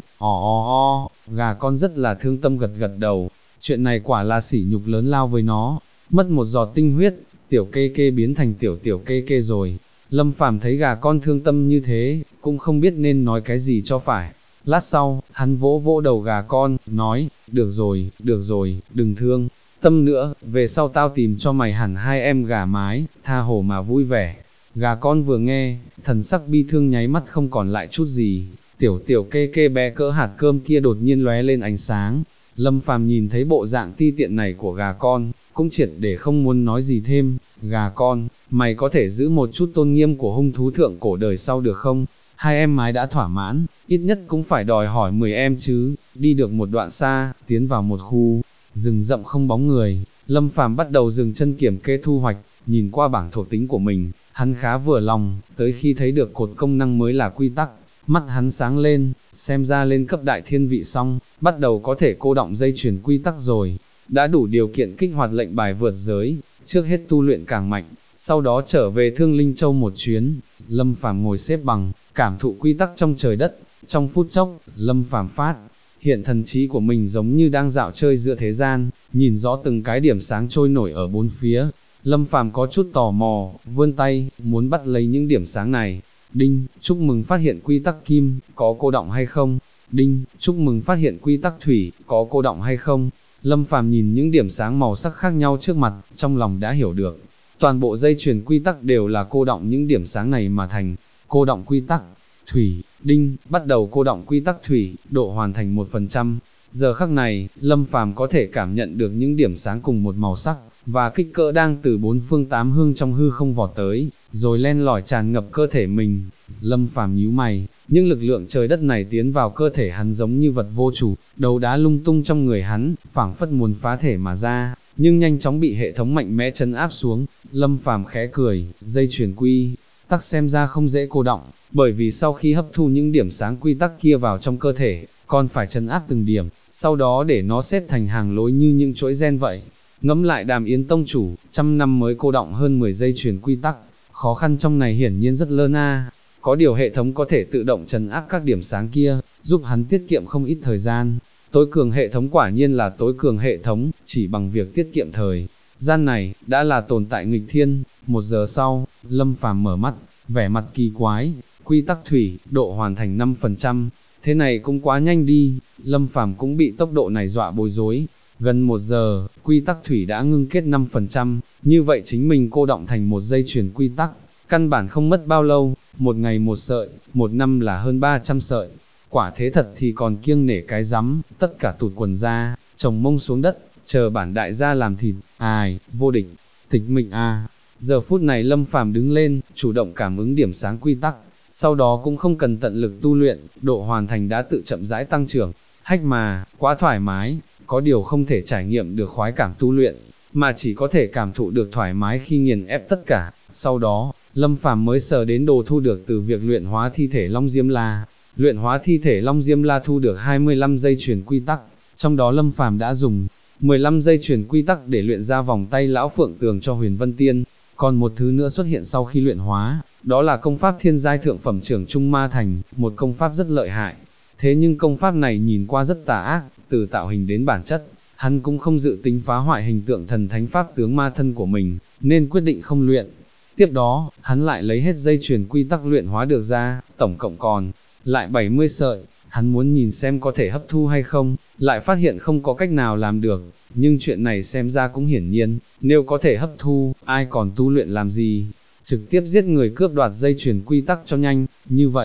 gà con rất là thương tâm gật gật đầu, chuyện này quả là sỉ nhục lớn lao với nó, mất một giọt tinh huyết, tiểu kê kê biến thành tiểu kê kê rồi. Lâm Phàm thấy gà con thương tâm như thế, cũng không biết nên nói cái gì cho phải. Lát sau, hắn vỗ vỗ đầu gà con, nói, được rồi, đừng thương tâm nữa, về sau tao tìm cho mày hẳn hai em gà mái, tha hồ mà vui vẻ. Gà con vừa nghe, thần sắc bi thương nháy mắt không còn lại chút gì, tiểu kê kê bé cỡ hạt cơm kia đột nhiên lóe lên ánh sáng. Lâm Phàm nhìn thấy bộ dạng ti tiện này của gà con, cũng triệt để không muốn nói gì thêm. Gà con, mày có thể giữ một chút tôn nghiêm của hung thú thượng cổ đời sau được không? Hai em mái đã thỏa mãn, ít nhất cũng phải đòi hỏi 10 em chứ. Đi được một đoạn xa, tiến vào một khu rừng rậm không bóng người, Lâm Phàm bắt đầu dừng chân kiểm kê thu hoạch, nhìn qua bảng thuộc tính của mình, hắn khá vừa lòng, tới khi thấy được cột công năng mới là quy tắc, mắt hắn sáng lên, xem ra lên cấp đại thiên vị xong, bắt đầu có thể cô động dây chuyền quy tắc rồi, đã đủ điều kiện kích hoạt lệnh bài vượt giới, trước hết tu luyện càng mạnh, sau đó trở về Thương Linh Châu một chuyến. Lâm Phàm ngồi xếp bằng, cảm thụ quy tắc trong trời đất, trong phút chốc, Lâm Phàm phát hiện thần trí của mình giống như đang dạo chơi giữa thế gian, nhìn rõ từng cái điểm sáng trôi nổi ở bốn phía. Lâm Phàm có chút tò mò, vươn tay, muốn bắt lấy những điểm sáng này. Đinh, chúc mừng phát hiện quy tắc kim, có cô động hay không? Đinh, chúc mừng phát hiện quy tắc thủy, có cô động hay không? Lâm Phàm nhìn những điểm sáng màu sắc khác nhau trước mặt, trong lòng đã hiểu được. Toàn bộ dây chuyền quy tắc đều là cô động những điểm sáng này mà thành. Cô động quy tắc thủy, đinh, bắt đầu cô động quy tắc thủy, độ hoàn thành 1%. Giờ khắc này, Lâm Phàm có thể cảm nhận được những điểm sáng cùng một màu sắc, và kích cỡ đang từ bốn phương tám hướng trong hư không vọt tới, rồi len lỏi tràn ngập cơ thể mình. Lâm Phàm nhíu mày, những lực lượng trời đất này tiến vào cơ thể hắn giống như vật vô chủ, đấu đá lung tung trong người hắn, phảng phất muốn phá thể mà ra, nhưng nhanh chóng bị hệ thống mạnh mẽ trấn áp xuống. Lâm Phàm khẽ cười, dây chuyền quy tắc xem ra không dễ cô động, bởi vì sau khi hấp thu những điểm sáng quy tắc kia vào trong cơ thể, còn phải trấn áp từng điểm, sau đó để nó xếp thành hàng lối như những chuỗi gen vậy. Ngẫm lại Đàm Yến tông chủ, trăm năm mới cô động hơn 10 dây chuyền quy tắc, khó khăn trong này hiển nhiên rất lớn a. Có điều hệ thống có thể tự động trấn áp các điểm sáng kia, giúp hắn tiết kiệm không ít thời gian. Tối cường hệ thống quả nhiên là tối cường hệ thống, chỉ bằng việc tiết kiệm thời gian này, đã là tồn tại nghịch thiên. 1 giờ sau, Lâm Phàm mở mắt, vẻ mặt kỳ quái, quy tắc thủy, độ hoàn thành 5%, thế này cũng quá nhanh đi. Lâm Phàm cũng bị tốc độ này dọa bối rối. Gần 1 giờ, quy tắc thủy đã ngưng kết 5%, như vậy chính mình cô động thành một dây chuyền quy tắc, căn bản không mất bao lâu, một ngày một sợi, một năm là hơn 300 sợi. Quả thế thật thì còn kiêng nể cái rắm, tất cả tụt quần ra, chồng mông xuống đất, chờ bản đại gia làm thịt. Ai, vô địch, tịch mịch a. Giờ phút này Lâm Phàm đứng lên, chủ động cảm ứng điểm sáng quy tắc, sau đó cũng không cần tận lực tu luyện, độ hoàn thành đã tự chậm rãi tăng trưởng. Hách mà, quá thoải mái, có điều không thể trải nghiệm được khoái cảm tu luyện, mà chỉ có thể cảm thụ được thoải mái khi nghiền ép tất cả. Sau đó, Lâm Phàm mới sờ đến đồ thu được từ việc luyện hóa thi thể Long Diêm La. Luyện hóa thi thể Long Diêm La thu được 25 dây chuyền quy tắc, trong đó Lâm Phàm đã dùng 15 dây chuyền quy tắc để luyện ra vòng tay lão phượng tường cho Huyền Vân Tiên. Còn một thứ nữa xuất hiện sau khi luyện hóa, đó là công pháp thiên giai thượng phẩm trưởng Trung Ma Thành, một công pháp rất lợi hại. Thế nhưng công pháp này nhìn qua rất tà ác, từ tạo hình đến bản chất, hắn cũng không dự tính phá hoại hình tượng thần thánh pháp tướng ma thân của mình, nên quyết định không luyện. Tiếp đó, hắn lại lấy hết dây chuyền quy tắc luyện hóa được ra, tổng cộng còn lại 70 sợi, hắn muốn nhìn xem có thể hấp thu hay không, lại phát hiện không có cách nào làm được, nhưng chuyện này xem ra cũng hiển nhiên, nếu có thể hấp thu, ai còn tu luyện làm gì, trực tiếp giết người cướp đoạt dây chuyền quy tắc cho nhanh, như vậy,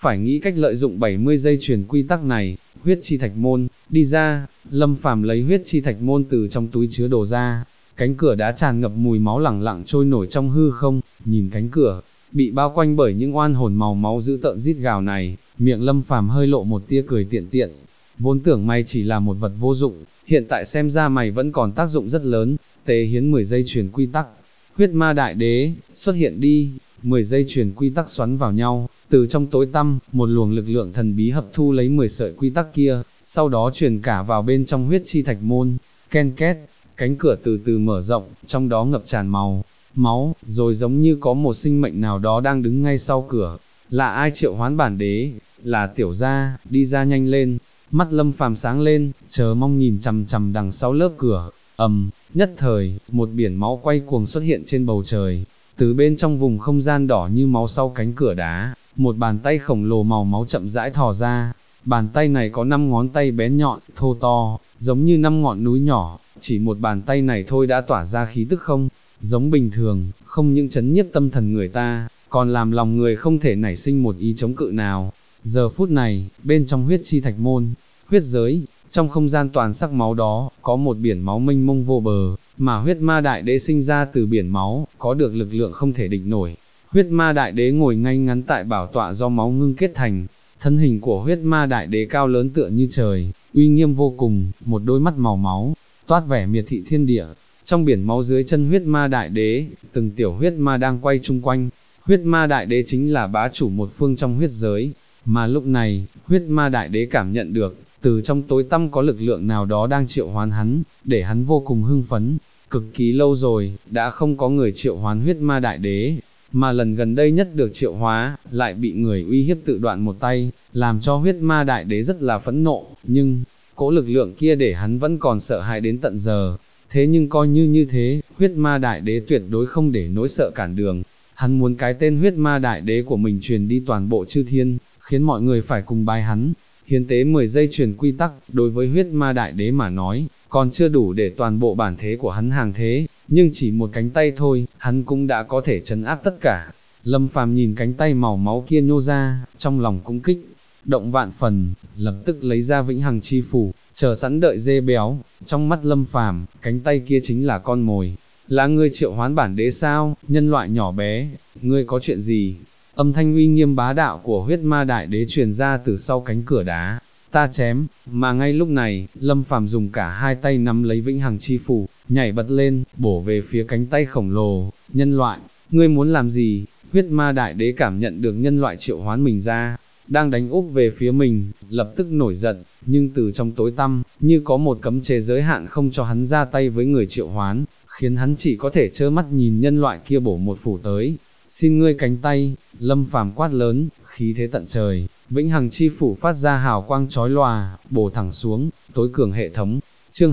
phải nghĩ cách lợi dụng 70 dây chuyền quy tắc này. Huyết chi thạch môn, đi ra. Lâm Phàm lấy huyết chi thạch môn từ trong túi chứa đồ ra, cánh cửa đá tràn ngập mùi máu lẳng lặng trôi nổi trong hư không, nhìn cánh cửa, bị bao quanh bởi những oan hồn màu máu dữ tợn rít gào này, miệng Lâm Phàm hơi lộ một tia cười tiện tiện. Vốn tưởng mày chỉ là một vật vô dụng, hiện tại xem ra mày vẫn còn tác dụng rất lớn. Tế hiến 10 dây chuyền quy tắc. Huyết ma đại đế, xuất hiện đi. 10 dây chuyền quy tắc xoắn vào nhau, từ trong tối tăm, một luồng lực lượng thần bí hấp thu lấy 10 sợi quy tắc kia, sau đó truyền cả vào bên trong huyết chi thạch môn. Ken két, cánh cửa từ từ mở rộng, trong đó ngập tràn máu, rồi giống như có một sinh mệnh nào đó đang đứng ngay sau cửa. Là ai triệu hoán bản đế? Là Tiểu Gia, đi ra nhanh lên. Mắt Lâm Phàm sáng lên, chờ mong nhìn chằm chằm đằng sau lớp cửa. Nhất thời, một biển máu quay cuồng xuất hiện trên bầu trời. Từ bên trong vùng không gian đỏ như máu sau cánh cửa đá, một bàn tay khổng lồ màu máu chậm rãi thò ra. Bàn tay này có 5 ngón tay bén nhọn, thô to, giống như 5 ngọn núi nhỏ. Chỉ một bàn tay này thôi đã tỏa ra khí tức không giống bình thường, không những chấn nhiếp tâm thần người ta, còn làm lòng người không thể nảy sinh một ý chống cự nào. Giờ phút này, bên trong huyết chi thạch môn, huyết giới, trong không gian toàn sắc máu đó, có một biển máu mênh mông vô bờ, mà huyết ma đại đế sinh ra từ biển máu, có được lực lượng không thể địch nổi. Huyết ma đại đế ngồi ngay ngắn tại bảo tọa do máu ngưng kết thành, thân hình của huyết ma đại đế cao lớn tựa như trời, uy nghiêm vô cùng, một đôi mắt màu máu, toát vẻ miệt thị thiên địa. Trong biển máu dưới chân huyết ma đại đế, từng tiểu huyết ma đang quay chung quanh. Huyết ma đại đế chính là bá chủ một phương trong huyết giới, mà lúc này, huyết ma đại đế cảm nhận được, từ trong tối tăm có lực lượng nào đó đang triệu hoán hắn, để hắn vô cùng hưng phấn. Cực kỳ lâu rồi, đã không có người triệu hoán huyết ma đại đế, mà lần gần đây nhất được triệu hóa, lại bị người uy hiếp tự đoạn một tay, làm cho huyết ma đại đế rất là phẫn nộ, nhưng, cỗ lực lượng kia để hắn vẫn còn sợ hãi đến tận giờ. Thế nhưng coi như thế, huyết ma đại đế tuyệt đối không để nỗi sợ cản đường. Hắn muốn cái tên huyết ma đại đế của mình truyền đi toàn bộ chư thiên, khiến mọi người phải cùng bái hắn. Hiến tế 10 dây chuyền quy tắc, đối với huyết ma đại đế mà nói, còn chưa đủ để toàn bộ bản thế của hắn hàng thế, nhưng chỉ một cánh tay thôi, hắn cũng đã có thể trấn áp tất cả. Lâm Phàm nhìn cánh tay màu máu kia nhô ra, trong lòng cũng kích động vạn phần, lập tức lấy ra vĩnh hằng chi phủ, chờ sẵn đợi dê béo. Trong mắt Lâm Phàm, cánh tay kia chính là con mồi. Là ngươi triệu hoán bản đế sao, nhân loại nhỏ bé, ngươi có chuyện gì? Âm thanh uy nghiêm bá đạo của huyết ma đại đế truyền ra từ sau cánh cửa đá. Ta chém, mà ngay lúc này, Lâm Phàm dùng cả hai tay nắm lấy vĩnh hằng chi phủ, nhảy bật lên, bổ về phía cánh tay khổng lồ. Nhân loại, ngươi muốn làm gì? Huyết ma đại đế cảm nhận được nhân loại triệu hoán mình ra, đang đánh úp về phía mình, lập tức nổi giận, nhưng từ trong tối tăm, như có một cấm chế giới hạn không cho hắn ra tay với người triệu hoán, khiến hắn chỉ có thể trơ mắt nhìn nhân loại kia bổ một phủ tới. Xin ngươi cánh tay, Lâm Phàm quát lớn, khí thế tận trời, vĩnh hằng chi phủ phát ra hào quang chói lòa, bổ thẳng xuống, tối cường hệ thống. Chương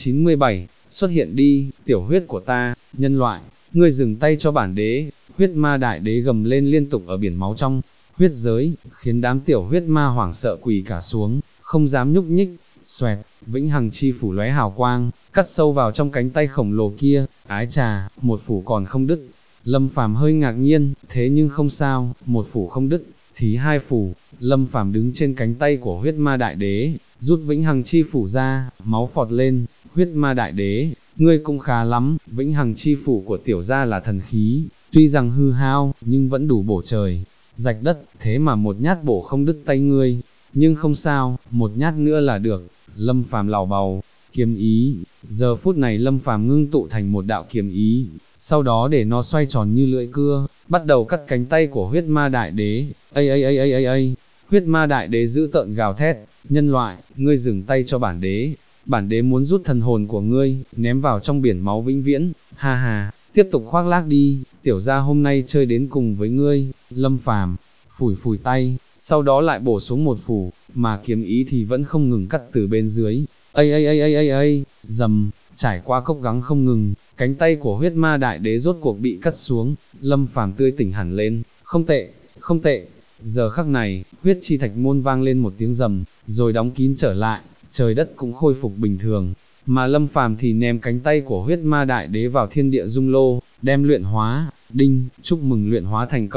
297, xuất hiện đi, tiểu huyết của ta, nhân loại, ngươi dừng tay cho bản đế. Huyết ma đại đế gầm lên liên tục ở biển máu trong huyết giới, khiến đám tiểu huyết ma hoảng sợ quỳ cả xuống, không dám nhúc nhích. Xoẹt, vĩnh hằng chi phủ lóe hào quang, cắt sâu vào trong cánh tay khổng lồ kia. Ái trà, một phủ còn không đứt. Lâm Phàm hơi ngạc nhiên, thế nhưng không sao, một phủ không đứt, thì hai phủ. Lâm Phàm đứng trên cánh tay của huyết ma đại đế, rút vĩnh hằng chi phủ ra, máu phọt lên. Huyết ma đại đế, ngươi cũng khá lắm, vĩnh hằng chi phủ của tiểu gia là thần khí, tuy rằng hư hao, nhưng vẫn đủ bổ trời, rạch đất, thế mà một nhát bổ không đứt tay ngươi. Nhưng không sao, một nhát nữa là được. Lâm Phàm lảo bào, kiếm ý. Giờ phút này Lâm Phàm ngưng tụ thành một đạo kiếm ý, sau đó để nó xoay tròn như lưỡi cưa, bắt đầu cắt cánh tay của huyết ma đại đế. Ây, huyết ma đại đế dữ tợn gào thét, nhân loại, ngươi dừng tay cho bản đế muốn rút thần hồn của ngươi, ném vào trong biển máu vĩnh viễn. Ha ha, tiếp tục khoác lác đi, tiểu gia hôm nay chơi đến cùng với ngươi. Lâm Phàm phủi tay, sau đó lại bổ xuống một phủ, mà kiếm ý thì vẫn không ngừng cắt từ bên dưới. Ây, dầm, trải qua cốc gắng không ngừng, cánh tay của huyết ma đại đế rốt cuộc bị cắt xuống. Lâm Phàm tươi tỉnh hẳn lên, không tệ. Giờ khắc này, huyết chi thạch môn vang lên một tiếng rầm, rồi đóng kín trở lại, trời đất cũng khôi phục bình thường. Mà Lâm Phàm thì ném cánh tay của huyết ma đại đế vào thiên địa dung lô, đem luyện hóa. Đinh, chúc mừng luyện hóa thành công.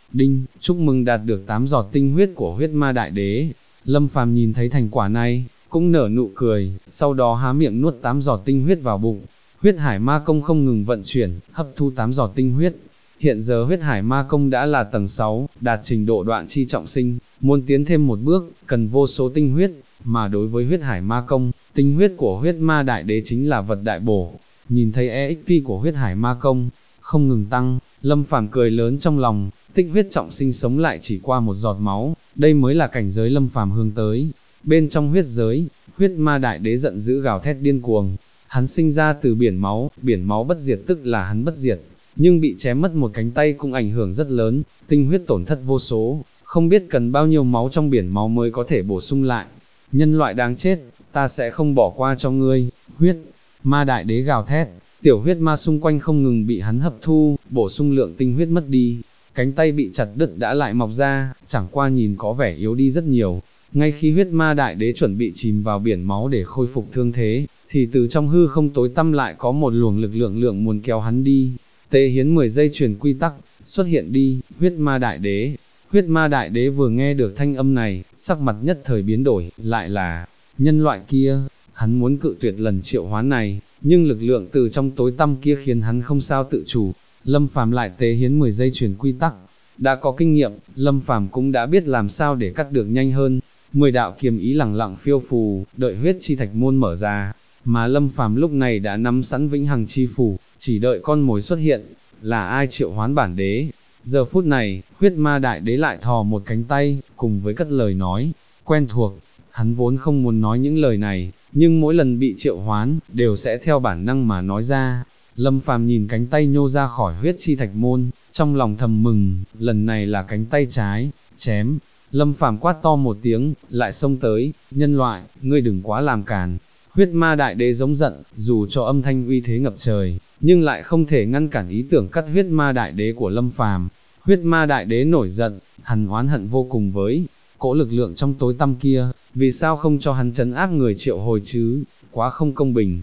đinh, chúc mừng đạt được 8 giọt tinh huyết của huyết ma đại đế. Lâm Phàm nhìn thấy thành quả này, cũng nở nụ cười, sau đó há miệng nuốt 8 giọt tinh huyết vào bụng. Huyết hải ma công không ngừng vận chuyển, hấp thu 8 giọt tinh huyết. Hiện giờ huyết hải ma công đã là tầng 6, đạt trình độ đoạn chi trọng sinh, muốn tiến thêm một bước, cần vô số tinh huyết, mà đối với huyết hải ma công, tinh huyết của huyết ma đại đế chính là vật đại bổ. Nhìn thấy EXP của huyết hải ma công, không ngừng tăng, Lâm Phàm cười lớn trong lòng, tích huyết trọng sinh sống lại chỉ qua một giọt máu, đây mới là cảnh giới Lâm Phàm hướng tới. Bên trong huyết giới, huyết ma đại đế giận dữ gào thét điên cuồng, hắn sinh ra từ biển máu bất diệt tức là hắn bất diệt, nhưng bị chém mất một cánh tay cũng ảnh hưởng rất lớn, tinh huyết tổn thất vô số, không biết cần bao nhiêu máu trong biển máu mới có thể bổ sung lại. Nhân loại đáng chết, ta sẽ không bỏ qua cho ngươi. Huyết ma đại đế gào thét, tiểu huyết ma xung quanh không ngừng bị hắn hấp thu, bổ sung lượng tinh huyết mất đi. Cánh tay bị chặt đứt đã lại mọc ra, chẳng qua nhìn có vẻ yếu đi rất nhiều. Ngay khi huyết ma đại đế chuẩn bị chìm vào biển máu để khôi phục thương thế, thì từ trong hư không tối tăm lại có một luồng lực lượng muốn kéo hắn đi. Tế hiến 10 giây truyền quy tắc, xuất hiện đi, huyết ma đại đế. Huyết ma đại đế vừa nghe được thanh âm này, sắc mặt nhất thời biến đổi, lại là nhân loại kia. Hắn muốn cự tuyệt lần triệu hoán này, nhưng lực lượng từ trong tối tăm kia khiến hắn không sao tự chủ. Lâm Phàm lại tế hiến 10 giây truyền quy tắc. Đã có kinh nghiệm, Lâm Phàm cũng đã biết làm sao để cắt được nhanh hơn. 10 đạo kiềm ý lẳng lặng phiêu phù, đợi huyết chi thạch môn mở ra, mà Lâm Phàm lúc này đã nắm sẵn vĩnh hằng chi phủ, chỉ đợi con mồi xuất hiện, là ai triệu hoán bản đế. Giờ phút này, huyết ma đại đế lại thò một cánh tay, cùng với cất lời nói, quen thuộc. Hắn vốn không muốn nói những lời này, nhưng mỗi lần bị triệu hoán, đều sẽ theo bản năng mà nói ra. Lâm Phàm nhìn cánh tay nhô ra khỏi huyết chi thạch môn, trong lòng thầm mừng, lần này là cánh tay trái, chém. Lâm Phàm quát to một tiếng, lại xông tới, nhân loại, ngươi đừng quá làm càn. Huyết ma đại đế giống giận, dù cho âm thanh uy thế ngập trời, nhưng lại không thể ngăn cản ý tưởng cắt huyết ma đại đế của Lâm Phàm. Huyết ma đại đế nổi giận, hắn oán hận vô cùng với cỗ lực lượng trong tối tăm kia, vì sao không cho hắn trấn áp người triệu hồi chứ, quá không công bình.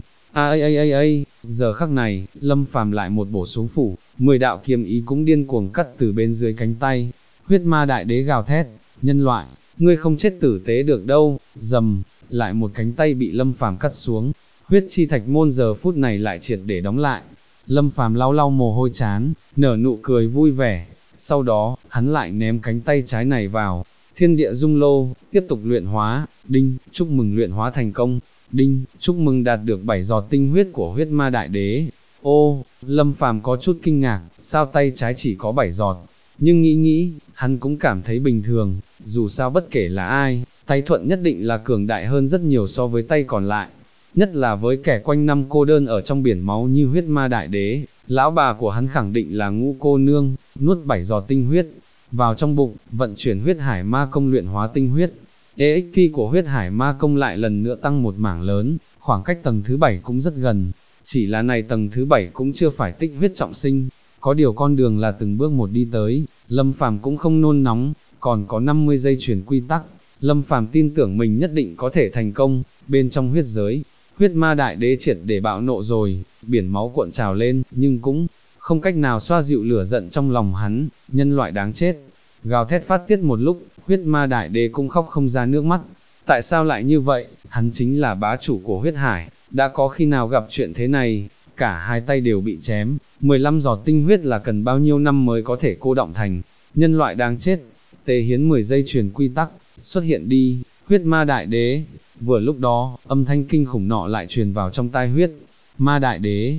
Giờ khắc này, Lâm Phàm lại một bổ xuống phủ, 10 đạo kiềm ý cũng điên cuồng cắt từ bên dưới cánh tay. Huyết ma đại đế gào thét, nhân loại, ngươi không chết tử tế được đâu. Dầm, lại một cánh tay bị Lâm Phàm cắt xuống. Huyết chi thạch môn giờ phút này lại triệt để đóng lại. Lâm Phàm lau lau mồ hôi chán, nở nụ cười vui vẻ. Sau đó, hắn lại ném cánh tay trái này vào thiên địa dung lô, tiếp tục luyện hóa. Đinh, chúc mừng luyện hóa thành công. Đinh, chúc mừng đạt được 7 giọt tinh huyết của huyết ma đại đế. Ô, Lâm Phàm có chút kinh ngạc, sao tay trái chỉ có 7 giọt? Nhưng nghĩ, hắn cũng cảm thấy bình thường, dù sao bất kể là ai, tay thuận nhất định là cường đại hơn rất nhiều so với tay còn lại. Nhất là với kẻ quanh năm cô đơn ở trong biển máu như huyết ma đại đế, lão bà của hắn khẳng định là Ngũ cô nương, nuốt 7 giọt tinh huyết vào trong bụng, vận chuyển huyết hải ma công luyện hóa tinh huyết. EXP của huyết hải ma công lại lần nữa tăng một mảng lớn, khoảng cách tầng thứ 7 cũng rất gần, chỉ là này tầng thứ 7 cũng chưa phải tích huyết trọng sinh, có điều con đường là từng bước một đi tới. Lâm Phàm cũng không nôn nóng, còn có 50 giây truyền quy tắc, Lâm Phàm tin tưởng mình nhất định có thể thành công. Bên trong huyết giới, huyết ma đại đế triệt để bạo nộ rồi, biển máu cuộn trào lên, nhưng cũng không cách nào xoa dịu lửa giận trong lòng hắn. Nhân loại đáng chết, gào thét phát tiết một lúc, huyết ma đại đế cũng khóc không ra nước mắt. Tại sao lại như vậy, hắn chính là bá chủ của huyết hải, đã có khi nào gặp chuyện thế này. Cả hai tay đều bị chém, 15 giọt tinh huyết là cần bao nhiêu năm mới có thể cô động thành. Nhân loại đáng chết, tế hiến 10 giây truyền quy tắc, xuất hiện đi, huyết ma đại đế. Vừa lúc đó, âm thanh kinh khủng nọ lại truyền vào trong tai huyết ma đại đế.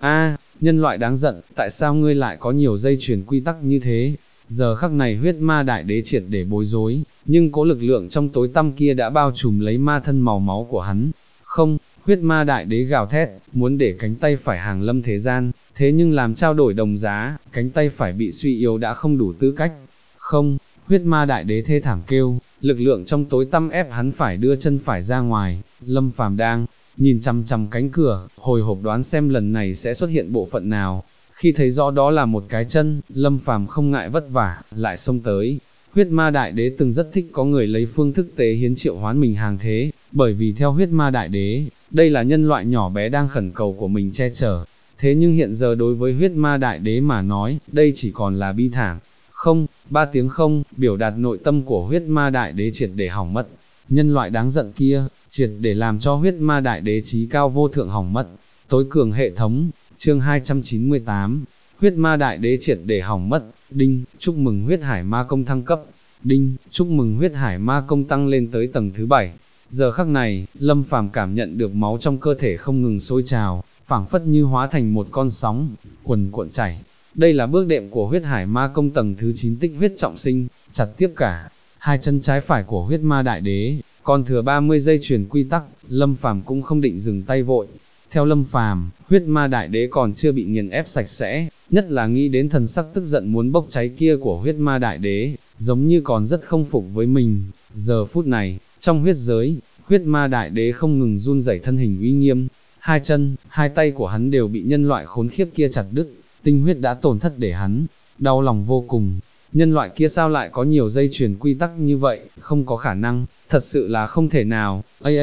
Nhân loại đáng giận, tại sao ngươi lại có nhiều dây truyền quy tắc như thế? Giờ khắc này huyết ma đại đế triệt để bối rối, nhưng có lực lượng trong tối tăm kia đã bao trùm lấy ma thân màu máu của hắn. Không, huyết ma đại đế gào thét, muốn để cánh tay phải hàng lâm thế gian, thế nhưng làm trao đổi đồng giá, cánh tay phải bị suy yếu đã không đủ tư cách. Không, huyết ma đại đế thê thảm kêu, lực lượng trong tối tăm ép hắn phải đưa chân phải ra ngoài. Lâm Phàm đang nhìn chằm chằm cánh cửa, hồi hộp đoán xem lần này sẽ xuất hiện bộ phận nào. Khi thấy rõ đó là một cái chân, Lâm Phàm không ngại vất vả, lại xông tới. Huyết ma đại đế từng rất thích có người lấy phương thức tế hiến triệu hoán mình hàng thế, bởi vì theo huyết ma đại đế, đây là nhân loại nhỏ bé đang khẩn cầu của mình che chở. Thế nhưng hiện giờ đối với huyết ma đại đế mà nói, đây chỉ còn là bi thảm. Không, ba tiếng không, biểu đạt nội tâm của huyết ma đại đế triệt để hỏng mất. Nhân loại đáng giận kia, triệt để làm cho huyết ma đại đế trí cao vô thượng hỏng mất. Tối cường hệ thống, chương 298, huyết ma đại đế triệt để hỏng mất. Đinh, chúc mừng huyết hải ma công thăng cấp. Đinh, chúc mừng huyết hải ma công tăng lên tới tầng thứ 7. Giờ khắc này, Lâm Phàm cảm nhận được máu trong cơ thể không ngừng sôi trào, phảng phất như hóa thành một con sóng, cuồn cuộn chảy. Đây là bước đệm của huyết hải ma công tầng thứ 9 tích huyết trọng sinh, chặt tiếp cả hai chân trái phải của huyết ma đại đế, còn thừa 30 giây truyền quy tắc, Lâm Phàm cũng không định dừng tay vội. Theo Lâm Phàm, huyết ma đại đế còn chưa bị nghiền ép sạch sẽ, nhất là nghĩ đến thần sắc tức giận muốn bốc cháy kia của huyết ma đại đế, giống như còn rất không phục với mình. Giờ phút này, trong huyết giới, huyết ma đại đế không ngừng run rẩy thân hình uy nghiêm, hai chân, hai tay của hắn đều bị nhân loại khốn khiếp kia chặt đứt, tinh huyết đã tổn thất để hắn đau lòng vô cùng. Nhân loại kia sao lại có nhiều dây truyền quy tắc như vậy, không có khả năng, thật sự là không thể nào.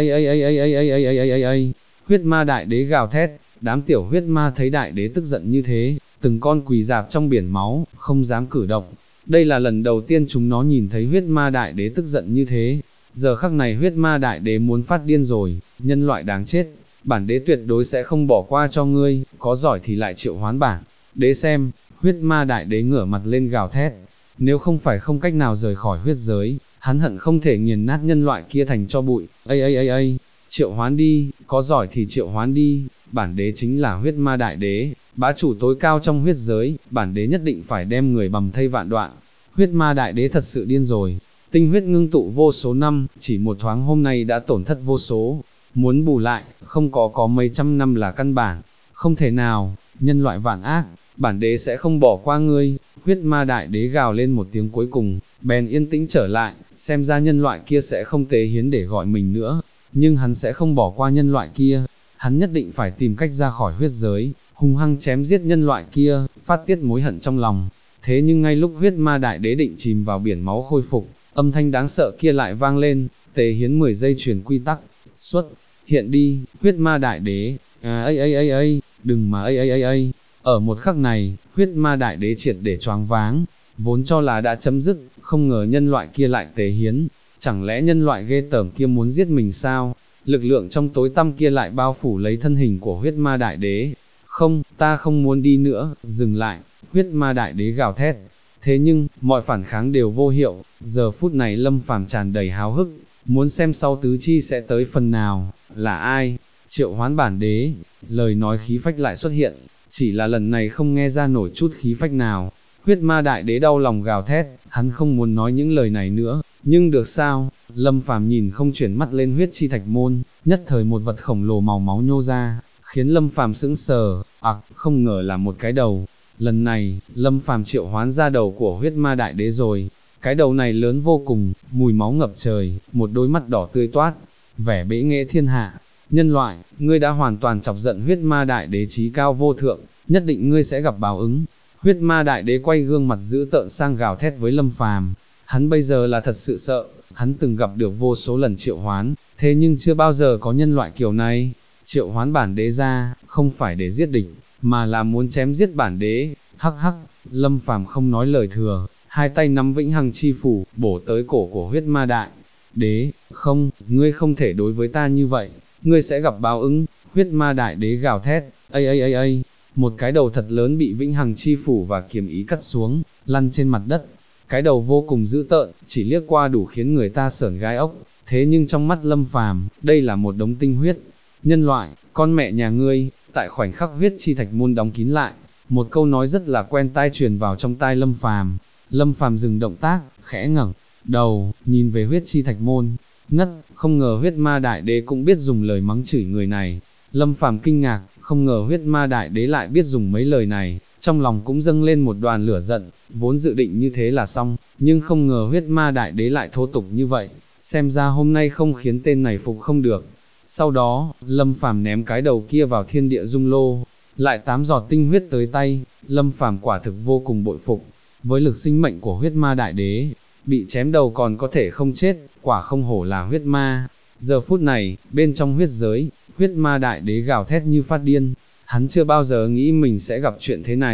Huyết ma đại đế gào thét, đám tiểu huyết ma thấy đại đế tức giận như thế, từng con quỳ dạp trong biển máu, không dám cử động. Đây là lần đầu tiên chúng nó nhìn thấy huyết ma đại đế tức giận như thế. Giờ khắc này huyết ma đại đế muốn phát điên rồi, nhân loại đáng chết, bản đế tuyệt đối sẽ không bỏ qua cho ngươi, có giỏi thì lại triệu hoán bản đế xem. Huyết ma đại đế ngửa mặt lên gào thét, nếu không phải không cách nào rời khỏi huyết giới, hắn hận không thể nghiền nát nhân loại kia thành cho bụi. Triệu hoán đi, có giỏi thì triệu hoán đi, bản đế chính là huyết ma đại đế, bá chủ tối cao trong huyết giới, bản đế nhất định phải đem người bầm thây vạn đoạn. Huyết ma đại đế thật sự điên rồi, tinh huyết ngưng tụ vô số năm, chỉ một thoáng hôm nay đã tổn thất vô số, muốn bù lại, không có mấy trăm năm là căn bản, không thể nào. Nhân loại vạn ác, bản đế sẽ không bỏ qua ngươi. Huyết ma đại đế gào lên một tiếng cuối cùng, bèn yên tĩnh trở lại, xem ra nhân loại kia sẽ không tế hiến để gọi mình nữa, nhưng hắn sẽ không bỏ qua nhân loại kia, hắn nhất định phải tìm cách ra khỏi huyết giới, hung hăng chém giết nhân loại kia, phát tiết mối hận trong lòng. Thế nhưng ngay lúc huyết ma đại đế định chìm vào biển máu khôi phục, âm thanh đáng sợ kia lại vang lên, tế hiến 10 giây truyền quy tắc, xuất hiện đi. Huyết ma đại đế, đừng mà Ở một khắc này, huyết ma đại đế triệt để choáng váng, vốn cho là đã chấm dứt, không ngờ nhân loại kia lại tế hiến, chẳng lẽ nhân loại ghê tởm kia muốn giết mình sao? Lực lượng trong tối tăm kia lại bao phủ lấy thân hình của huyết ma đại đế. Không, ta không muốn đi nữa, dừng lại, huyết ma đại đế gào thét. Thế nhưng, mọi phản kháng đều vô hiệu, giờ phút này Lâm Phàm tràn đầy háo hức, muốn xem sau tứ chi sẽ tới phần nào, là ai? Triệu hoán bản đế, lời nói khí phách lại xuất hiện, chỉ là lần này không nghe ra nổi chút khí phách nào. Huyết ma đại đế đau lòng gào thét, hắn không muốn nói những lời này nữa, nhưng được sao? Lâm Phàm nhìn không chuyển mắt lên huyết chi thạch môn, nhất thời một vật khổng lồ màu máu nhô ra, khiến Lâm Phàm sững sờ, không ngờ là một cái đầu. Lần này, Lâm Phàm triệu hoán ra đầu của huyết ma đại đế rồi, cái đầu này lớn vô cùng, mùi máu ngập trời, một đôi mắt đỏ tươi toát, vẻ bẽ nghệ thiên hạ. Nhân loại, ngươi đã hoàn toàn chọc giận huyết ma đại đế trí cao vô thượng, nhất định ngươi sẽ gặp báo ứng. Huyết ma đại đế quay gương mặt dữ tợn sang gào thét với Lâm Phàm. Hắn bây giờ là thật sự sợ, hắn từng gặp được vô số lần triệu hoán, thế nhưng chưa bao giờ có nhân loại kiểu này. Triệu hoán bản đế ra, không phải để giết địch, mà là muốn chém giết bản đế. Lâm Phàm không nói lời thừa, hai tay nắm vĩnh hằng chi phủ, bổ tới cổ của huyết ma đại đế. Không, ngươi không thể đối với ta như vậy, ngươi sẽ gặp báo ứng. Huyết ma đại đế gào thét, một cái đầu thật lớn bị vĩnh hằng chi phủ và kiếm ý cắt xuống, lăn trên mặt đất. Cái đầu vô cùng dữ tợn, chỉ liếc qua đủ khiến người ta sởn gai ốc, thế nhưng trong mắt Lâm Phàm, đây là một đống tinh huyết. Nhân loại, con mẹ nhà ngươi. Tại khoảnh khắc huyết chi thạch môn đóng kín lại, một câu nói rất là quen tai truyền vào trong tai Lâm Phàm. Lâm Phàm dừng động tác, khẽ ngẩng đầu, nhìn về huyết chi thạch môn, không ngờ huyết ma đại đế cũng biết dùng lời mắng chửi người này. Lâm Phàm kinh ngạc, không ngờ huyết ma đại đế lại biết dùng mấy lời này, trong lòng cũng dâng lên một đoàn lửa giận, vốn dự định như thế là xong, nhưng không ngờ huyết ma đại đế lại thô tục như vậy, xem ra hôm nay không khiến tên này phục không được. Sau đó, Lâm Phàm ném cái đầu kia vào thiên địa dung lô, lại 8 giọt tinh huyết tới tay. Lâm Phàm quả thực vô cùng bội phục, với lực sinh mệnh của huyết ma đại đế, bị chém đầu còn có thể không chết, quả không hổ là huyết ma. Giờ phút này, bên trong huyết giới, huyết ma đại đế gào thét như phát điên, hắn chưa bao giờ nghĩ mình sẽ gặp chuyện thế này.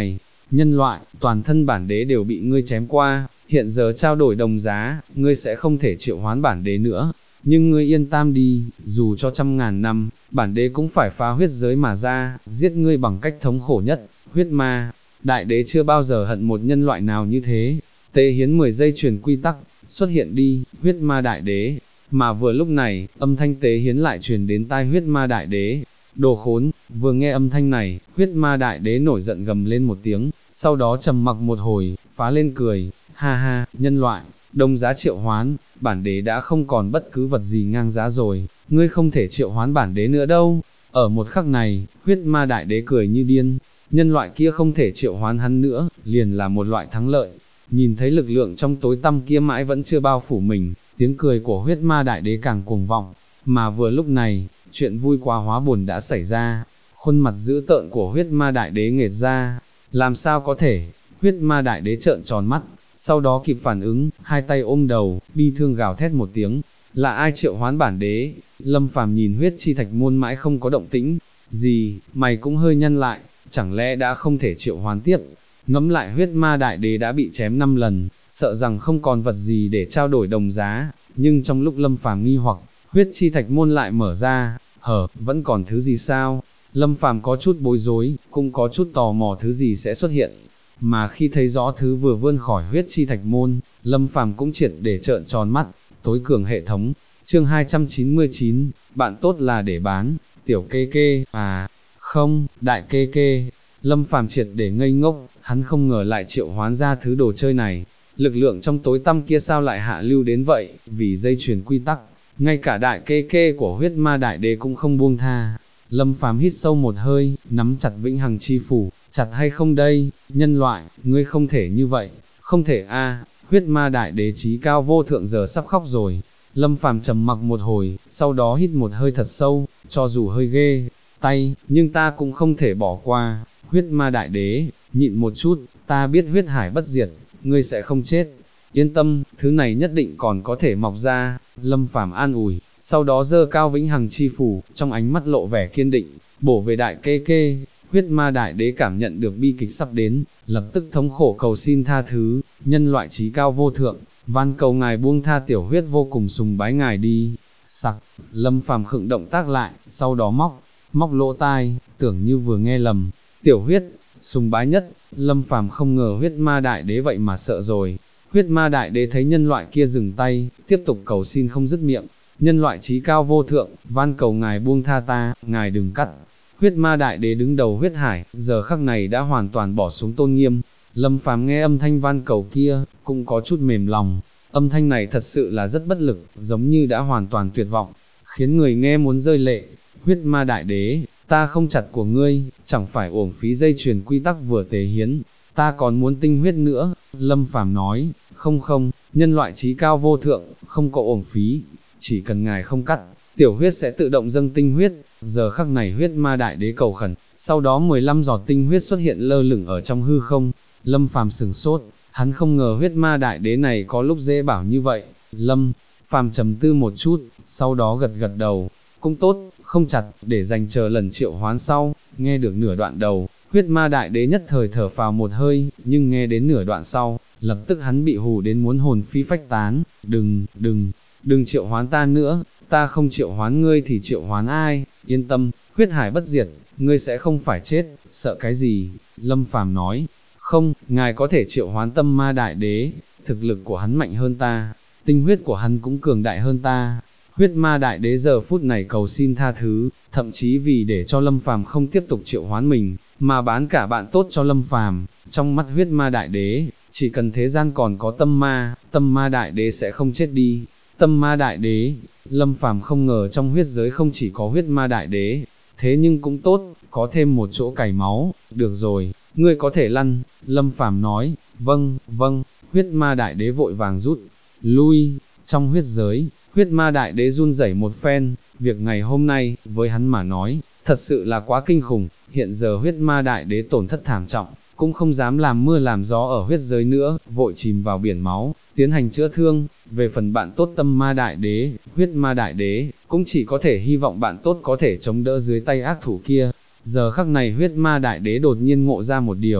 nhân loại, toàn thân bản đế đều bị ngươi chém qua, hiện giờ trao đổi đồng giá, ngươi sẽ không thể triệu hoán bản đế nữa. Nhưng ngươi yên tâm đi, dù cho 100.000 năm, bản đế cũng phải phá huyết giới mà ra, giết ngươi bằng cách thống khổ nhất, huyết ma. Đại đế chưa bao giờ hận một nhân loại nào như thế. Tế hiến 10 giây truyền quy tắc, xuất hiện đi, huyết ma đại đế. Mà vừa lúc này, âm thanh tế hiến lại truyền đến tai huyết ma đại đế. Đồ khốn, vừa nghe âm thanh này, huyết ma đại đế nổi giận gầm lên một tiếng, sau đó trầm mặc một hồi, phá lên cười, ha ha, nhân loại, đồng giá triệu hoán, bản đế đã không còn bất cứ vật gì ngang giá rồi, ngươi không thể triệu hoán bản đế nữa đâu. Ở một khắc này, huyết ma đại đế cười như điên, nhân loại kia không thể triệu hoán hắn nữa, liền là một loại thắng lợi. Nhìn thấy lực lượng trong tối tăm kia mãi vẫn chưa bao phủ mình, tiếng cười của huyết ma đại đế càng cuồng vọng, mà vừa lúc này, chuyện vui quá hóa buồn đã xảy ra, khuôn mặt dữ tợn của huyết ma đại đế nghệt ra, làm sao có thể, huyết ma đại đế trợn tròn mắt, sau đó kịp phản ứng, hai tay ôm đầu, bi thương gào thét một tiếng, là ai triệu hoán bản đế? Lâm Phàm nhìn huyết chi thạch môn mãi không có động tĩnh, gì, mày cũng hơi nhăn lại, chẳng lẽ đã không thể triệu hoán tiếp? Ngẫm lại huyết ma đại đế đã bị chém 5 lần, sợ rằng không còn vật gì để trao đổi đồng giá, nhưng trong lúc Lâm Phàm nghi hoặc, huyết chi thạch môn lại mở ra, vẫn còn thứ gì sao? Lâm Phàm có chút bối rối, cũng có chút tò mò thứ gì sẽ xuất hiện. Mà khi thấy rõ thứ vừa vươn khỏi huyết chi thạch môn, Lâm Phàm cũng triệt để trợn tròn mắt, tối cường hệ thống, chương 299, bạn tốt là để bán, tiểu kê kê, không, đại kê kê. Lâm Phàm triệt để ngây ngốc, hắn không ngờ lại triệu hoán ra thứ đồ chơi này, lực lượng trong tối tăm kia sao lại hạ lưu đến vậy, vì dây chuyền quy tắc, ngay cả đại kê kê của huyết ma đại đế cũng không buông tha. Lâm Phàm hít sâu một hơi, nắm chặt vĩnh hằng chi phủ, chặt hay không đây, nhân loại, ngươi không thể như vậy, không thể huyết ma đại đế chí cao vô thượng giờ sắp khóc rồi. Lâm Phàm trầm mặc một hồi, sau đó hít một hơi thật sâu, cho dù hơi ghê tay, nhưng ta cũng không thể bỏ qua. Huyết ma đại đế, nhịn một chút, ta biết huyết hải bất diệt, ngươi sẽ không chết. Yên tâm, thứ này nhất định còn có thể mọc ra. Lâm Phàm an ủi, sau đó giơ cao vĩnh hằng chi phủ, trong ánh mắt lộ vẻ kiên định, bổ về đại kê kê. Huyết ma đại đế cảm nhận được bi kịch sắp đến, lập tức thống khổ cầu xin tha thứ, nhân loại trí cao vô thượng, van cầu ngài buông tha tiểu huyết vô cùng sùng bái ngài đi. Sặc, Lâm Phàm khựng động tác lại, sau đó móc lỗ tai, tưởng như vừa nghe lầm, tiểu huyết, sùng bái nhất. Lâm Phàm không ngờ huyết ma đại đế vậy mà sợ rồi. Huyết ma đại đế thấy nhân loại kia dừng tay, tiếp tục cầu xin không dứt miệng, nhân loại trí cao vô thượng, van cầu ngài buông tha ta, ngài đừng cắt. Huyết ma đại đế đứng đầu huyết hải, giờ khắc này đã hoàn toàn bỏ xuống tôn nghiêm. Lâm Phàm nghe âm thanh van cầu kia, cũng có chút mềm lòng, âm thanh này thật sự là rất bất lực, giống như đã hoàn toàn tuyệt vọng, khiến người nghe muốn rơi lệ. Huyết ma đại đế, ta không chặt của ngươi, chẳng phải uổng phí dây chuyền quy tắc vừa tế hiến, ta còn muốn tinh huyết nữa. Lâm Phàm nói, không, nhân loại trí cao vô thượng, không có uổng phí, chỉ cần ngài không cắt, tiểu huyết sẽ tự động dâng tinh huyết. Giờ khắc này huyết ma đại đế cầu khẩn, sau đó 15 giọt tinh huyết xuất hiện lơ lửng ở trong hư không. Lâm Phàm sửng sốt, hắn không ngờ huyết ma đại đế này có lúc dễ bảo như vậy. Lâm Phàm trầm tư một chút, sau đó gật gật đầu, cũng tốt, không chặt, để dành chờ lần triệu hoán sau. Nghe được nửa đoạn đầu, huyết ma đại đế nhất thời thở phào một hơi, nhưng nghe đến nửa đoạn sau, lập tức hắn bị hù đến muốn hồn phi phách tán. Đừng triệu hoán ta nữa, ta không triệu hoán ngươi thì triệu hoán ai? Yên tâm, huyết hải bất diệt, ngươi sẽ không phải chết, sợ cái gì? Lâm Phàm nói, không, ngài có thể triệu hoán tâm ma đại đế, thực lực của hắn mạnh hơn ta, tinh huyết của hắn cũng cường đại hơn ta. Huyết ma đại đế giờ phút này cầu xin tha thứ, thậm chí vì để cho Lâm Phàm không tiếp tục triệu hoán mình, mà bán cả bạn tốt cho Lâm Phàm. Trong mắt huyết ma đại đế, chỉ cần thế gian còn có tâm ma đại đế sẽ không chết đi. Tâm ma đại đế, Lâm Phàm không ngờ trong huyết giới không chỉ có huyết ma đại đế, thế nhưng cũng tốt, có thêm một chỗ cày máu. Được rồi, ngươi có thể lăn. Lâm Phàm nói, vâng, huyết ma đại đế vội vàng rút lui. Trong huyết giới, huyết ma đại đế run rẩy một phen, việc ngày hôm nay, với hắn mà nói, thật sự là quá kinh khủng. Hiện giờ huyết ma đại đế tổn thất thảm trọng, cũng không dám làm mưa làm gió ở huyết giới nữa, vội chìm vào biển máu, tiến hành chữa thương. Về phần bạn tốt tâm ma đại đế, huyết ma đại đế, cũng chỉ có thể hy vọng bạn tốt có thể chống đỡ dưới tay ác thủ kia. Giờ khắc này huyết ma đại đế đột nhiên ngộ ra một điều,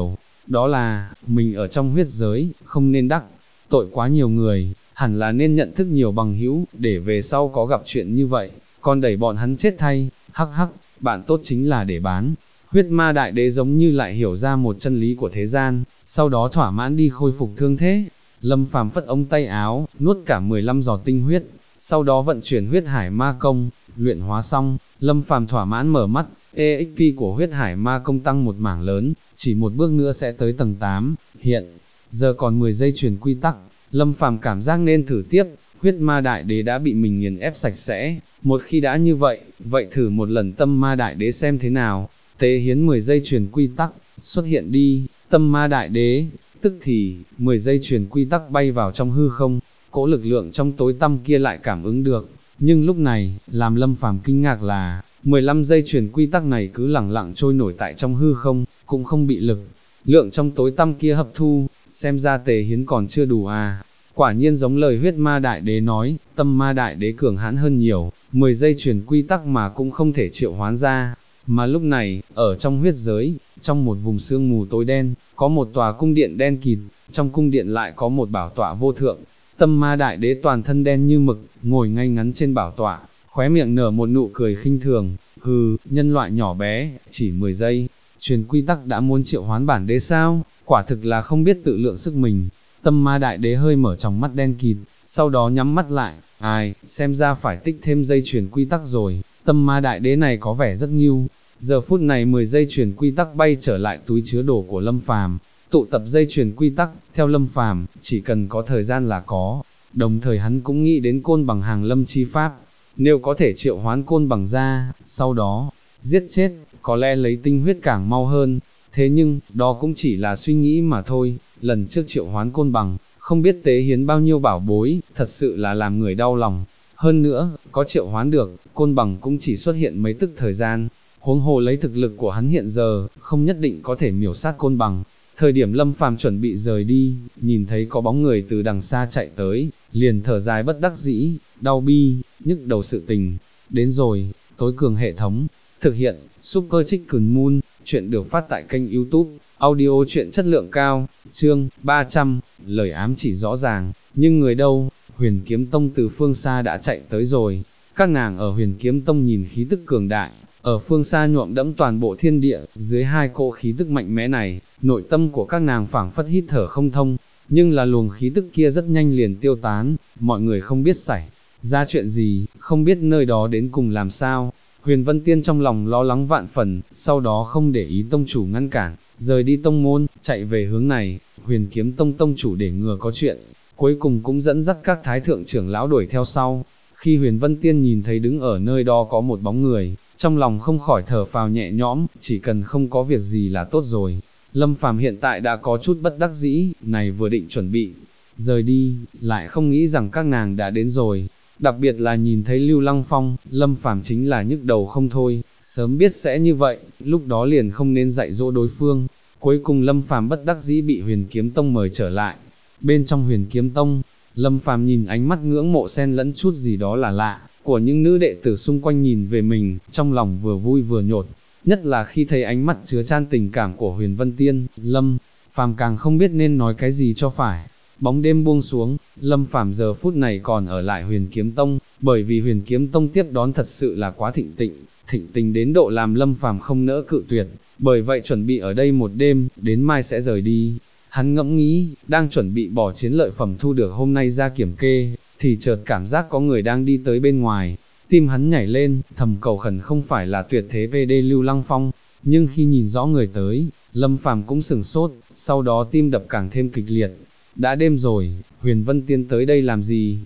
đó là, mình ở trong huyết giới, không nên đắc tội quá nhiều người, hẳn là nên nhận thức nhiều bằng hữu, để về sau có gặp chuyện như vậy, còn đẩy bọn hắn chết thay, hắc hắc, bạn tốt chính là để bán. Huyết ma đại đế giống như lại hiểu ra một chân lý của thế gian, sau đó thỏa mãn đi khôi phục thương thế. Lâm Phàm phất ống tay áo, nuốt cả 15 giọt tinh huyết, sau đó vận chuyển huyết hải ma công, luyện hóa xong, Lâm Phàm thỏa mãn mở mắt, EXP của huyết hải ma công tăng một mảng lớn, chỉ một bước nữa sẽ tới tầng 8, hiện giờ còn 10 giây truyền quy tắc, Lâm Phàm cảm giác nên thử tiếp, huyết ma đại đế đã bị mình nghiền ép sạch sẽ, một khi đã như vậy, vậy thử một lần tâm ma đại đế xem thế nào. Tế hiến 10 giây truyền quy tắc, xuất hiện đi, tâm ma đại đế, tức thì, 10 giây truyền quy tắc bay vào trong hư không, cỗ lực lượng trong tối tăm kia lại cảm ứng được, nhưng lúc này, làm Lâm Phàm kinh ngạc là, 15 giây truyền quy tắc này cứ lẳng lặng trôi nổi tại trong hư không, cũng không bị lực lượng trong tối tăm kia hấp thu, xem ra tề hiến còn chưa đủ à. Quả nhiên giống lời huyết ma đại đế nói, tâm ma đại đế cường hãn hơn nhiều, 10 giây truyền quy tắc mà cũng không thể triệu hoán ra. Mà lúc này, ở trong huyết giới, trong một vùng sương mù tối đen, có một tòa cung điện đen kịt, trong cung điện lại có một bảo tọa vô thượng. Tâm ma đại đế toàn thân đen như mực, ngồi ngay ngắn trên bảo tọa, khóe miệng nở một nụ cười khinh thường, hừ, nhân loại nhỏ bé, chỉ 10 giây, truyền quy tắc đã muốn triệu hoán bản đế sao, quả thực là không biết tự lượng sức mình. Tâm ma đại đế hơi mở tròng mắt đen kịt, sau đó nhắm mắt lại, ai, xem ra phải tích thêm dây truyền quy tắc rồi, tâm ma đại đế này có vẻ rất nghiêu. Giờ phút này 10 dây truyền quy tắc bay trở lại túi chứa đồ của Lâm Phàm, tụ tập dây truyền quy tắc, theo Lâm Phàm, chỉ cần có thời gian là có, đồng thời hắn cũng nghĩ đến côn bằng hàng lâm chi pháp, nếu có thể triệu hoán côn bằng ra, sau đó, giết chết, có lẽ lấy tinh huyết càng mau hơn, thế nhưng, đó cũng chỉ là suy nghĩ mà thôi, lần trước triệu hoán côn bằng, không biết tế hiến bao nhiêu bảo bối, thật sự là làm người đau lòng, hơn nữa, có triệu hoán được, côn bằng cũng chỉ xuất hiện mấy tức thời gian, huống hồ lấy thực lực của hắn hiện giờ, không nhất định có thể miểu sát côn bằng. Thời điểm Lâm Phàm chuẩn bị rời đi, nhìn thấy có bóng người từ đằng xa chạy tới, liền thở dài bất đắc dĩ, đau bi, nhức đầu sự tình. Đến rồi, tối cường hệ thống, thực hiện, Super Chicken Moon, chuyện được phát tại kênh YouTube, audio chuyện chất lượng cao, chương 300, lời ám chỉ rõ ràng, nhưng người đâu, Huyền Kiếm Tông từ phương xa đã chạy tới rồi, các nàng ở Huyền Kiếm Tông nhìn khí tức cường đại, ở phương xa nhuộm đẫm toàn bộ thiên địa, dưới hai cỗ khí tức mạnh mẽ này, nội tâm của các nàng phảng phất hít thở không thông, nhưng là luồng khí tức kia rất nhanh liền tiêu tán, mọi người không biết xảy ra chuyện gì, không biết nơi đó đến cùng làm sao. Huyền Vân Tiên trong lòng lo lắng vạn phần, sau đó không để ý tông chủ ngăn cản, rời đi tông môn, chạy về hướng này. Huyền Kiếm Tông tông chủ để ngừa có chuyện, cuối cùng cũng dẫn dắt các thái thượng trưởng lão đuổi theo sau. Khi Huyền Vân Tiên nhìn thấy đứng ở nơi đó có một bóng người, trong lòng không khỏi thở phào nhẹ nhõm, chỉ cần không có việc gì là tốt rồi. Lâm Phàm hiện tại đã có chút bất đắc dĩ, này vừa định chuẩn bị rời đi, lại không nghĩ rằng các nàng đã đến rồi. Đặc biệt là nhìn thấy Lưu Lăng Phong, Lâm Phàm chính là nhức đầu không thôi, sớm biết sẽ như vậy, lúc đó liền không nên dạy dỗ đối phương. Cuối cùng Lâm Phàm bất đắc dĩ bị Huyền Kiếm Tông mời trở lại. Bên trong Huyền Kiếm Tông, Lâm Phàm nhìn ánh mắt ngưỡng mộ xen lẫn chút gì đó là lạ, của những nữ đệ tử xung quanh nhìn về mình, trong lòng vừa vui vừa nhột, nhất là khi thấy ánh mắt chứa chan tình cảm của Huyền Vân Tiên, Lâm Phàm càng không biết nên nói cái gì cho phải. Bóng đêm buông xuống, Lâm Phàm giờ phút này còn ở lại Huyền Kiếm Tông, bởi vì Huyền Kiếm Tông tiếp đón thật sự là quá thịnh tình đến độ làm Lâm Phàm không nỡ cự tuyệt, bởi vậy chuẩn bị ở đây một đêm, đến mai sẽ rời đi. Hắn ngẫm nghĩ, đang chuẩn bị bỏ chiến lợi phẩm thu được hôm nay ra kiểm kê, thì chợt cảm giác có người đang đi tới bên ngoài, tim hắn nhảy lên, thầm cầu khẩn không phải là tuyệt thế VD Lưu Lăng Phong, nhưng khi nhìn rõ người tới, Lâm Phàm cũng sừng sốt, sau đó tim đập càng thêm kịch liệt. Đã đêm rồi, Huyền Vân Tiên tới đây làm gì?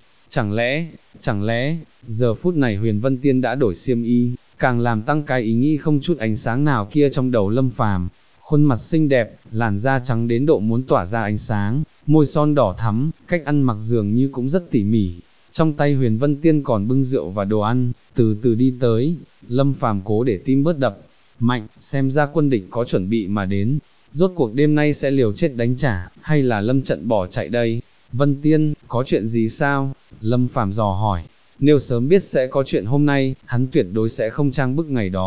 Chẳng lẽ, giờ phút này Huyền Vân Tiên đã đổi xiêm y, càng làm tăng cái ý nghĩ không chút ánh sáng nào kia trong đầu Lâm Phàm. Khuôn mặt xinh đẹp, làn da trắng đến độ muốn tỏa ra ánh sáng, môi son đỏ thắm, cách ăn mặc dường như cũng rất tỉ mỉ. Trong tay Huyền Vân Tiên còn bưng rượu và đồ ăn, từ từ đi tới, Lâm Phàm cố để tim bớt đập mạnh, xem ra quân địch có chuẩn bị mà đến. Rốt cuộc đêm nay sẽ liều chết đánh trả, hay là lâm trận bỏ chạy đây? Vân Tiên, có chuyện gì sao? Lâm Phàm dò hỏi, nếu sớm biết sẽ có chuyện hôm nay, hắn tuyệt đối sẽ không trang bức ngày đó.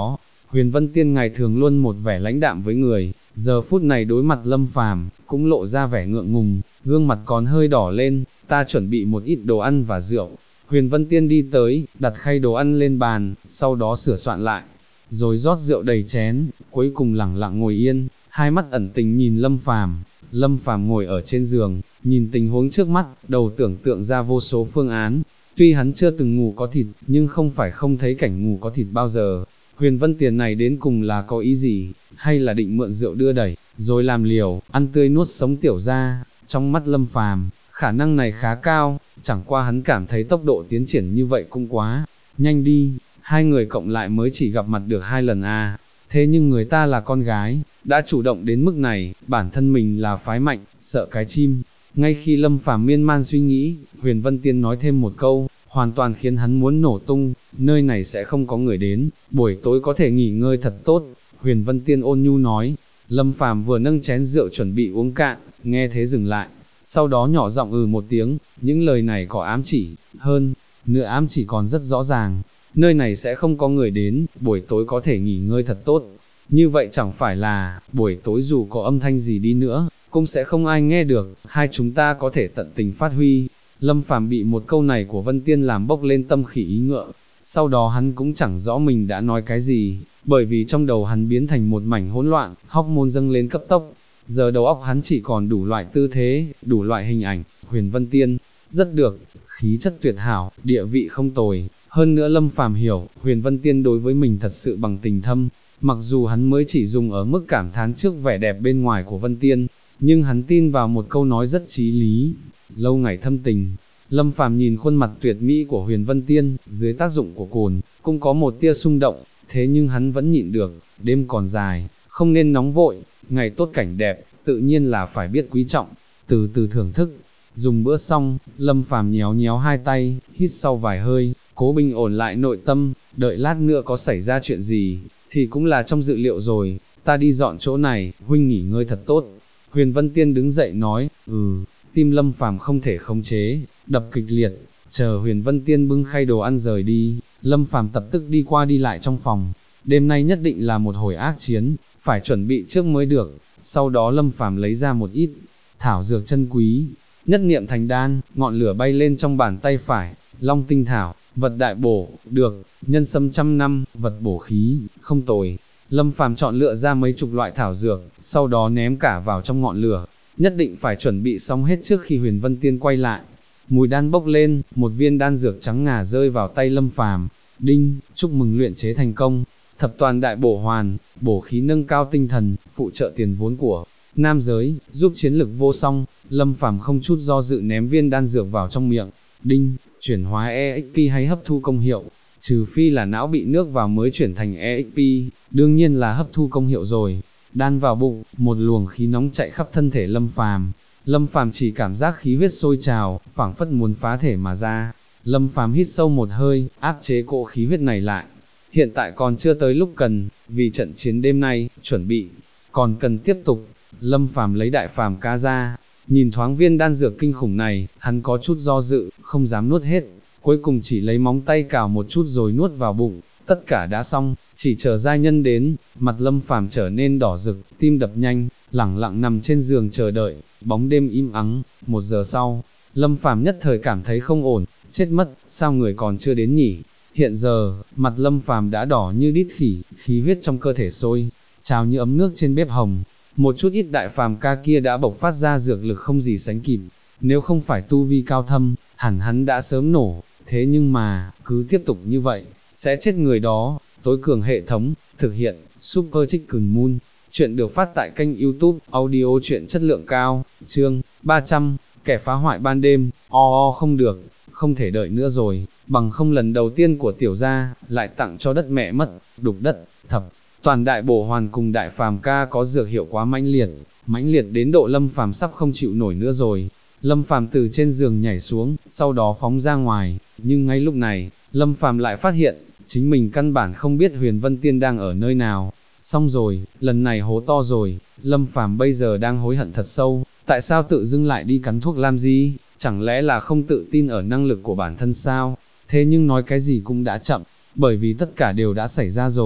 Huyền Vân Tiên ngày thường luôn một vẻ lãnh đạm với người, giờ phút này đối mặt Lâm Phàm cũng lộ ra vẻ ngượng ngùng, gương mặt còn hơi đỏ lên, ta chuẩn bị một ít đồ ăn và rượu. Huyền Vân Tiên đi tới, đặt khay đồ ăn lên bàn, sau đó sửa soạn lại, rồi rót rượu đầy chén, cuối cùng lẳng lặng ngồi yên, hai mắt ẩn tình nhìn Lâm Phàm. Lâm Phàm ngồi ở trên giường, nhìn tình huống trước mắt, đầu tưởng tượng ra vô số phương án. Tuy hắn chưa từng ngủ có thịt, nhưng không phải không thấy cảnh ngủ có thịt bao giờ. Huyền Vân Tiền này đến cùng là có ý gì, hay là định mượn rượu đưa đẩy, rồi làm liều, ăn tươi nuốt sống tiểu ra. Trong mắt Lâm Phàm, khả năng này khá cao, chẳng qua hắn cảm thấy tốc độ tiến triển như vậy cũng quá nhanh đi, hai người cộng lại mới chỉ gặp mặt được 2 lần à. Thế nhưng người ta là con gái, đã chủ động đến mức này, bản thân mình là phái mạnh, sợ cái chim. Ngay khi Lâm Phàm miên man suy nghĩ, Huyền Vân Tiên nói thêm một câu, hoàn toàn khiến hắn muốn nổ tung, nơi này sẽ không có người đến, buổi tối có thể nghỉ ngơi thật tốt. Huyền Vân Tiên ôn nhu nói. Lâm Phàm vừa nâng chén rượu chuẩn bị uống cạn, nghe thế dừng lại, sau đó nhỏ giọng một tiếng, những lời này có ám chỉ, hơn nữa ám chỉ còn rất rõ ràng, nơi này sẽ không có người đến, buổi tối có thể nghỉ ngơi thật tốt. Như vậy chẳng phải là, buổi tối dù có âm thanh gì đi nữa, cũng sẽ không ai nghe được, hai chúng ta có thể tận tình phát huy. Lâm Phàm bị một câu này của Vân Tiên làm bốc lên tâm khỉ ý ngựa, sau đó hắn cũng chẳng rõ mình đã nói cái gì, bởi vì trong đầu hắn biến thành một mảnh hỗn loạn, hormone dâng lên cấp tốc. Giờ đầu óc hắn chỉ còn đủ loại tư thế, đủ loại hình ảnh. Huyền Vân Tiên, rất được, khí chất tuyệt hảo, địa vị không tồi. Hơn nữa Lâm Phàm hiểu, Huyền Vân Tiên đối với mình thật sự bằng tình thâm, mặc dù hắn mới chỉ dùng ở mức cảm thán trước vẻ đẹp bên ngoài của Vân Tiên, nhưng hắn tin vào một câu nói rất chí lý, lâu ngày thâm tình. Lâm Phàm nhìn khuôn mặt tuyệt mỹ của Huyền Vân Tiên, dưới tác dụng của cồn, cũng có một tia xung động, thế nhưng hắn vẫn nhịn được, đêm còn dài, không nên nóng vội, ngày tốt cảnh đẹp, tự nhiên là phải biết quý trọng, từ từ thưởng thức. Dùng bữa xong, Lâm Phàm nhéo nhéo hai tay, hít sau vài hơi, cố bình ổn lại nội tâm, đợi lát nữa có xảy ra chuyện gì, thì cũng là trong dự liệu rồi, ta đi dọn chỗ này, huynh nghỉ ngơi thật tốt. Huyền Vân Tiên đứng dậy nói, tim Lâm Phàm không thể khống chế, đập kịch liệt, chờ Huyền Vân Tiên bưng khay đồ ăn rời đi, Lâm Phàm tập tức đi qua đi lại trong phòng, đêm nay nhất định là một hồi ác chiến, phải chuẩn bị trước mới được. Sau đó Lâm Phàm lấy ra một ít thảo dược chân quý, nhất niệm thành đan, ngọn lửa bay lên trong bàn tay phải, long tinh thảo, vật đại bổ, được, nhân sâm 100 năm, vật bổ khí, không tồi. Lâm Phàm chọn lựa ra mấy chục loại thảo dược, sau đó ném cả vào trong ngọn lửa, nhất định phải chuẩn bị xong hết trước khi Huyền Vân Tiên quay lại. Mùi đan bốc lên, một viên đan dược trắng ngà rơi vào tay Lâm Phàm. Đinh, chúc mừng luyện chế thành công. Thập toàn đại bổ hoàn, bổ khí nâng cao tinh thần, phụ trợ tiền vốn của nam giới, giúp chiến lực vô song. Lâm Phàm không chút do dự ném viên đan dược vào trong miệng. Đinh, chuyển hóa EXP hay hấp thu công hiệu, trừ phi là não bị nước vào mới chuyển thành EXP, đương nhiên là hấp thu công hiệu rồi. Đan vào bụng, một luồng khí nóng chạy khắp thân thể Lâm Phàm. Lâm Phàm chỉ cảm giác khí huyết sôi trào, phảng phất muốn phá thể mà ra. Lâm Phàm hít sâu một hơi, áp chế cỗ khí huyết này lại. Hiện tại còn chưa tới lúc cần, vì trận chiến đêm nay, chuẩn bị, còn cần tiếp tục. Lâm Phàm lấy đại phàm ca ra, nhìn thoáng viên đan dược kinh khủng này, hắn có chút do dự, không dám nuốt hết, cuối cùng chỉ lấy móng tay cào một chút rồi nuốt vào bụng. Tất cả đã xong, chỉ chờ giai nhân đến. Mặt Lâm Phàm trở nên đỏ rực, tim đập nhanh, lẳng lặng nằm trên giường chờ đợi. Bóng đêm im ắng. 1 giờ sau, Lâm Phàm nhất thời cảm thấy không ổn, chết mất, sao người còn chưa đến nhỉ? Hiện giờ, mặt Lâm Phàm đã đỏ như đít khỉ, khí huyết trong cơ thể sôi trào như ấm nước trên bếp hồng. Một chút ít đại phàm ca kia đã bộc phát ra dược lực không gì sánh kịp, nếu không phải tu vi cao thâm, hẳn hắn đã sớm nổ. Thế nhưng mà, cứ tiếp tục như vậy, sẽ chết người đó. Tối cường hệ thống, thực hiện, Super Chicken Moon. Chuyện được phát tại kênh YouTube, audio chuyện chất lượng cao, chương 300, kẻ phá hoại ban đêm. Không được, không thể đợi nữa rồi, bằng không lần đầu tiên của tiểu gia, lại tặng cho đất mẹ mất. Đục đất, thập toàn đại bổ hoàn cùng đại phàm ca có dược hiệu quá mãnh liệt đến độ Lâm Phàm sắp không chịu nổi nữa rồi. Lâm Phàm từ trên giường nhảy xuống, sau đó phóng ra ngoài, nhưng ngay lúc này, Lâm Phàm lại phát hiện, chính mình căn bản không biết Huyền Vân Tiên đang ở nơi nào. Xong rồi, lần này hố to rồi. Lâm Phàm bây giờ đang hối hận thật sâu, tại sao tự dưng lại đi cắn thuốc làm gì, chẳng lẽ là không tự tin ở năng lực của bản thân sao? Thế nhưng nói cái gì cũng đã chậm, bởi vì tất cả đều đã xảy ra rồi.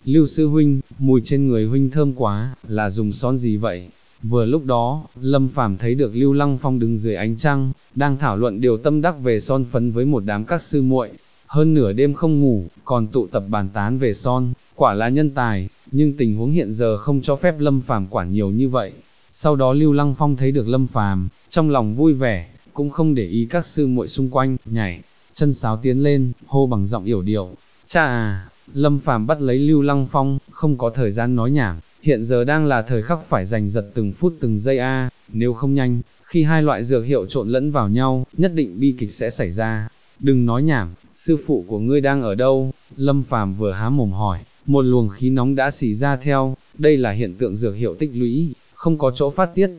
Lưu sư huynh, mùi trên người huynh thơm quá, là dùng son gì vậy? Vừa lúc đó, Lâm Phàm thấy được Lưu Lăng Phong đứng dưới ánh trăng, đang thảo luận điều tâm đắc về son phấn với một đám các sư muội. Hơn nửa đêm không ngủ, còn tụ tập bàn tán về son, quả là nhân tài, nhưng tình huống hiện giờ không cho phép Lâm Phàm quản nhiều như vậy. Sau đó Lưu Lăng Phong thấy được Lâm Phàm, trong lòng vui vẻ, cũng không để ý các sư muội xung quanh, nhảy chân sáo tiến lên, hô bằng giọng yểu điệu. Cha à! Lâm Phàm bắt lấy Lưu Lăng Phong, không có thời gian nói nhảm, hiện giờ đang là thời khắc phải giành giật từng phút từng giây nếu không nhanh, khi hai loại dược hiệu trộn lẫn vào nhau, nhất định bi kịch sẽ xảy ra. Đừng nói nhảm, sư phụ của ngươi đang ở đâu? Lâm Phàm vừa há mồm hỏi, một luồng khí nóng đã xì ra theo, đây là hiện tượng dược hiệu tích lũy, không có chỗ phát tiết.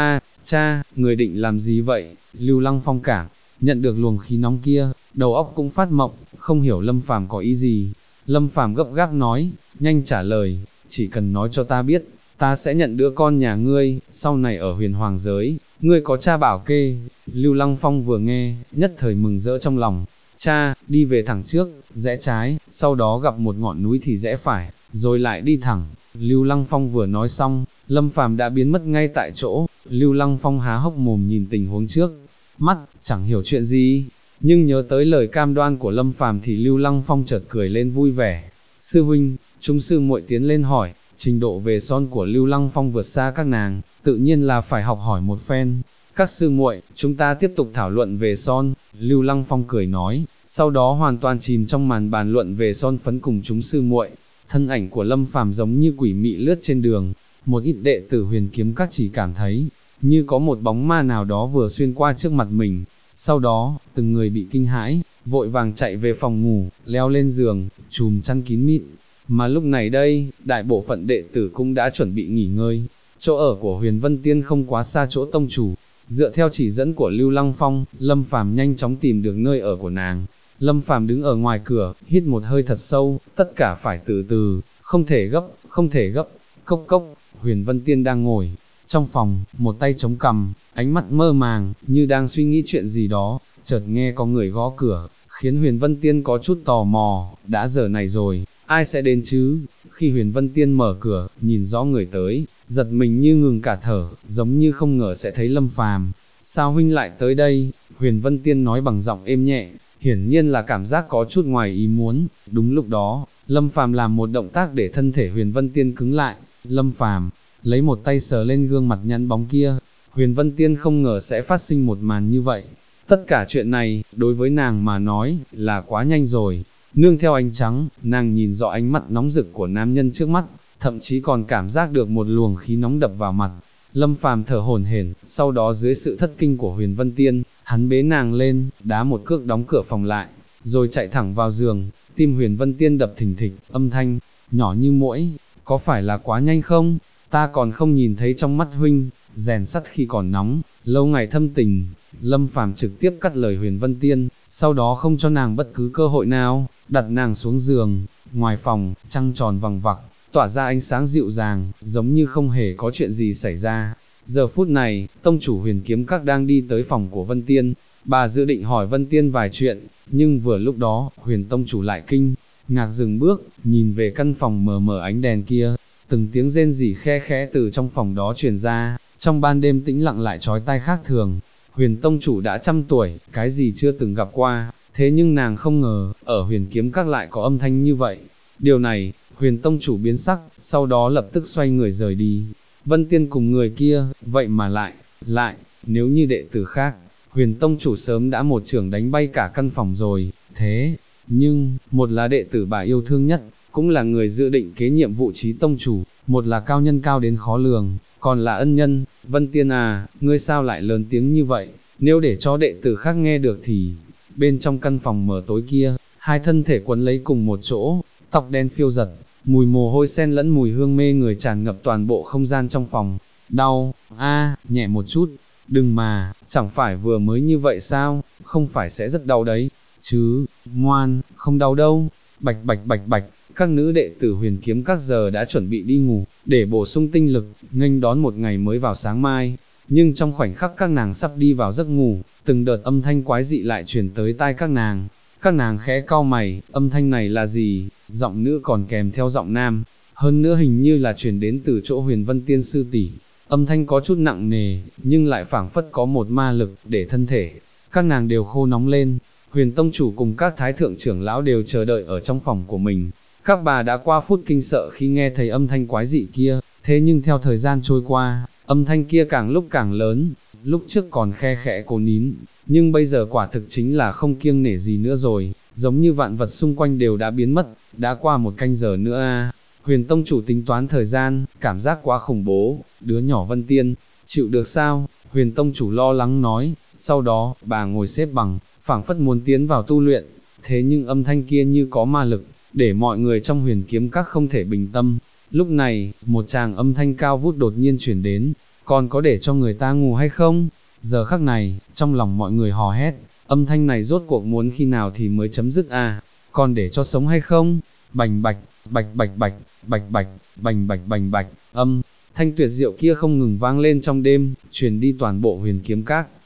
Cha, người định làm gì vậy? Lưu Lăng Phong cảm nhận được luồng khí nóng kia, đầu óc cũng phát mộng, không hiểu Lâm Phàm có ý gì. Lâm Phàm gấp gáp nói, nhanh trả lời, chỉ cần nói cho ta biết, ta sẽ nhận đứa con nhà ngươi, sau này ở huyền hoàng giới, ngươi có cha bảo kê. Lưu Lăng Phong vừa nghe, nhất thời mừng rỡ trong lòng. Cha, đi về thẳng trước, rẽ trái, sau đó gặp một ngọn núi thì rẽ phải, rồi lại đi thẳng. Lưu Lăng Phong vừa nói xong, Lâm Phàm đã biến mất ngay tại chỗ. Lưu Lăng Phong há hốc mồm nhìn tình huống trước mắt, chẳng hiểu chuyện gì, nhưng nhớ tới lời cam đoan của Lâm Phàm thì Lưu Lăng Phong chợt cười lên vui vẻ. Sư huynh, chúng sư muội tiến lên hỏi, trình độ về son của Lưu Lăng Phong vượt xa các nàng, tự nhiên là phải học hỏi một phen. Các sư muội, chúng ta tiếp tục thảo luận về son. Lưu Lăng Phong cười nói, sau đó hoàn toàn chìm trong màn bàn luận về son phấn cùng chúng sư muội. Thân ảnh của Lâm Phàm giống như quỷ mị lướt trên đường, một ít đệ tử Huyền Kiếm Các chỉ cảm thấy như có một bóng ma nào đó vừa xuyên qua trước mặt mình. Sau đó, từng người bị kinh hãi, vội vàng chạy về phòng ngủ, leo lên giường, chùm chăn kín mịn. Mà lúc này đây, đại bộ phận đệ tử cũng đã chuẩn bị nghỉ ngơi. Chỗ ở của Huyền Vân Tiên không quá xa chỗ tông chủ. Dựa theo chỉ dẫn của Lưu Lăng Phong, Lâm Phàm nhanh chóng tìm được nơi ở của nàng. Lâm Phàm đứng ở ngoài cửa, hít một hơi thật sâu, tất cả phải từ từ, không thể gấp, không thể gấp. Cốc cốc, Huyền Vân Tiên đang ngồi trong phòng, một tay chống cằm, ánh mắt mơ màng, như đang suy nghĩ chuyện gì đó, chợt nghe có người gõ cửa, khiến Huyền Vân Tiên có chút tò mò, đã giờ này rồi, ai sẽ đến chứ? Khi Huyền Vân Tiên mở cửa, nhìn rõ người tới, giật mình như ngừng cả thở, giống như không ngờ sẽ thấy Lâm Phàm. Sao huynh lại tới đây? Huyền Vân Tiên nói bằng giọng êm nhẹ, hiển nhiên là cảm giác có chút ngoài ý muốn. Đúng lúc đó, Lâm Phàm làm một động tác để thân thể Huyền Vân Tiên cứng lại. Lâm Phàm lấy một tay sờ lên gương mặt nhẵn bóng kia. Huyền Vân Tiên không ngờ sẽ phát sinh một màn như vậy. Tất cả chuyện này, đối với nàng mà nói, là quá nhanh rồi. Nương theo ánh trắng, nàng nhìn rõ ánh mắt nóng rực của nam nhân trước mắt, thậm chí còn cảm giác được một luồng khí nóng đập vào mặt. Lâm Phàm thở hổn hển, sau đó dưới sự thất kinh của Huyền Vân Tiên, hắn bế nàng lên, đá một cước đóng cửa phòng lại, rồi chạy thẳng vào giường. Tim Huyền Vân Tiên đập thình thịch, âm thanh nhỏ như muỗi, có phải là quá nhanh không? Ta còn không nhìn thấy trong mắt huynh, rèn sắt khi còn nóng, lâu ngày thâm tình. Lâm Phàm trực tiếp cắt lời Huyền Vân Tiên, sau đó không cho nàng bất cứ cơ hội nào, đặt nàng xuống giường. Ngoài phòng, trăng tròn vằng vặc, tỏa ra ánh sáng dịu dàng, giống như không hề có chuyện gì xảy ra. Giờ phút này, tông chủ Huyền Kiếm Các đang đi tới phòng của Vân Tiên, bà dự định hỏi Vân Tiên vài chuyện, nhưng vừa lúc đó, Huyền tông chủ lại kinh ngạc dừng bước, nhìn về căn phòng mờ mờ ánh đèn kia. Từng tiếng rên rỉ khe khẽ từ trong phòng đó truyền ra, trong ban đêm tĩnh lặng lại chói tai khác thường. Huyền tông chủ đã 100 tuổi, cái gì chưa từng gặp qua, thế nhưng nàng không ngờ, ở Huyền Kiếm Các lại có âm thanh như vậy. Điều này, Huyền tông chủ biến sắc, sau đó lập tức xoay người rời đi. Vân Tiên cùng người kia, vậy mà lại, nếu như đệ tử khác, Huyền tông chủ sớm đã một chưởng đánh bay cả căn phòng rồi, thế nhưng, một là đệ tử bà yêu thương nhất, cũng là người dự định kế nhiệm vụ trí tông chủ, một là cao nhân cao đến khó lường, còn là ân nhân. Vân Tiên à, ngươi sao lại lớn tiếng như vậy, nếu để cho đệ tử khác nghe được thì... Bên trong căn phòng mờ tối kia, hai thân thể quấn lấy cùng một chỗ, tóc đen phiêu giật, mùi mồ hôi xen lẫn mùi hương mê người tràn ngập toàn bộ không gian trong phòng. Đau, nhẹ một chút, đừng mà, chẳng phải vừa mới như vậy sao, không phải sẽ rất đau đấy, chứ, ngoan, không đau đâu. Bạch bạch bạch bạch, các nữ đệ tử Huyền Kiếm Các giờ đã chuẩn bị đi ngủ, để bổ sung tinh lực, nghênh đón một ngày mới vào sáng mai. Nhưng trong khoảnh khắc các nàng sắp đi vào giấc ngủ, từng đợt âm thanh quái dị lại truyền tới tai các nàng. Các nàng khẽ cau mày, âm thanh này là gì? giọng nữ còn kèm theo giọng nam, hơn nữa hình như là truyền đến từ chỗ Huyền Vân Tiên sư tỷ. Âm thanh có chút nặng nề, nhưng lại phảng phất có một ma lực để thân thể các nàng đều khô nóng lên. Huyền tông chủ cùng các thái thượng trưởng lão đều chờ đợi ở trong phòng của mình. Các bà đã qua phút kinh sợ khi nghe thấy âm thanh quái dị kia, thế nhưng theo thời gian trôi qua, âm thanh kia càng lúc càng lớn, lúc trước còn khe khẽ cố nín, nhưng bây giờ quả thực chính là không kiêng nể gì nữa rồi, giống như vạn vật xung quanh đều đã biến mất, đã qua 1 canh giờ nữa a. Huyền tông chủ tính toán thời gian, cảm giác quá khủng bố, đứa nhỏ Vân Tiên, chịu được sao? Huyền tông chủ lo lắng nói, sau đó, bà ngồi xếp bằng, phảng phất muốn tiến vào tu luyện, thế nhưng âm thanh kia như có ma lực, để mọi người trong Huyền kiếm các không thể bình tâm. Lúc này, một tràng âm thanh cao vút đột nhiên chuyển đến, còn có để cho người ta ngủ hay không? Giờ khắc này, trong lòng mọi người hò hét, âm thanh này rốt cuộc muốn khi nào thì mới chấm dứt à, còn để cho sống hay không? Bành bạch, bạch bạch bạch, bạch bạch, bành bạch bành bạch, thanh tuyệt diệu kia không ngừng vang lên trong đêm, truyền đi toàn bộ Huyền kiếm các.